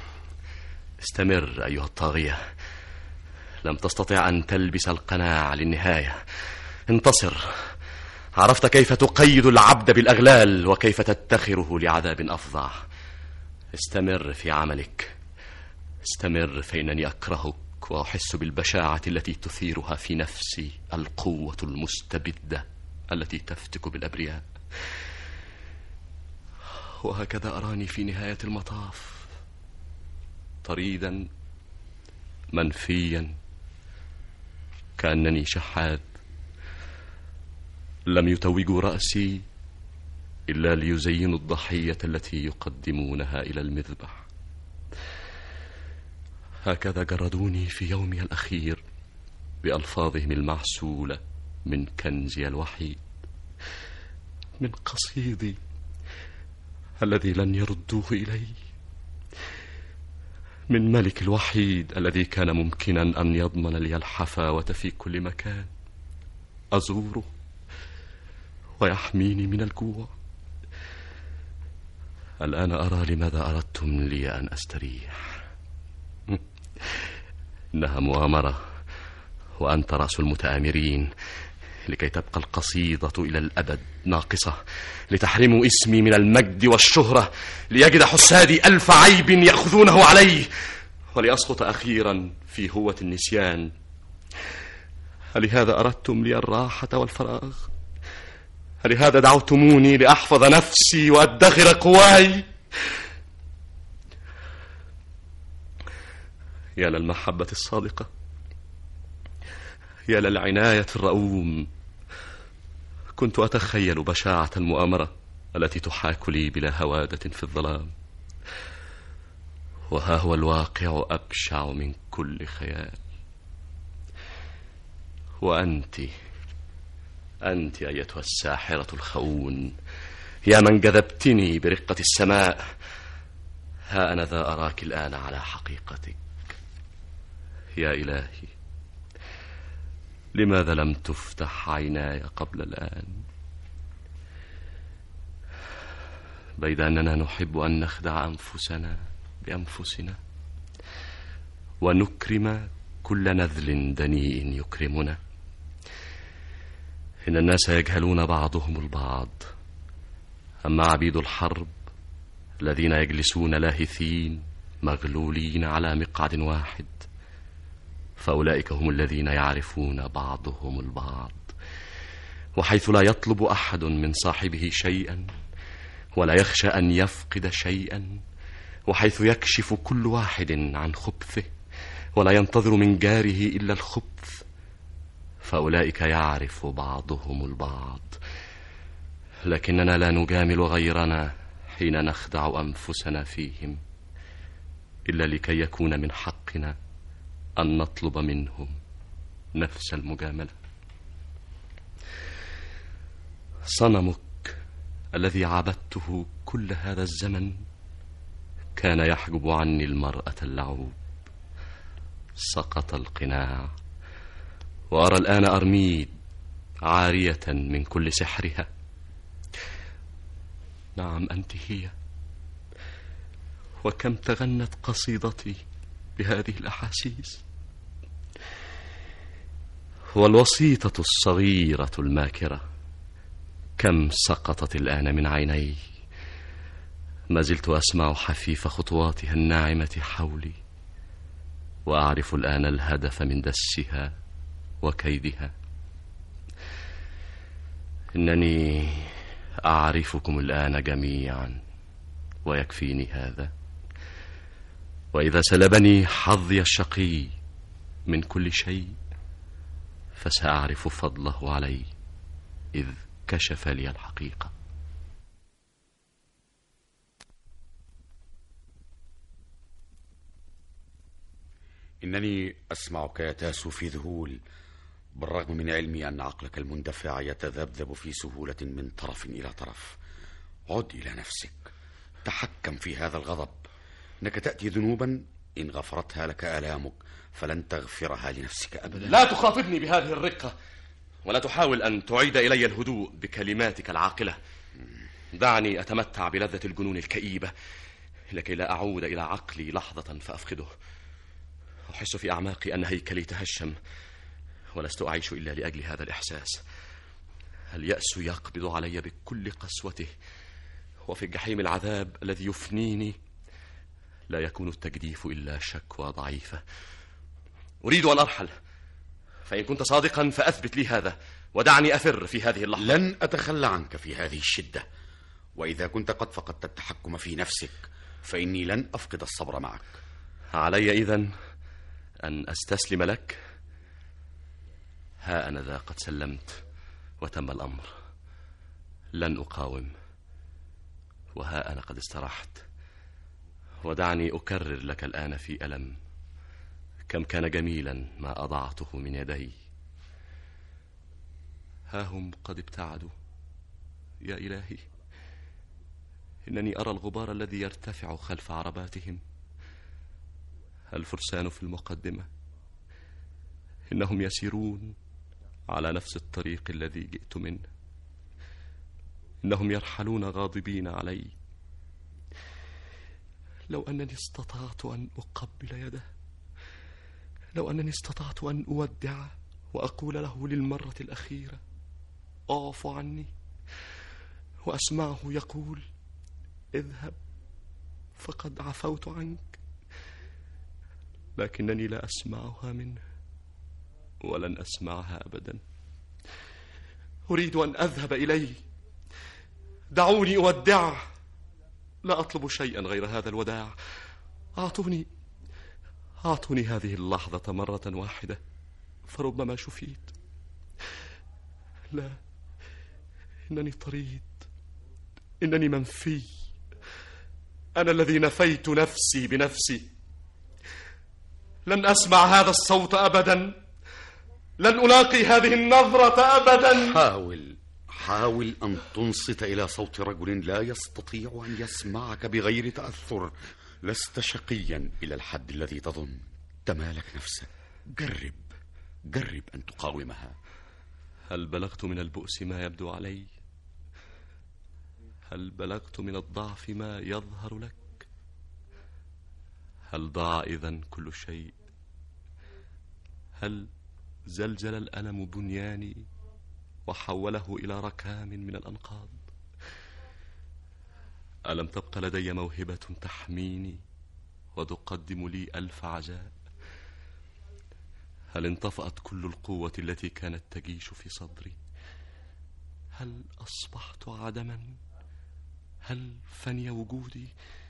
استمر أيها الطاغية. لم تستطع أن تلبس القناع للنهاية. انتصر. عرفت كيف تقيد العبد بالأغلال وكيف تدخره لعذاب أفظع. استمر في عملك. استمر، فإنني أكرهك وأحس بالبشاعة التي تثيرها في نفسي القوة المستبدة التي تفتك بالأبرياء. وهكذا أراني في نهاية المطاف، طريدا منفيا، كأنني شحات لم يتوجوا رأسي إلا ليزينوا الضحية التي يقدمونها إلى المذبح. هكذا جردوني في يومي الأخير بألفاظهم المعسولة من كنزي الوحيد، من قصيدي الذي لن يردوه إلي، من ملك الوحيد الذي كان ممكنا أن يضمن لي الحفاوة في كل مكان أزوره ويحميني من الجوع. الآن أرى لماذا أردتم لي أن أستريح. إنها مؤامرة، وأنت رأس المتآمرين، لكي تبقى القصيدة إلى الأبد ناقصة، لتحرموا اسمي من المجد والشهرة، ليجد حسادي ألف عيب يأخذونه عليه، ولأسقط أخيرا في هوة النسيان. ألهذا أردتم لي الراحة والفراغ؟ ألهذا دعوتموني لأحفظ نفسي وأدخر قواي؟ يا للمحبة الصادقة، يا للعناية الرؤوم. كنت أتخيل بشاعة المؤامرة التي تحاك لي بلا هوادة في الظلام، وها هو الواقع أبشع من كل خيال. وأنت أنت أيتها الساحرة الخون، يا من جذبتني برقة السماء، ها أنا ذا أراك الآن على حقيقتك. يا إلهي، لماذا لم تفتح عيناي قبل الآن؟ بيد أننا نحب أن نخدع أنفسنا بأنفسنا، ونكرم كل نذل دنيء يكرمنا. إن الناس يجهلون بعضهم البعض، أما عبيد الحرب الذين يجلسون لاهثين مغلولين على مقعد واحد، فأولئك هم الذين يعرفون بعضهم البعض، وحيث لا يطلب أحد من صاحبه شيئا ولا يخشى أن يفقد شيئا، وحيث يكشف كل واحد عن خبثه ولا ينتظر من جاره إلا الخبث، فأولئك يعرف بعضهم البعض. لكننا لا نجامل غيرنا حين نخدع أنفسنا فيهم، إلا لكي يكون من حقنا أن نطلب منهم نفس المجاملة. صنمك الذي عبدته كل هذا الزمن كان يحجب عني المرأة اللعوب. سقط القناع، وأرى الآن أرميد عارية من كل سحرها. نعم، أنت هي. وكم تغنت قصيدتي بهذه الأحاسيس. والوسيطة الصغيرة الماكرة كم سقطت الآن من عيني. ما زلت أسمع حفيف خطواتها الناعمة حولي، وأعرف الآن الهدف من دسها وكيدها. إنني أعرفكم الآن جميعا، ويكفيني هذا. وإذا سلبني حظي الشقي من كل شيء، فسأعرف فضله علي إذ كشف لي الحقيقة. إنني أسمعك يتاسو في ذهول، بالرغم من علمي أن عقلك المندفع يتذبذب في سهولة من طرف إلى طرف. عد إلى نفسك، تحكم في هذا الغضب. إنك تأتي ذنوبا إن غفرتها لك آلامك فلن تغفرها لنفسك أبدا. لا تخاطبني بهذه الرقة، ولا تحاول أن تعيد إلي الهدوء بكلماتك العاقلة. دعني أتمتع بلذة الجنون الكئيبة لكي لا أعود إلى عقلي لحظة فأفقده. أحس في أعماقي أن هيكلي تهشم، ولست أعيش إلا لأجل هذا الإحساس. اليأس يقبض علي بكل قسوته، وفي الجحيم العذاب الذي يفنيني لا يكون التجديف إلا شكوى ضعيفة. أريد أن أرحل، فإن كنت صادقا فأثبت لي هذا ودعني أفر في هذه اللحظة. لن أتخلى عنك في هذه الشدة، وإذا كنت قد فقدت التحكم في نفسك فإني لن أفقد الصبر معك. علي إذن أن أستسلم لك. ها أنا ذا قد سلمت وتم الأمر، لن أقاوم، وها أنا قد استرحت. ودعني أكرر لك الآن في ألم كم كان جميلا ما أضعته من يدي. ها هم قد ابتعدوا. يا إلهي، إنني أرى الغبار الذي يرتفع خلف عرباتهم. الفرسان في المقدمة، إنهم يسيرون على نفس الطريق الذي جئت منه. إنهم يرحلون غاضبين علي. لو أنني استطعت أن أقبل يده، لو أنني استطعت أن أودعه وأقول له للمرة الأخيرة اعف عني، وأسمعه يقول اذهب فقد عفوت عنك، لكنني لا أسمعها منه ولن أسمعها أبدا. أريد أن أذهب إليه، دعوني أودعه. لا أطلب شيئا غير هذا الوداع. أعطوني أعطوني هذه اللحظة مرة واحدة فربما شفيت. لا، إنني طريد، إنني منفي. أنا الذي نفيت نفسي بنفسي. لن أسمع هذا الصوت أبدا، لن ألاقي هذه النظرة أبدا. حاول حاول أن تنصت إلى صوت رجل لا يستطيع أن يسمعك بغير تأثر. لست شقيا إلى الحد الذي تظن. تمالك نفسك، جرب جرب أن تقاومها. هل بلغت من البؤس ما يبدو علي؟ هل بلغت من الضعف ما يظهر لك؟ هل ضاع إذن كل شيء؟ هل زلزل الألم بنياني وحوله إلى ركام من الأنقاض؟ ألم تبق لدي موهبة تحميني وتقدم لي ألف عزاء؟ هل انطفأت كل القوة التي كانت تجيش في صدري؟ هل أصبحت عدما؟ هل فني وجودي؟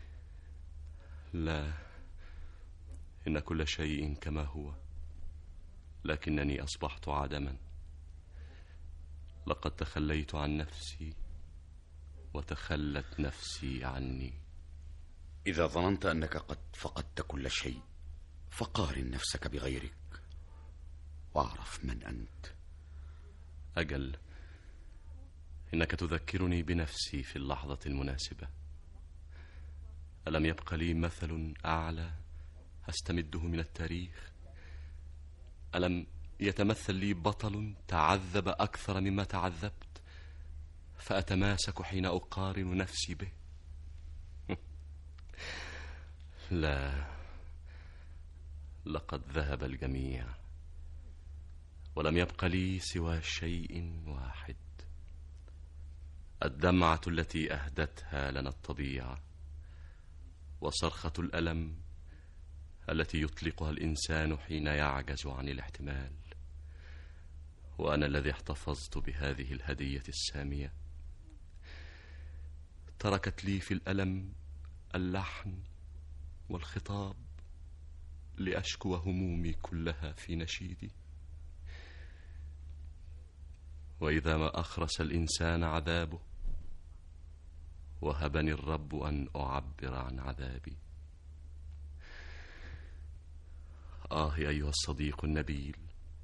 لا، إن كل شيء كما هو، لكنني أصبحت عدما. لقد تخليت عن نفسي وتخلت نفسي عني. إذا ظننت أنك قد فقدت كل شيء فقارن نفسك بغيرك واعرف من أنت. أجل، إنك تذكرني بنفسي في اللحظة المناسبة. ألم يبق لي مثل أعلى أستمده من التاريخ؟ ألم يتمثل لي بطل تعذب أكثر مما تعذبت فأتماسك حين أقارن نفسي به؟ لا، لقد ذهب الجميع ولم يبق لي سوى شيء واحد، الدمعة التي أهدتها لنا الطبيعة، وصرخة الألم التي يطلقها الإنسان حين يعجز عن الاحتمال. وأنا الذي احتفظت بهذه الهدية السامية. تركت لي في الألم اللحن والخطاب لأشكو همومي كلها في نشيدي. وإذا ما أخرس الإنسان عذابه وهبني الرب أن أعبر عن عذابي. آه أيها الصديق النبيل،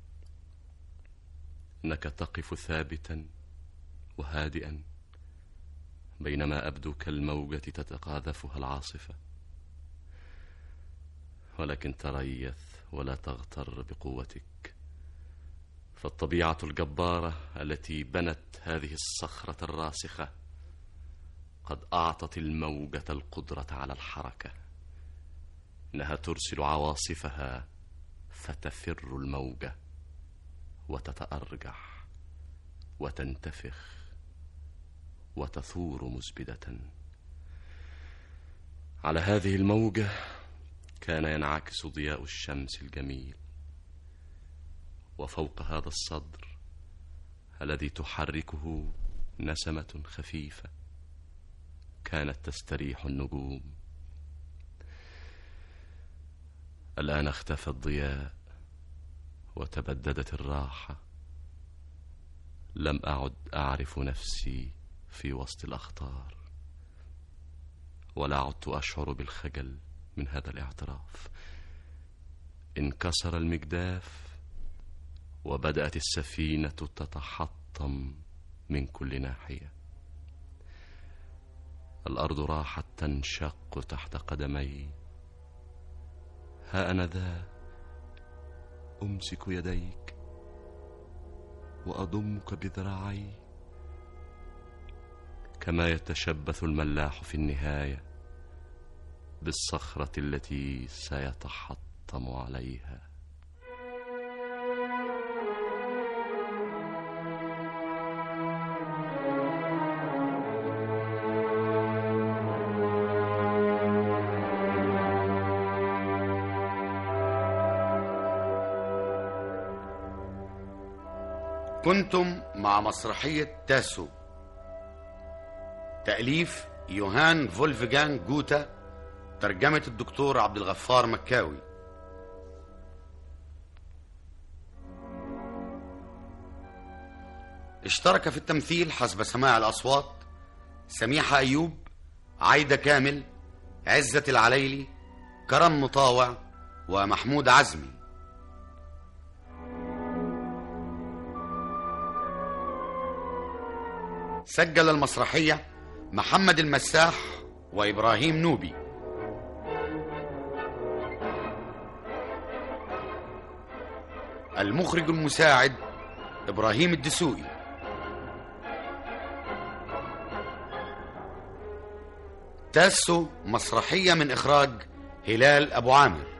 إنك تقف ثابتا وهادئا بينما أبدو كالموجة تتقاذفها العاصفة، ولكن تريث ولا تغتر بقوتك، فالطبيعة الجبارة التي بنت هذه الصخرة الراسخة قد أعطت الموجة القدرة على الحركة. إنها ترسل عواصفها فتفر الموجة وتتأرجح وتنتفخ وتثور مزبدة. على هذه الموجة كان ينعكس ضياء الشمس الجميل، وفوق هذا الصدر الذي تحركه نسمة خفيفة كانت تستريح النجوم. الآن اختفى الضياء وتبددت الراحة. لم أعد أعرف نفسي في وسط الأخطار، ولا عدت أشعر بالخجل من هذا الاعتراف. انكسر المجداف وبدأت السفينة تتحطم من كل ناحية. الأرض راحت تنشق تحت قدمي. ها أنا ذا أمسك يديك وأضمك بذراعي كما يتشبث الملاح في النهاية بالصخرة التي سيتحطم عليها. كنتم مع مسرحية تاسو، تأليف يوهان فولفغانغ جوتا، ترجمة الدكتور عبد الغفار مكاوي. اشترك في التمثيل حسب سماع الأصوات سميحة أيوب، عايدة كامل، عزة العليلي، كرم مطاوع، ومحمود عزمي. سجل المسرحية محمد المساح وإبراهيم نوبي. المخرج المساعد إبراهيم الدسوقي. تاسو مسرحية من إخراج هلال أبو عامر.